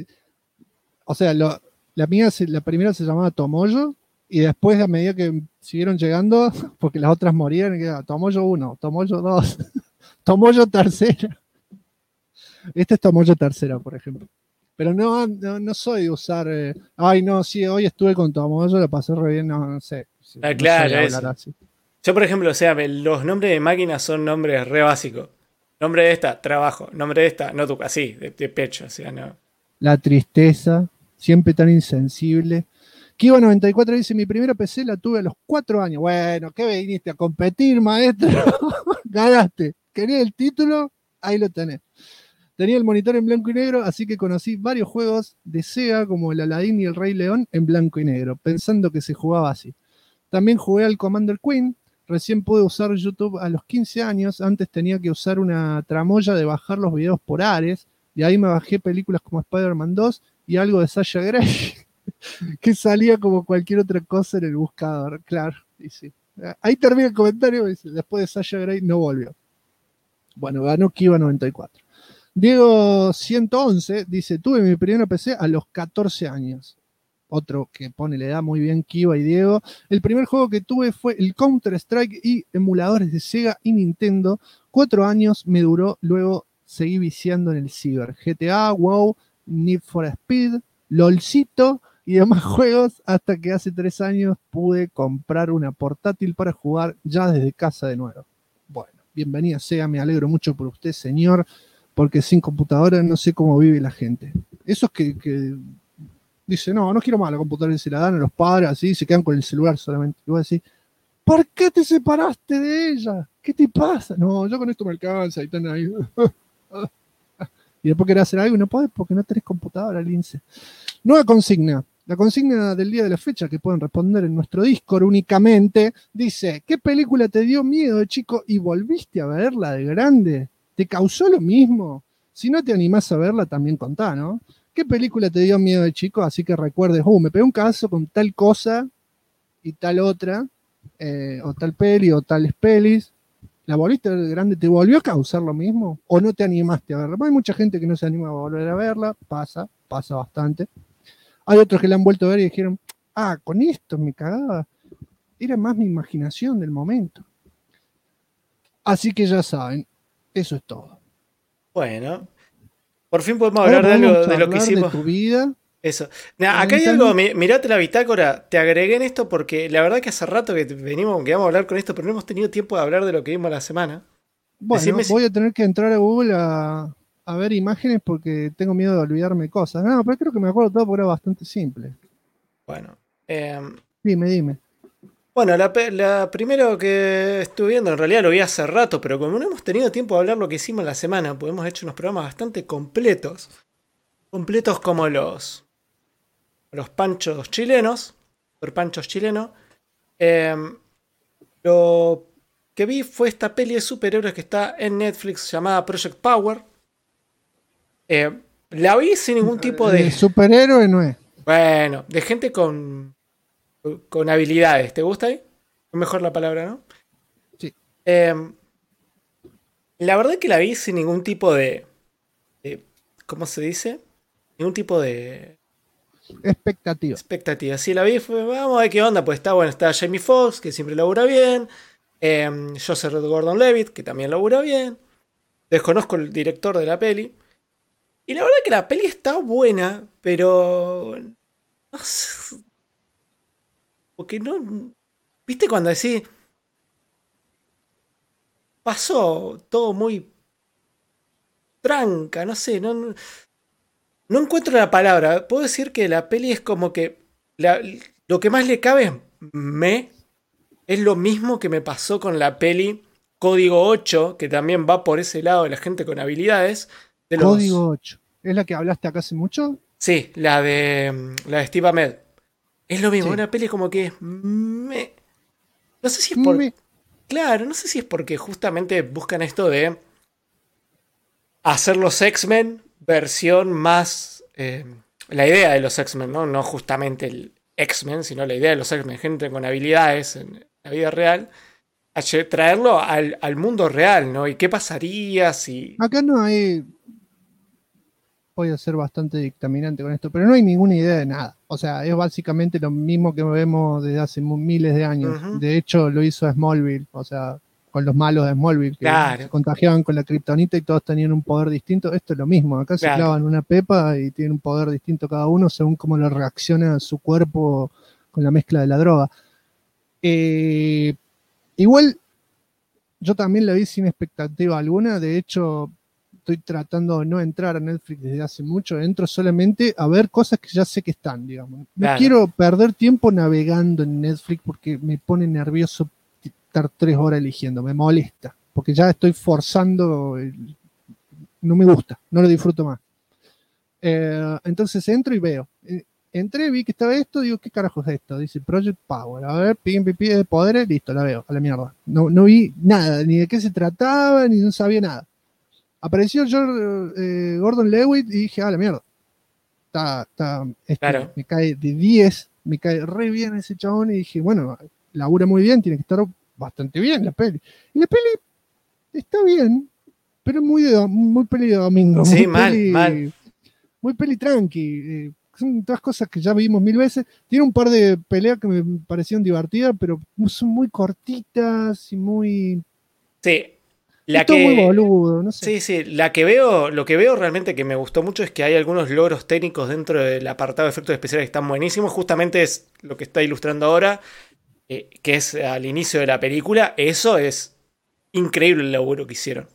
o sea, la mía, la primera se llamaba Tomoyo, y después a medida que siguieron llegando, porque las otras morían, quedaba Tomoyo 1, Tomoyo 2, Tomoyo tercera. Este es Tomoyo tercera, por ejemplo. Pero no soy de usar, sí, hoy estuve con Tomoyo, lo pasé re bien, no sé.
Claro, eso. Yo, por ejemplo, o sea, los nombres de máquinas son nombres re básicos. Nombre de esta, trabajo. Nombre de esta, no tu, así, de pecho. O sea, no.
La tristeza, siempre tan insensible. Kiva94 dice, mi primera PC la tuve a los 4 años. Bueno, ¿qué viniste a competir, maestro? Ganaste. ¿Querías el título? Ahí lo tenés. Tenía el monitor en blanco y negro, así que conocí varios juegos de Sega, como el Aladdin y el Rey León, en blanco y negro, pensando que se jugaba así. También jugué al Commander Queen. Recién pude usar YouTube a los 15 años. Antes tenía que usar una tramoya de bajar los videos por Ares. Y ahí me bajé películas como Spider-Man 2 y algo de Sasha Grey, que salía como cualquier otra cosa en el buscador. Claro, y sí. Ahí termina el comentario. Dice, después de Sasha Grey no volvió. Bueno, ganó Kiva94. Diego 111 dice, tuve mi primera PC a los 14 años. Otro que pone la edad muy bien, Kiva y Diego. El primer juego que tuve fue el Counter-Strike y emuladores de Sega y Nintendo. 4 años me duró, luego seguí viciando en el ciber. GTA, WoW, Need for Speed, LOLcito y demás juegos, hasta que hace 3 años pude comprar una portátil para jugar ya desde casa de nuevo. Bueno, bienvenida sea, me alegro mucho por usted, señor, porque sin computadora no sé cómo vive la gente. Esos que Dice, no quiero más la computadora, y se la dan a los padres, así, y se quedan con el celular solamente. Y vos decís, ¿por qué te separaste de ella? ¿Qué te pasa? No, yo con esto me alcanza, y están ahí. Y después querés hacer algo y no podés porque no tenés computadora, lince. Nueva consigna. La consigna del día de la fecha que pueden responder en nuestro Discord únicamente dice, ¿qué película te dio miedo de chico y volviste a verla de grande? ¿Te causó lo mismo? Si no te animás a verla, también contá, ¿no? ¿Qué película te dio miedo de chico? Así que recuerdes, me pegué un caso con tal cosa y tal otra, o tal peli o tales pelis. ¿La volviste a ver de grande? ¿Te volvió a causar lo mismo? ¿O no te animaste a verla? Hay mucha gente que no se anima a volver a verla, pasa bastante. Hay otros que la han vuelto a ver y dijeron, con esto me cagaba. Era más mi imaginación del momento. Así que ya saben, eso es todo.
Bueno, por fin podemos hablar de algo de lo que hicimos.
De tu vida.
Eso. Acá hay algo, mirate la bitácora, te agregué en esto porque la verdad que hace rato que vamos a hablar con esto, pero no hemos tenido tiempo de hablar de lo que vimos la semana.
Bueno, voy a tener que entrar a Google a ver imágenes porque tengo miedo de olvidarme cosas. No, pero creo que me acuerdo todo porque era bastante simple.
Bueno.
Dime.
Bueno, la primero que estuve viendo, en realidad lo vi hace rato, pero como no hemos tenido tiempo de hablar lo que hicimos la semana, pues hemos hecho unos programas bastante completos. Completos como los panchos chilenos. Los panchos chilenos. Lo que vi fue esta peli de superhéroes que está en Netflix llamada Project Power. La vi sin ningún tipo de...
Superhéroe no es.
Bueno, de gente con habilidades. ¿Te gusta ahí? Es mejor la palabra, ¿no?
Sí.
La verdad que la vi sin ningún tipo de ¿cómo se dice? Ningún tipo de... expectativa. Sí, la vi, vamos a ver qué onda. Pues está Jamie Foxx, que siempre labura bien. Joseph Gordon-Levitt, que también labura bien. Desconozco el director de la peli. Y la verdad que la peli está buena, pero... no sé, porque no... ¿Viste cuando decís... pasó todo muy... tranca, no sé, no encuentro la palabra. Puedo decir que la peli es como que... lo que más le cabe es lo mismo que me pasó con la peli Código 8, que también va por ese lado de la gente con habilidades.
Código 8. ¿Es la que hablaste acá hace mucho?
Sí, la de Steve Ahmed. Es lo mismo,
sí.
Una peli como que no sé si es por... Claro, no sé si es porque justamente buscan esto de hacer los X-Men versión más... la idea de los X-Men, ¿no? No justamente el X-Men, sino la idea de los X-Men, gente con habilidades en la vida real, a traerlo al mundo real, ¿no? ¿Y qué pasaría si...?
Acá no hay... Voy a ser bastante dictaminante con esto, pero no hay ninguna idea de nada. O sea, es básicamente lo mismo que vemos desde hace miles de años. Uh-huh. De hecho, lo hizo Smallville, o sea, con los malos de Smallville, que se contagiaban con la kriptonita y todos tenían un poder distinto. Esto es lo mismo. Acá se clavan una pepa y tienen un poder distinto cada uno según cómo le reacciona su cuerpo con la mezcla de la droga. Igual, yo también la vi sin expectativa alguna. De hecho... estoy tratando de no entrar a Netflix desde hace mucho, entro solamente a ver cosas que ya sé que están, digamos. No quiero perder tiempo navegando en Netflix porque me pone nervioso estar 3 horas eligiendo, me molesta, porque ya estoy forzando, no me gusta, no lo disfruto más. Entonces entro y veo. Entré, vi que estaba esto, digo, ¿qué carajo es esto? Dice Project Power, a ver, pide de poderes, listo, la veo, a la mierda. No vi nada, ni de qué se trataba, ni no sabía nada. Apareció Gordon-Levitt y dije, la mierda.
Claro.
Me cae de 10, me cae re bien ese chabón y dije, bueno, labura muy bien, tiene que estar bastante bien la peli. Y la peli está bien, pero muy peli de domingo.
Sí, mal.
Muy peli tranqui. Son todas cosas que ya vimos 1000 veces. Tiene un par de peleas que me parecieron divertidas, pero son muy cortitas y muy...
Sí.
Muy boludo, no sé.
Sí, lo que veo realmente que me gustó mucho es que hay algunos logros técnicos dentro del apartado de efectos especiales que están buenísimos. Justamente es lo que está ilustrando ahora, que es al inicio de la película. Eso es increíble el laburo que hicieron.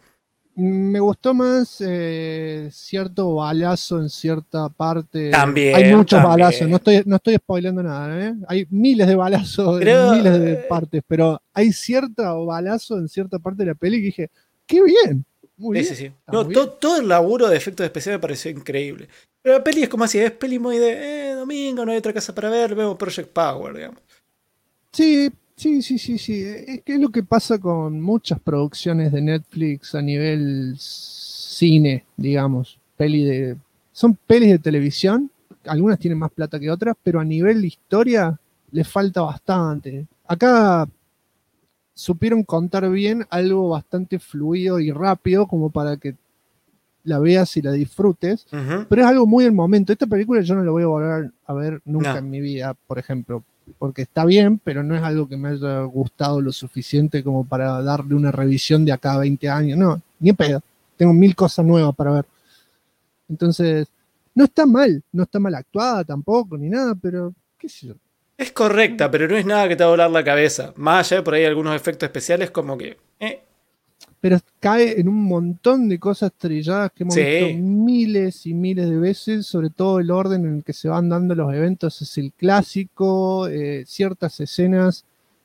Me gustó más cierto balazo en cierta parte.
También.
Hay muchos balazos, no estoy spoileando nada, ¿eh? Hay miles de balazos en miles de partes, pero hay cierto balazo en cierta parte de la peli que dije, ¡qué bien! Muy bien.
Sí. No, todo el laburo de efectos especiales me pareció increíble. Pero la peli es como así, es peli muy de domingo, no hay otra casa para ver, vemos Project Power, digamos.
Sí. Es que es lo que pasa con muchas producciones de Netflix a nivel cine, digamos. Son pelis de televisión, algunas tienen más plata que otras, pero a nivel de historia les falta bastante. Acá supieron contar bien algo bastante fluido y rápido como para que la veas y la disfrutes, pero es algo muy del momento. Esta película yo no la voy a volver a ver nunca en mi vida, por ejemplo, porque está bien, pero no es algo que me haya gustado lo suficiente como para darle una revisión de acá a 20 años, no, ni en pedo, tengo 1000 cosas nuevas para ver. Entonces, no está mal actuada tampoco, ni nada, pero qué sé yo.
Es correcta, pero no es nada que te va a volar la cabeza. Más allá de por ahí algunos efectos especiales como que...
Pero cae en un montón de cosas trilladas que hemos visto miles y miles de veces, sobre todo el orden en el que se van dando los eventos es el clásico, ciertas escenas,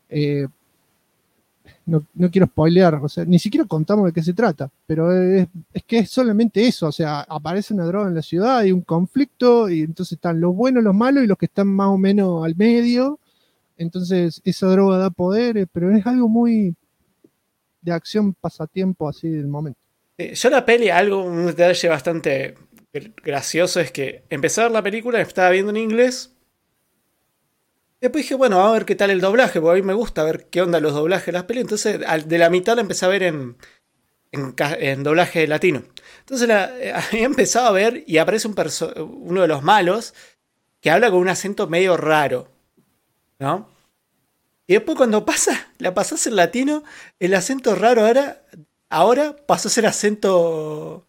no quiero spoilear, o sea, ni siquiera contamos de qué se trata, pero es que es solamente eso, o sea, aparece una droga en la ciudad, hay un conflicto, y entonces están los buenos, los malos y los que están más o menos al medio, entonces esa droga da poderes, pero es algo muy... de acción pasatiempo así del momento.
Yo la peli, un detalle bastante gracioso es que empecé a ver la película, estaba viendo en inglés. Después dije, bueno, vamos a ver qué tal el doblaje, porque a mí me gusta ver qué onda los doblajes de las pelis. Entonces, de la mitad la empecé a ver en doblaje latino. Entonces, había empezado a ver y aparece uno de los malos que habla con un acento medio raro, ¿no? Y después cuando la pasás en latino, el acento raro ahora pasó a ser acento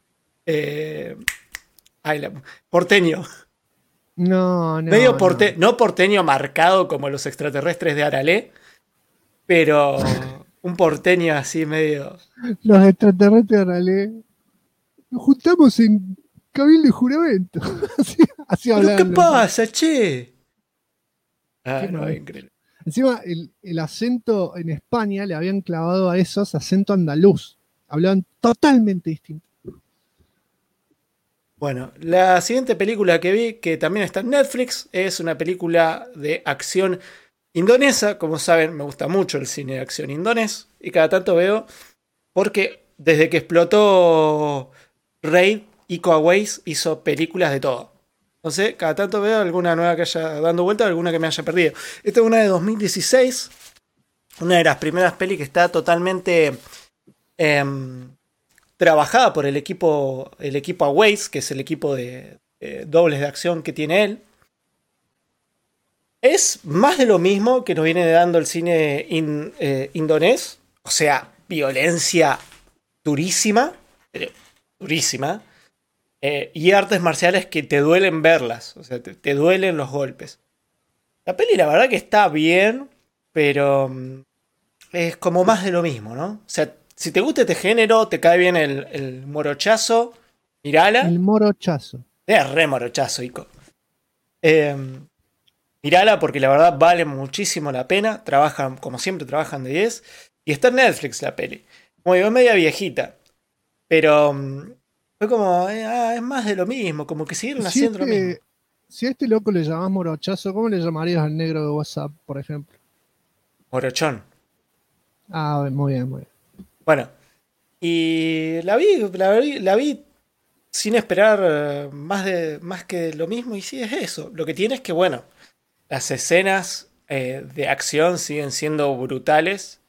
porteño.
No.
Medio no porteño marcado como los extraterrestres de Aralé, pero un porteño así medio...
Los extraterrestres de Aralé. Nos juntamos en Cabildo y Juramento. así
¿Pero qué pasa, che?
No, increíble. Encima, el acento en España le habían clavado a esos acento andaluz. Hablaban totalmente distinto.
Bueno, la siguiente película que vi, que también está en Netflix, es una película de acción indonesa. Como saben, me gusta mucho el cine de acción indonés. Y cada tanto veo, porque desde que explotó Raid, Iko Uwais hizo películas de todo. Entonces, cada tanto veo alguna nueva que haya dando vuelta, alguna que me haya perdido. Esta es una de 2016, una de las primeras pelis que está totalmente trabajada por el equipo Uwais, que es el equipo de dobles de acción que tiene él. Es más de lo mismo que nos viene dando el cine indonés, o sea, violencia durísima, durísima. Y artes marciales que te duelen verlas. O sea, te duelen los golpes. La peli la verdad que está bien, pero es como más de lo mismo, ¿no? O sea, si te gusta este género, te cae bien el morochazo, mirala.
El morochazo.
Es re morochazo, Ico. Mirala porque la verdad vale muchísimo la pena. Como siempre, trabajan de 10. Y está en Netflix la peli. Como digo, es media viejita. Pero... fue como, es más de lo mismo, como que siguieron haciendo lo mismo.
Si a este loco le llamás morochazo, ¿cómo le llamarías al negro de WhatsApp, por ejemplo?
Morochón.
Muy bien.
Bueno, y la vi sin esperar más que lo mismo, y sí es eso. Lo que tiene es que, bueno, las escenas de acción siguen siendo brutales.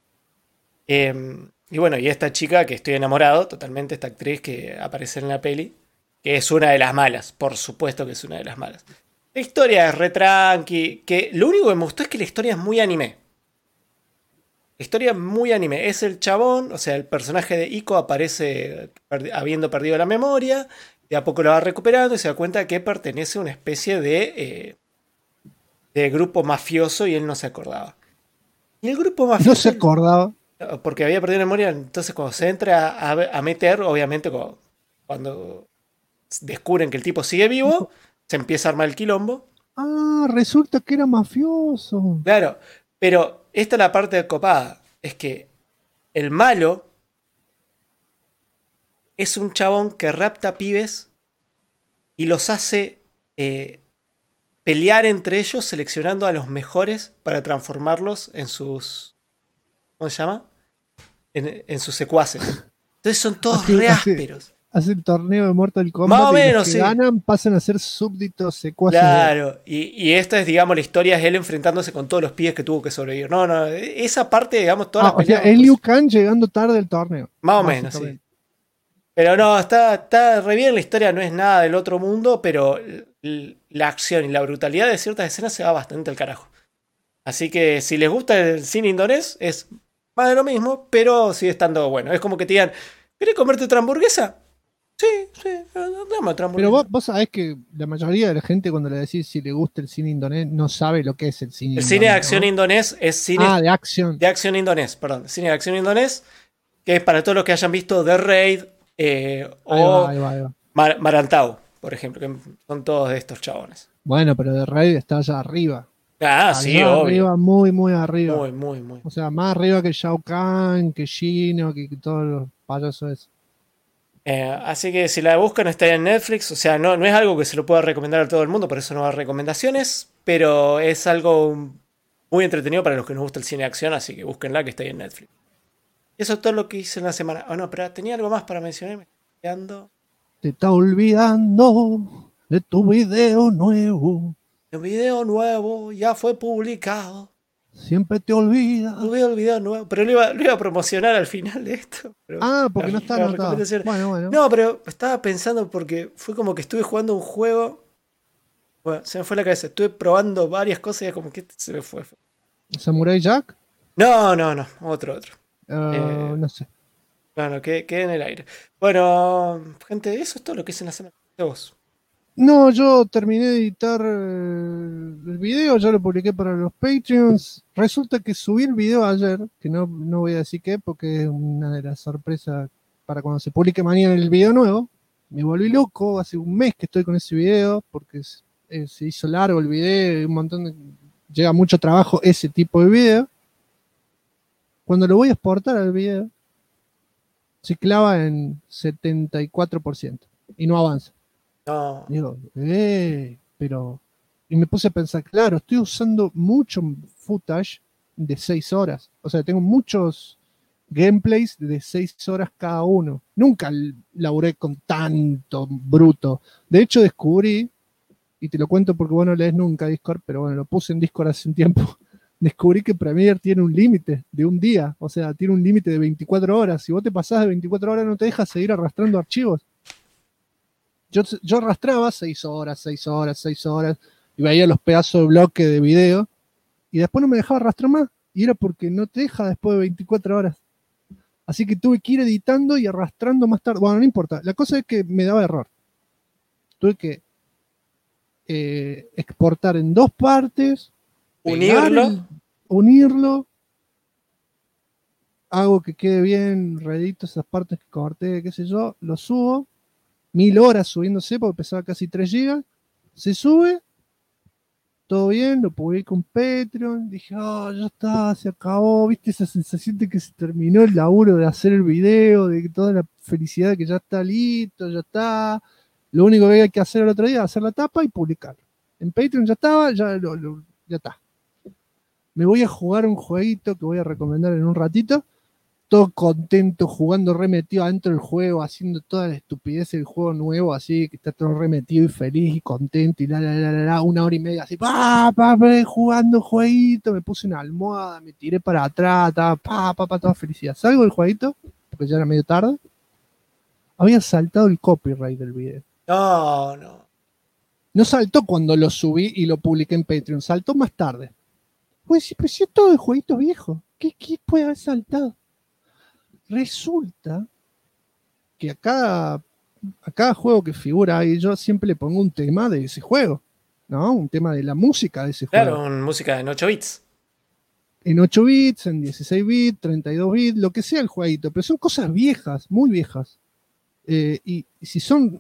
Y bueno, y esta chica que estoy enamorado totalmente, esta actriz que aparece en la peli, que es una de las malas, por supuesto que es una de las malas. La historia es re tranqui, que lo único que me gustó es que la historia es muy anime. La historia es muy anime. Es el chabón, o sea, el personaje de Iko aparece habiendo perdido la memoria, de a poco lo va recuperando y se da cuenta que pertenece a una especie de grupo mafioso y él no se acordaba. Y el grupo mafioso...
¿No se acordaba?
Porque había perdido memoria, entonces cuando se entra a meter, obviamente cuando descubren que el tipo sigue vivo, se empieza a armar el quilombo.
Ah, resulta que era mafioso.
Claro, pero esta es la parte copada, es que el malo es un chabón que rapta pibes y los hace pelear entre ellos seleccionando a los mejores para transformarlos en sus... ¿Cómo se llama? En sus secuaces. Entonces son todos re ásperos.
Hace el torneo de Mortal Kombat.
Más o menos,
y los que ganan pasan a ser súbditos secuaces.
Claro, y esta es, digamos, la historia es él enfrentándose con todos los pibes que tuvo que sobrevivir. No, esa parte, digamos, todas las peleas.
O sea, el Liu Kang llegando tarde al torneo.
Más o menos, sí. Pero no, está re bien, la historia no es nada del otro mundo, pero la acción y la brutalidad de ciertas escenas se va bastante al carajo. Así que si les gusta el cine indonés, es más de lo mismo, pero sigue estando bueno. Es como que te digan, ¿querés comerte otra hamburguesa? Sí, dame otra hamburguesa.
Pero vos sabés que la mayoría de la gente cuando le decís si le gusta el cine indonés no sabe lo que es el cine indonés.
El cine de acción indonés es cine...
de acción.
De acción indonés, perdón. Cine de acción indonés, que es para todos los que hayan visto The Raid o
ahí va.
Marantau, por ejemplo, que son todos de estos chabones.
Bueno, pero The Raid está allá arriba.
Sí, obvio.
Arriba, muy, muy arriba.
Muy.
O sea, más arriba que Shao Kahn, que Shino, que todos los payasos esos.
Así que si la buscan está en Netflix. O sea, no es algo que se lo pueda recomendar a todo el mundo, por eso no va a recomendaciones. Pero es algo muy entretenido para los que nos gusta el cine de acción, así que búsquenla que está ahí en Netflix. Y eso es todo lo que hice en la semana. Oh, no, pero tenía algo más para mencionar.
Te está olvidando de tu video nuevo.
El video nuevo ya fue publicado.
Siempre te olvidas.
El video nuevo. Pero lo iba a promocionar al final de esto. Pero
porque no está anotado. Bueno.
No, pero estaba pensando porque fue como que estuve jugando un juego. Bueno, se me fue la cabeza. Estuve probando varias cosas y es como que se me fue.
¿Samurai Jack?
No. Otro.
No sé.
Bueno, quedé en el aire. Bueno, gente, eso es todo lo que hice en la semana de vos.
No, yo terminé de editar el video, ya lo publiqué para los Patreons. Resulta que subí el video ayer, que no voy a decir qué, porque es una de las sorpresas para cuando se publique mañana el video nuevo. Me volví loco, hace un mes que estoy con ese video, porque se hizo largo el video, y llega mucho trabajo ese tipo de video. Cuando lo voy a exportar al video, se clava en 74% y no avanza.
No.
Digo, pero... Y me puse a pensar, claro, estoy usando mucho footage de 6 horas. O sea, tengo muchos gameplays de 6 horas cada uno. Nunca laburé con tanto bruto. De hecho, descubrí, y te lo cuento porque vos no lees nunca Discord, pero bueno, lo puse en Discord hace un tiempo. Descubrí que Premiere tiene un límite de un día. O sea, tiene un límite de 24 horas. Si vos te pasás de 24 horas, no te deja seguir arrastrando archivos. Yo arrastraba 6 horas, y veía los pedazos de bloque de video, y después no me dejaba arrastrar más, y era porque no te deja después de 24 horas. Así que tuve que ir editando y arrastrando más tarde. Bueno, no importa, la cosa es que me daba error. Tuve que exportar en 2 partes, unirlo, hago que quede bien, reedito esas partes que corté, qué sé yo, lo subo, 1000 horas subiéndose porque pesaba casi 3 GB, se sube, todo bien, lo publico en Patreon, dije, ya está, se acabó, viste esa sensación de que se terminó el laburo de hacer el video, de que toda la felicidad de que ya está listo, ya está, lo único que había que hacer el otro día, hacer la tapa y publicarlo. En Patreon ya estaba, ya está. Me voy a jugar un jueguito que voy a recomendar en un ratito, todo contento, jugando remetido adentro del juego, haciendo toda la estupidez del juego nuevo, así, que está todo remetido y feliz y contento, y 1 hora y media, así, jugando jueguito, me puse una almohada, me tiré para atrás, toda felicidad. Salgo del jueguito, porque ya era medio tarde, había saltado el copyright del video. No saltó cuando lo subí y lo publiqué en Patreon, saltó más tarde. Pues sí, pero si es todo el jueguito viejo, ¿qué puede haber saltado? Resulta que a cada juego que figura ahí yo siempre le pongo un tema de ese juego, ¿no? Un tema de la música de ese juego.
Claro, música en 8 bits.
en 8 bits, en 16 bits, 32 bits, lo que sea el jueguito, pero son cosas viejas, muy viejas. Y si son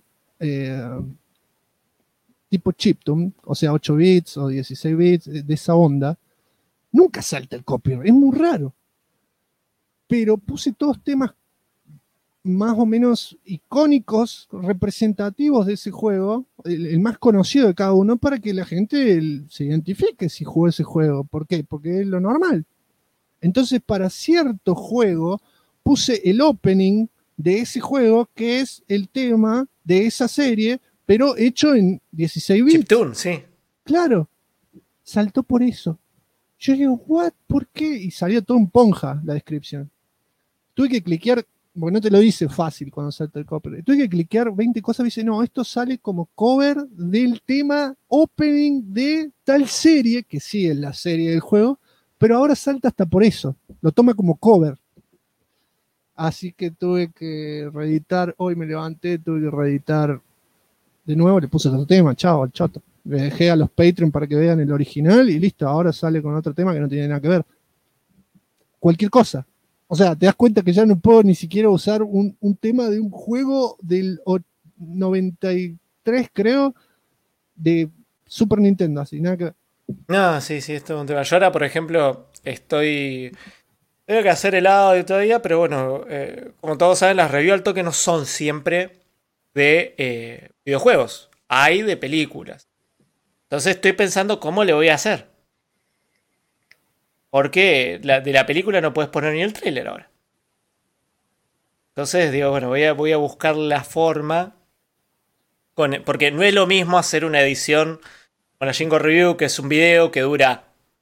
tipo chiptune, o sea, 8 bits o 16 bits, de esa onda, nunca salta el copyright, es muy raro. Pero puse todos temas más o menos icónicos, representativos de ese juego, el más conocido de cada uno, para que la gente se identifique si jugó ese juego. ¿Por qué? Porque es lo normal. Entonces, para cierto juego, puse el opening de ese juego, que es el tema de esa serie, pero hecho en 16 bits.
Chiptune, sí.
Claro, saltó por eso. Yo digo, ¿what? ¿Por qué? Y salió todo en ponja la descripción. Tuve que cliquear, porque no te lo dice fácil cuando salta el copyright. Tuve que cliquear 20 cosas y dice, no, esto sale como cover del tema opening de tal serie, que sí es la serie del juego, pero ahora salta hasta por eso. Lo toma como cover. Así que tuve que reeditar, hoy me levanté, tuve que reeditar de nuevo, le puse otro tema, chao, al choto. Le dejé a los Patreon para que vean el original y listo, ahora sale con otro tema que no tiene nada que ver. Cualquier cosa. O sea, te das cuenta que ya no puedo ni siquiera usar un tema de un juego del 93, creo, de Super Nintendo, así, nada que ver.
No, sí, esto es un tema. Yo ahora, por ejemplo, tengo que hacer el audio todavía, pero bueno, como todos saben, las reviews al toque no son siempre de videojuegos. Hay de películas. Entonces estoy pensando cómo le voy a hacer. Porque de la película no puedes poner ni el tráiler ahora. Entonces digo, bueno, voy a buscar la forma. Porque no es lo mismo hacer una edición con la Jingo Review, que es un video que dura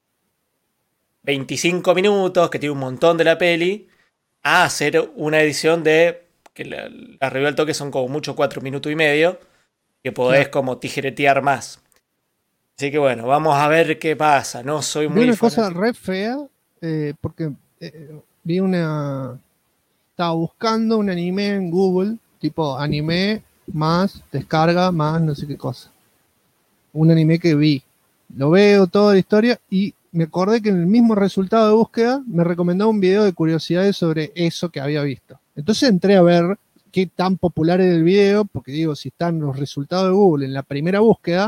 25 minutos, que tiene un montón de la peli, a hacer una edición de, que la review al toque son como mucho 4 minutos y medio, que podés como tijeretear más. Así que bueno, vamos a ver qué pasa. No soy muy...
Vi una cosa re fea, porque vi estaba buscando un anime en Google, tipo anime más descarga más no sé qué cosa. Un anime que vi. Lo veo, toda la historia, y me acordé que en el mismo resultado de búsqueda me recomendaba un video de curiosidades sobre eso que había visto. Entonces entré a ver qué tan popular era el video, porque digo, si están los resultados de Google en la primera búsqueda,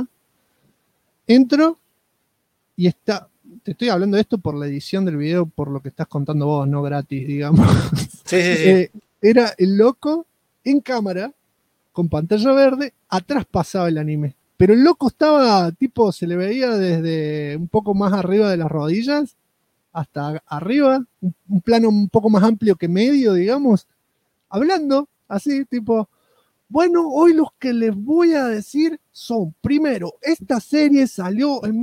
entro y está... Te estoy hablando de esto por la edición del video, por lo que estás contando vos, no gratis, digamos.
Sí.
Era el loco en cámara, con pantalla verde, atrás pasaba el anime. Pero el loco estaba, tipo, se le veía desde un poco más arriba de las rodillas hasta arriba, un plano un poco más amplio que medio, digamos, hablando así, tipo, bueno, hoy los que les voy a decir son, primero, esta serie salió en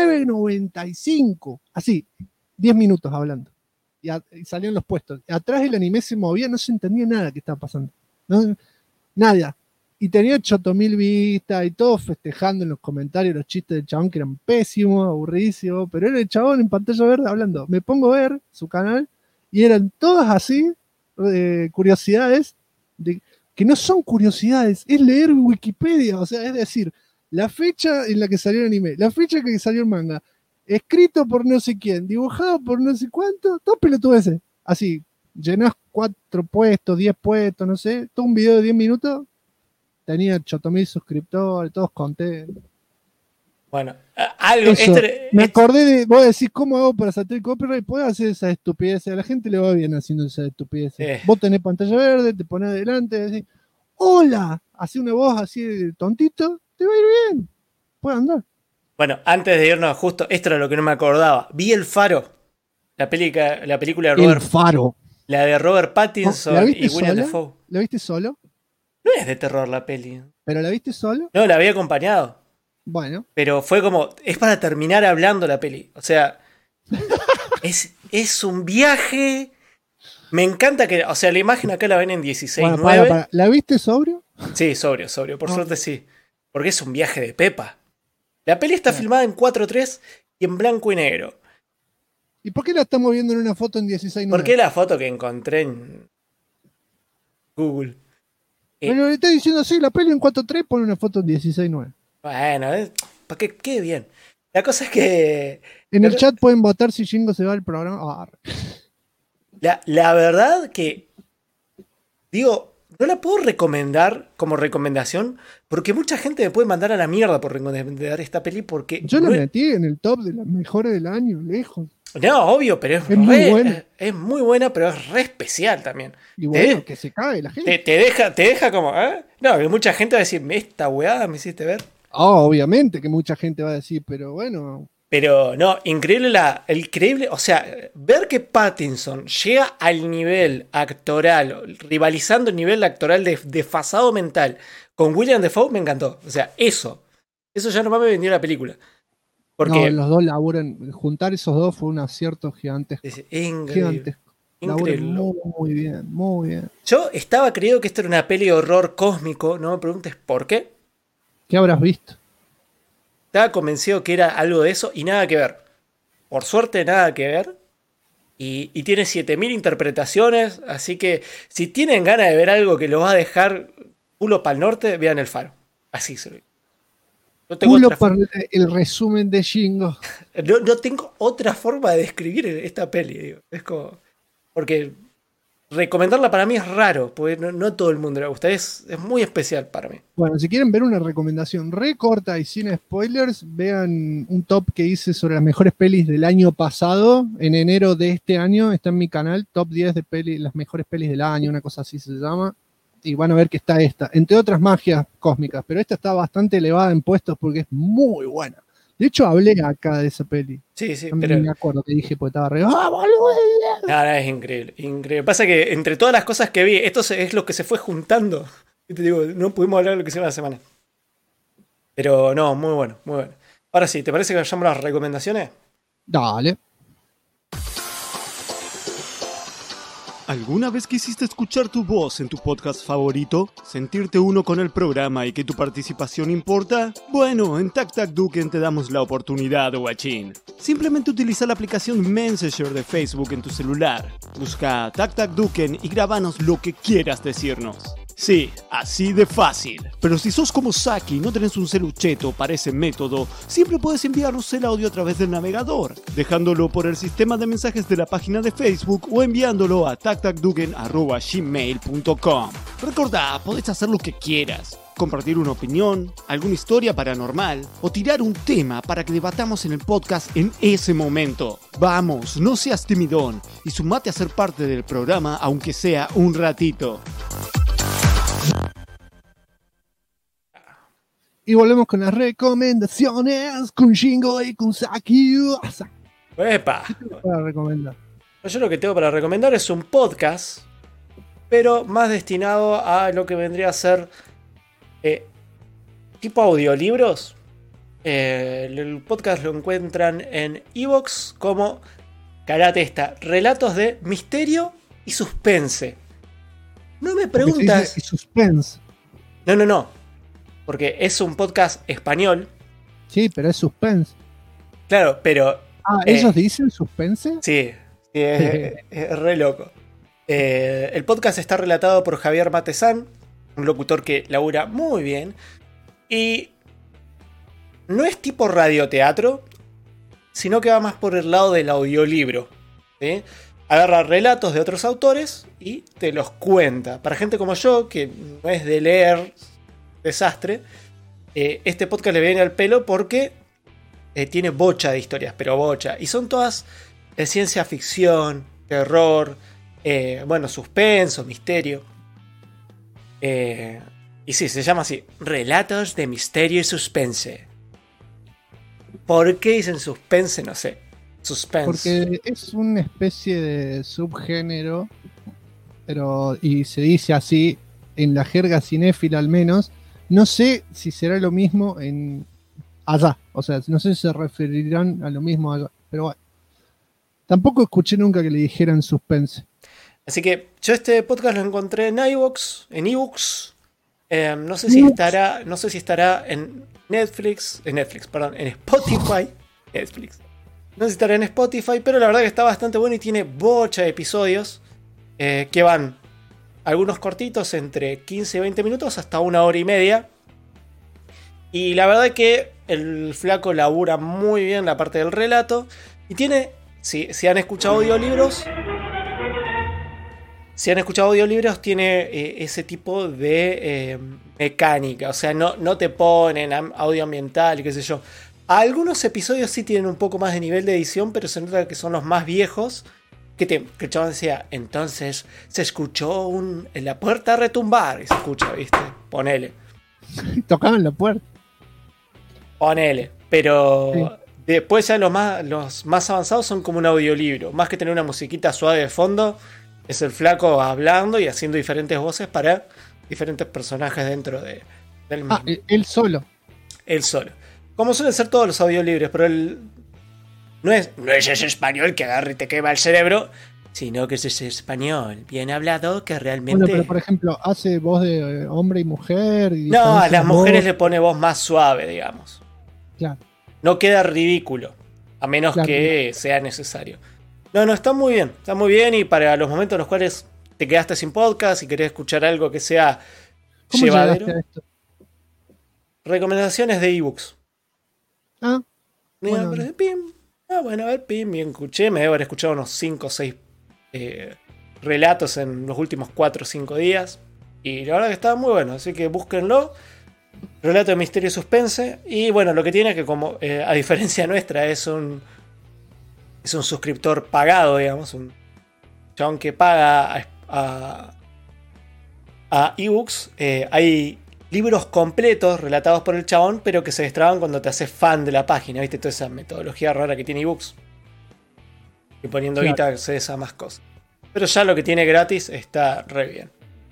1995, así, 10 minutos hablando, y salían los puestos. Atrás el anime se movía, no se entendía nada que estaba pasando, nada. Y tenía 8.000 vistas y todos festejando en los comentarios los chistes del chabón que eran pésimos, aburridísimos, pero era el chabón en pantalla verde hablando. Me pongo a ver su canal y eran todas así, curiosidades, que no son curiosidades, es leer Wikipedia, o sea, es decir, la fecha en la que salió el anime, la fecha en la que salió el manga, escrito por no sé quién, dibujado por no sé cuánto, todo pelotudeces. Así, llenás 4 puestos, 10 puestos, no sé, todo un video de 10 minutos. Tenía 8.000 suscriptores, todos contentos.
Bueno, algo...
Me acordé de... Vos decís, ¿cómo hago para saltar el copyright? Puedo hacer esa estupidez. A la gente le va bien haciendo esa estupidez. Vos tenés pantalla verde, te pones adelante, decís, ¡hola! Hace una voz así de tontito, te va a ir bien. Puede andar.
Bueno, antes de irnos, justo, esto era lo que no me acordaba. Vi El Faro. La película de Robert...
El Faro.
La de Robert Pattinson y William Dafoe.
¿La viste solo?
No es de terror la peli.
¿Pero la viste solo?
No, la había acompañado.
Bueno.
Pero fue como... Es para terminar hablando la peli. O sea... es un viaje... Me encanta que... O sea, la imagen acá la ven en 16:9.
Para. ¿La viste sobrio?
Sí, sobrio. Por suerte sí. Porque es un viaje de pepa. La peli está filmada en 4:3 y en blanco y negro.
¿Y por qué la estamos viendo en una foto en 16:9?
Porque la foto que encontré en Google.
Pero le está diciendo así, la peli en 4:3 pone una foto en 16:9.
Bueno, para que quede bien. La cosa es que...
En el chat pueden votar si Jingo se va al programa.
La verdad que... Digo, no la puedo recomendar como recomendación porque mucha gente me puede mandar a la mierda por recomendar esta peli porque...
Yo la metí en el top de las mejores del año, lejos.
No, obvio, pero es
muy buena.
Es muy buena, pero es re especial también.
Y bueno, que se cae la gente.
Te deja como... No, que mucha gente va a decir, esta weá me hiciste ver.
Obviamente que mucha gente va a decir, pero bueno...
Pero no, increíble, o sea, ver que Pattinson llega al nivel actoral, rivalizando el nivel actoral de desfasado mental con William Dafoe, me encantó. O sea, eso ya nomás me vendió la película. Porque
los dos laburan, juntar esos dos fue un acierto gigantesco.
Es increíble.
Muy, muy bien, muy bien.
Yo estaba creyendo que esto era una peli de horror cósmico, no me preguntes por qué.
¿Qué habrás visto?
Estaba convencido que era algo de eso y nada que ver. Por suerte, nada que ver. Y tiene 7000 interpretaciones. Así que si tienen ganas de ver algo que los va a dejar culo para el norte, vean El Faro. Así se ve. No tengo
culo para el resumen de Jingo.
No tengo otra forma de describir esta peli. Digo. Es como. Porque recomendarla para mí es raro. Porque no todo el mundo le gusta. Es muy especial para mí.
Bueno, si quieren ver una recomendación re corta y sin spoilers, vean un top que hice sobre las mejores pelis del año pasado. En enero de este año está en mi canal, top 10 de las mejores pelis del año, una cosa así se llama. Y van a ver que está esta, entre otras magias cósmicas, pero esta está bastante elevada en puestos porque es muy buena. De hecho, hablé acá de esa peli.
Sí,
pero me acuerdo que dije, pues estaba re... ¡Ah,
no, es increíble, increíble. Pasa que entre todas las cosas que vi, esto es lo que se fue juntando. Y te digo, no pudimos hablar de lo que hicimos la semana. Pero no, muy bueno, muy bueno. Ahora sí, ¿te parece que vayamos a las recomendaciones?
Dale.
¿Alguna vez quisiste escuchar tu voz en tu podcast favorito? ¿Sentirte uno con el programa y que tu participación importa? Bueno, en Tac Tac Duken te damos la oportunidad, guachín. Simplemente utiliza la aplicación Messenger de Facebook en tu celular. Busca Tac Tac Duken y grábanos lo que quieras decirnos. Sí, así de fácil. Pero si sos como Saki y no tenés un celucheto para ese método, siempre puedes enviarnos el audio a través del navegador, dejándolo por el sistema de mensajes de la página de Facebook o enviándolo a tactacduken@gmail.com. Recordá, podés hacer lo que quieras. Compartir una opinión, alguna historia paranormal o tirar un tema para que debatamos en el podcast en ese momento. Vamos, no seas timidón y sumate a ser parte del programa aunque sea un ratito.
Y volvemos con las recomendaciones con Jingo y con Saki.
¡Epa!
¿Qué tengo para recomendar?
Yo lo que tengo para recomendar es un podcast, pero más destinado a lo que vendría a ser tipo audiolibros. El podcast lo encuentran en iVoox como Karatesta, relatos de misterio y suspense. No me preguntas.
Y suspense.
No. Porque es un podcast español.
Sí, pero es suspense.
Claro, pero...
¿ellos dicen suspense?
Sí, es re loco. El podcast está relatado por Javier Matezán, un locutor que labura muy bien. Y no es tipo radioteatro, sino que va más por el lado del audiolibro. ¿Sí? Agarra relatos de otros autores y te los cuenta. Para gente como yo, que no es de leer... desastre, este podcast le viene al pelo porque tiene bocha de historias, pero bocha, y son todas de ciencia ficción, terror, suspenso, misterio, y sí, se llama así, Relatos de Misterio y Suspense. ¿Por qué dicen suspense? No sé. Suspense.
Porque es una especie de subgénero, y se dice así en la jerga cinéfila al menos. No sé si será lo mismo allá. O sea, no sé si se referirán a lo mismo allá. Pero bueno. Tampoco escuché nunca que le dijeran suspense.
Así que yo este podcast lo encontré en iVoox. No sé si estará en Netflix. En Spotify. Netflix. No sé si estará en Spotify, pero la verdad que está bastante bueno y tiene bocha de episodios que van... algunos cortitos entre 15 y 20 minutos hasta 1 hora y media. Y la verdad es que el flaco labura muy bien la parte del relato. Y tiene, si han escuchado audiolibros, tiene ese tipo de mecánica. O sea, no te ponen audio ambiental y qué sé yo. Algunos episodios sí tienen un poco más de nivel de edición, pero se nota que son los más viejos. Que el chabón decía, entonces se escuchó en la puerta retumbar. Y se escucha, ¿viste? Ponele.
Tocaban la puerta.
Ponele. Pero
sí.
Después ya los más avanzados son como un audiolibro. Más que tener una musiquita suave de fondo, es el flaco hablando y haciendo diferentes voces para diferentes personajes dentro del mismo.
Ah, él solo.
Él solo. Como suelen ser todos los audiolibros, pero él no es ese español que agarra y te quema el cerebro, sino que es ese español bien hablado que realmente...
Bueno, pero por ejemplo, hace voz de hombre y mujer. Y
no, a las mujeres le pone voz más suave, digamos.
Claro.
No queda ridículo, a menos que sea necesario. No, está muy bien y para los momentos en los cuales te quedaste sin podcast y querés escuchar algo que sea llevadero.
¿Cómo llegaste a esto?
Recomendaciones de ebooks.
Bueno.
Bueno, a ver, bien escuché. Me debo haber escuchado unos 5 o 6 relatos en los últimos 4 o 5 días. Y la verdad que estaba muy bueno, así que búsquenlo. Relato de misterio y suspense. Y bueno, lo que tiene es que, como a diferencia nuestra, es un suscriptor pagado, digamos. Un chabón que paga a ebooks. Hay libros completos relatados por el chabón, pero que se destraban cuando te haces fan de la página. ¿Viste? Toda esa metodología rara que tiene ebooks. Y poniendo guita accedes a más cosas. Pero ya lo que tiene gratis está re bien.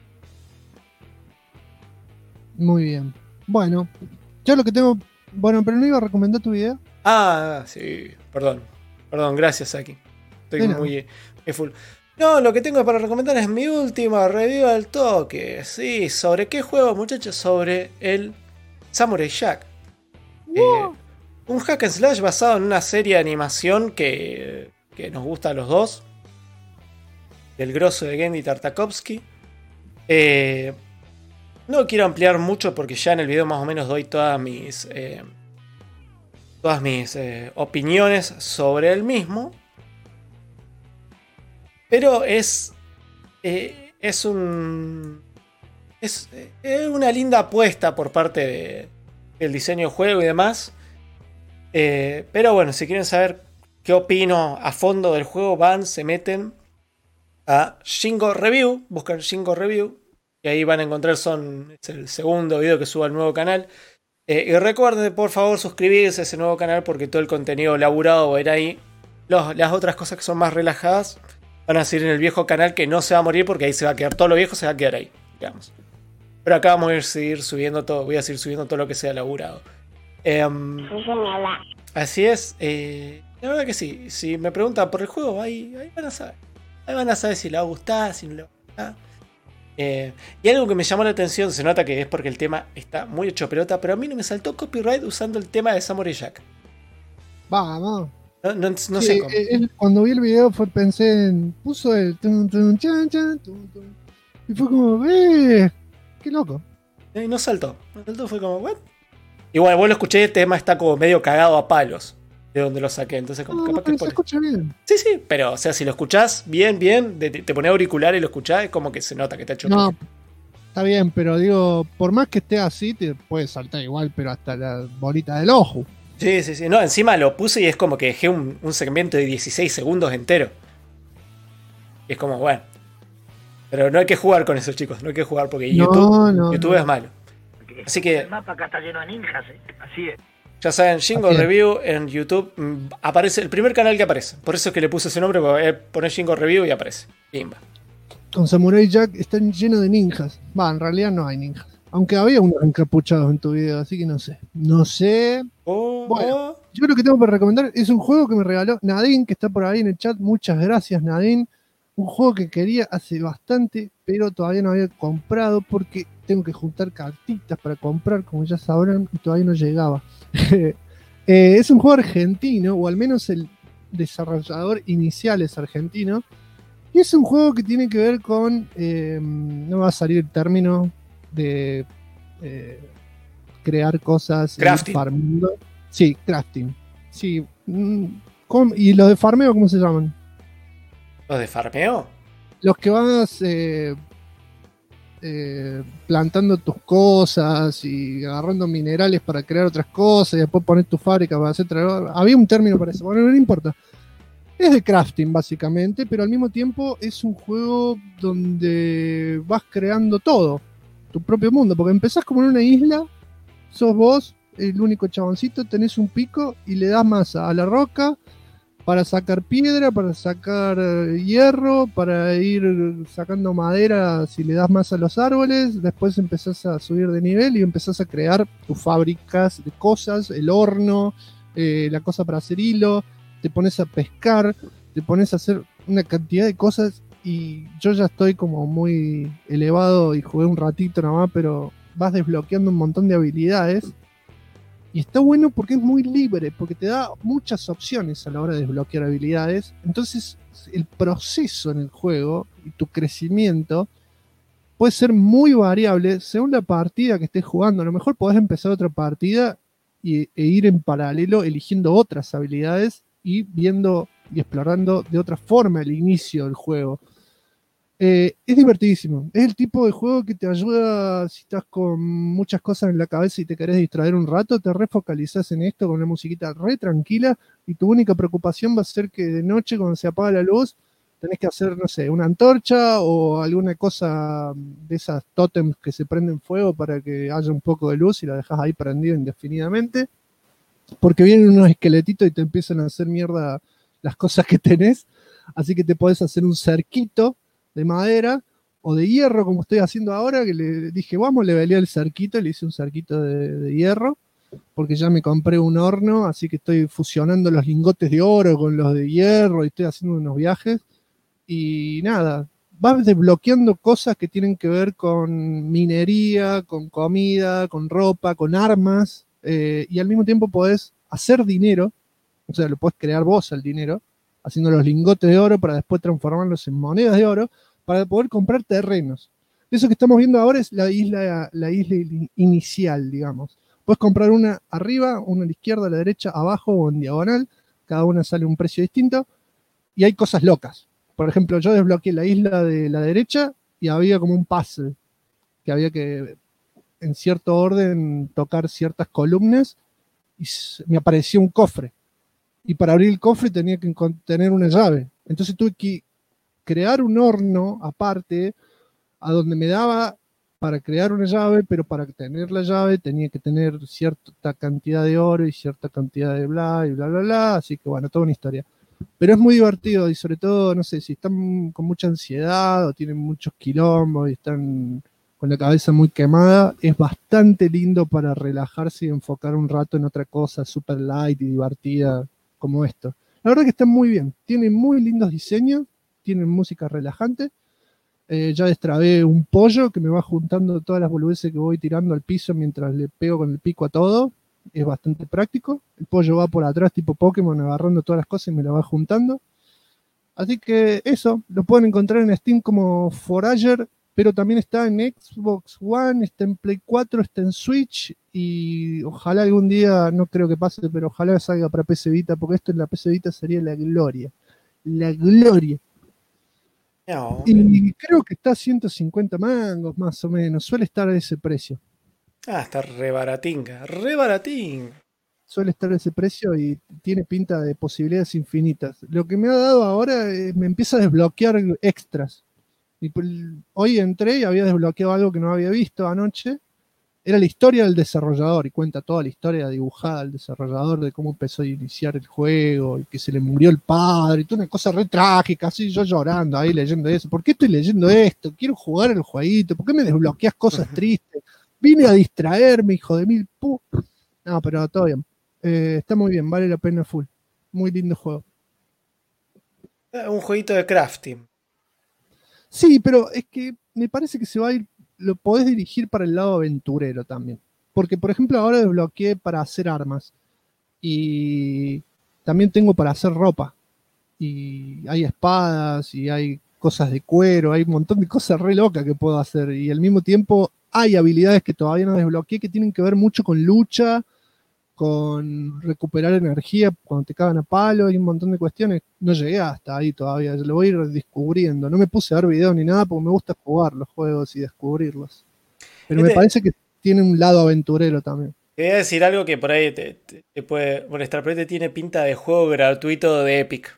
Muy bien. Bueno, yo lo que tengo... Bueno, pero no iba a recomendar tu video.
Ah, sí. Perdón, gracias, Aki. Estoy muy full. No, lo que tengo para recomendar es mi última review al toque. Sí, ¿sobre qué juego, muchachos? Sobre el Samurai Jack. Un hack and slash basado en una serie de animación que nos gusta a los dos. Del grosso de Genndy Tartakovsky. No quiero ampliar mucho porque ya en el video más o menos doy todas mis opiniones sobre el mismo. Pero es una linda apuesta por parte del diseño del juego y demás. Pero bueno, si quieren saber qué opino a fondo del juego, se meten a Shingo Review, buscan Shingo Review y ahí van a encontrar, es el segundo video que subo al nuevo canal. Y recuerden por favor suscribirse a ese nuevo canal porque todo el contenido laburado va a ir ahí. Las otras cosas que son más relajadas van a seguir en el viejo canal, que no se va a morir porque ahí se va a quedar todo lo viejo, se va a quedar ahí, digamos. Pero acá vamos a seguir subiendo todo, voy a seguir subiendo todo lo que sea laburado. Así es. La verdad que sí. Si me preguntan por el juego, ahí van a saber. Ahí van a saber si le va a gustar, si no le va a gustar. Y algo que me llamó la atención, se nota que es porque el tema está muy hecho pelota, pero a mí no me saltó copyright usando el tema de Samurai Jack.
Vamos.
No
sí,
sé cómo.
Cuando vi el video pensé en... Puso el... y fue como... ¡Qué loco!
No saltó. Fue como... ¿what? Igual, vos lo escuché, el tema está como medio cagado a palos. De donde lo saqué, entonces como capaz que
se escucha bien.
Sí, pero o sea, si lo escuchás bien, te pones auricular y lo escuchás, es como que se nota que está hecho.
No, está bien, pero digo, por más que esté así, te puede saltar igual, pero hasta la bolita del ojo.
Sí. No, encima lo puse y es como que dejé un segmento de 16 segundos entero. Y es como, bueno. Pero no hay que jugar con eso, chicos. No hay que jugar porque YouTube es malo. Así que...
El mapa acá está lleno de ninjas, así es.
Ya saben, Shingo Review en YouTube aparece el primer canal que aparece. Por eso es que le puse ese nombre, porque poner Shingo Review y aparece. Pimba.
Con Samurai Jack están llenos de ninjas. En realidad no hay ninjas. Aunque había unos encapuchados en tu video, así que no sé. Bueno, yo lo que tengo para recomendar es un juego que me regaló Nadine, que está por ahí en el chat. Muchas gracias, Nadine. Un juego que quería hace bastante, pero todavía no había comprado porque tengo que juntar cartitas para comprar, como ya sabrán, y todavía no llegaba. Es un juego argentino, o al menos el desarrollador inicial es argentino, y es un juego que tiene que ver con, no va a salir el término de crear cosas.
Crafting.
Farmando. Sí, crafting. Sí. ¿Y los de farmeo cómo se llaman?
¿Los de farmeo?
Los que vas plantando tus cosas y agarrando minerales para crear otras cosas y después poner tu fábrica para hacer había un término para eso, bueno, no importa. Es de crafting básicamente, pero al mismo tiempo es un juego donde vas creando todo, tu propio mundo, porque empezás como en una isla, sos vos el único chaboncito, tenés un pico y le das masa a la roca para sacar piedra, para sacar hierro, para ir sacando madera si le das más a los árboles. Después empezás a subir de nivel y empezás a crear tus fábricas de cosas, el horno, la cosa para hacer hilo, te pones a pescar, te pones a hacer una cantidad de cosas y yo ya estoy como muy elevado y jugué un ratito nada más, pero vas desbloqueando un montón de habilidades. Y está bueno porque es muy libre, porque te da muchas opciones a la hora de desbloquear habilidades. Entonces, el proceso en el juego y tu crecimiento puede ser muy variable según la partida que estés jugando. A lo mejor podés empezar otra partida e ir en paralelo eligiendo otras habilidades y viendo y explorando de otra forma el inicio del juego. Es divertidísimo. Es el tipo de juego que te ayuda si estás con muchas cosas en la cabeza y te querés distraer un rato, te refocalizás en esto con una musiquita re tranquila y tu única preocupación va a ser que de noche cuando se apaga la luz tenés que hacer, no sé, una antorcha o alguna cosa de esas tótems que se prenden fuego para que haya un poco de luz y la dejas ahí prendida indefinidamente, porque vienen unos esqueletitos y te empiezan a hacer mierda las cosas que tenés, así que te podés hacer un cerquito de madera o de hierro como estoy haciendo ahora, que le dije vamos, le velé el cerquito, le hice un cerquito de hierro porque ya me compré un horno, así que estoy fusionando los lingotes de oro con los de hierro y estoy haciendo unos viajes y nada, vas desbloqueando cosas que tienen que ver con minería, con comida, con ropa, con armas, y al mismo tiempo podés hacer dinero, o sea, lo podés crear vos el dinero haciendo los lingotes de oro para después transformarlos en monedas de oro, para poder comprar terrenos. Eso que estamos viendo ahora es la isla inicial, digamos. Puedes comprar una arriba, una a la izquierda, a la derecha, abajo o en diagonal. Cada una sale un precio distinto. Y hay cosas locas. Por ejemplo, yo desbloqueé la isla de la derecha y había como un puzzle. Que había que, en cierto orden, tocar ciertas columnas y me apareció un cofre. Y para abrir el cofre tenía que tener una llave. Entonces tuve que crear un horno aparte a donde me daba para crear una llave, pero para tener la llave tenía que tener cierta cantidad de oro y cierta cantidad de bla y bla, bla, bla. Así que bueno, toda una historia. Pero es muy divertido y sobre todo, no sé, si están con mucha ansiedad o tienen muchos quilombos y están con la cabeza muy quemada, es bastante lindo para relajarse y enfocar un rato en otra cosa super light y divertida como esto. La verdad que está muy bien, tiene muy lindos diseños, tienen música relajante. Ya destrabé un pollo que me va juntando todas las boludeces que voy tirando al piso mientras le pego con el pico a todo. Es bastante práctico. El pollo va por atrás tipo Pokémon agarrando todas las cosas y me la va juntando. Así que eso, lo pueden encontrar en Steam como Forager, pero también está en Xbox One, está en Play 4, está en Switch y ojalá algún día, no creo que pase, pero ojalá salga para PC Vita, porque esto en la PC Vita sería la gloria. La gloria.
No.
Y creo que está a 150 mangos más o menos, suele estar a ese precio.
Ah, está re baratinga, re baratín.
Suele estar a ese precio y tiene pinta de posibilidades infinitas. Lo que me ha dado ahora es, me empieza a desbloquear extras. Y hoy entré y había desbloqueado algo que no había visto anoche. Era la historia del desarrollador y cuenta toda la historia dibujada del desarrollador de cómo empezó a iniciar el juego y que se le murió el padre y toda una cosa re trágica, así yo llorando ahí leyendo eso. ¿Por qué estoy leyendo esto? Quiero jugar el jueguito. ¿Por qué me desbloqueas cosas tristes? Vine a distraerme, hijo de mil pu... No, pero todo bien. Está muy bien, vale la pena full. Muy lindo juego.
Un jueguito de crafting.
Sí, pero es que me parece que se va a ir, lo podés dirigir para el lado aventurero también. Porque, por ejemplo, ahora desbloqueé para hacer armas. Y también tengo para hacer ropa. Y hay espadas y hay cosas de cuero, hay un montón de cosas re locas que puedo hacer. Y al mismo tiempo hay habilidades que todavía no desbloqueé que tienen que ver mucho con lucha, con recuperar energía cuando te cagan a palo y un montón de cuestiones. No llegué hasta ahí todavía, lo voy a ir descubriendo. No me puse a ver videos ni nada porque me gusta jugar los juegos y descubrirlos. Pero me parece que tiene un lado aventurero también.
Te voy a decir algo que por ahí te puede molestar, pero tiene pinta de juego gratuito de Epic.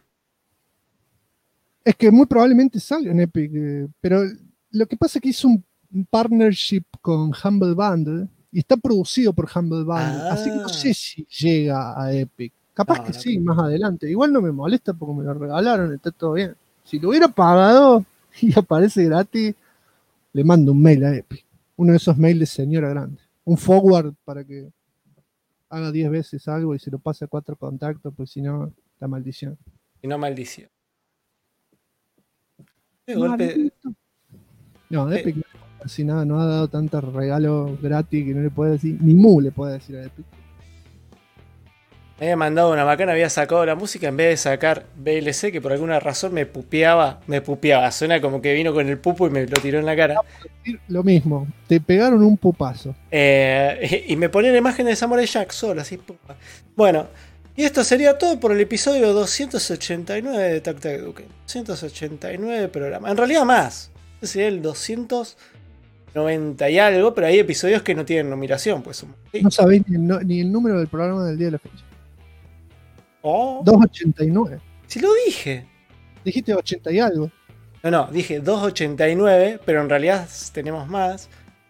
Es que muy probablemente salga en Epic, pero lo que pasa es que hizo un partnership con Humble Bundle y está producido por Humble Bundle, así que no sé si llega a Epic. Capaz que sí, más adelante. Igual no me molesta porque me lo regalaron, está todo bien. Si lo hubiera pagado y aparece gratis, le mando un mail a Epic. Uno de esos mails de señora grande. Un forward para que haga 10 veces algo y se lo pase a 4 contactos, pues si no, la maldición.
Si no, maldición.
No, Epic no así nada, no ha dado tantos regalos gratis que no le puede decir, ni Mu le puede decir a Epic.
Me había mandado una bacana, había sacado la música en vez de sacar VLC, que por alguna razón me pupeaba. Suena como que vino con el pupo y me lo tiró en la cara.
Lo mismo, te pegaron un pupazo.
Y me ponía la imagen de Samurai Jack solo, así. Bueno, y esto sería todo por el episodio 289 de Tac Tac Duque. 289 programas. En realidad más. Este sería el 290 y algo, pero hay episodios que no tienen numeración, pues.
No sabéis ni el número del programa del día de la fecha. 289.
Si lo dije.
Dijiste 80 y algo.
No, dije 289, pero en realidad tenemos más.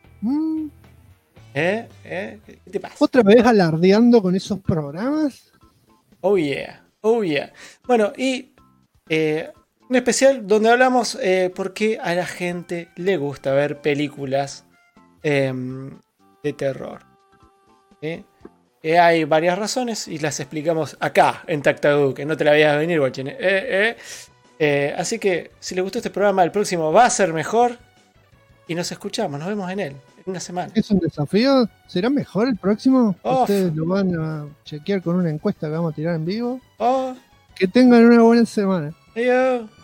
¿Qué te pasa?
¿Otra vez alardeando con esos programas?
Oh yeah. Bueno, y un especial donde hablamos por qué a la gente le gusta ver películas de terror. Hay varias razones y las explicamos acá en Tac Tac Duque, que no te la veas venir, guachín. Así que si les gustó este programa, el próximo va a ser mejor y nos escuchamos, nos vemos en él, en una semana.
¿Es un desafío? ¿Será mejor el próximo? Ustedes lo van a chequear con una encuesta que vamos a tirar en vivo. Que tengan una buena semana.
Adiós.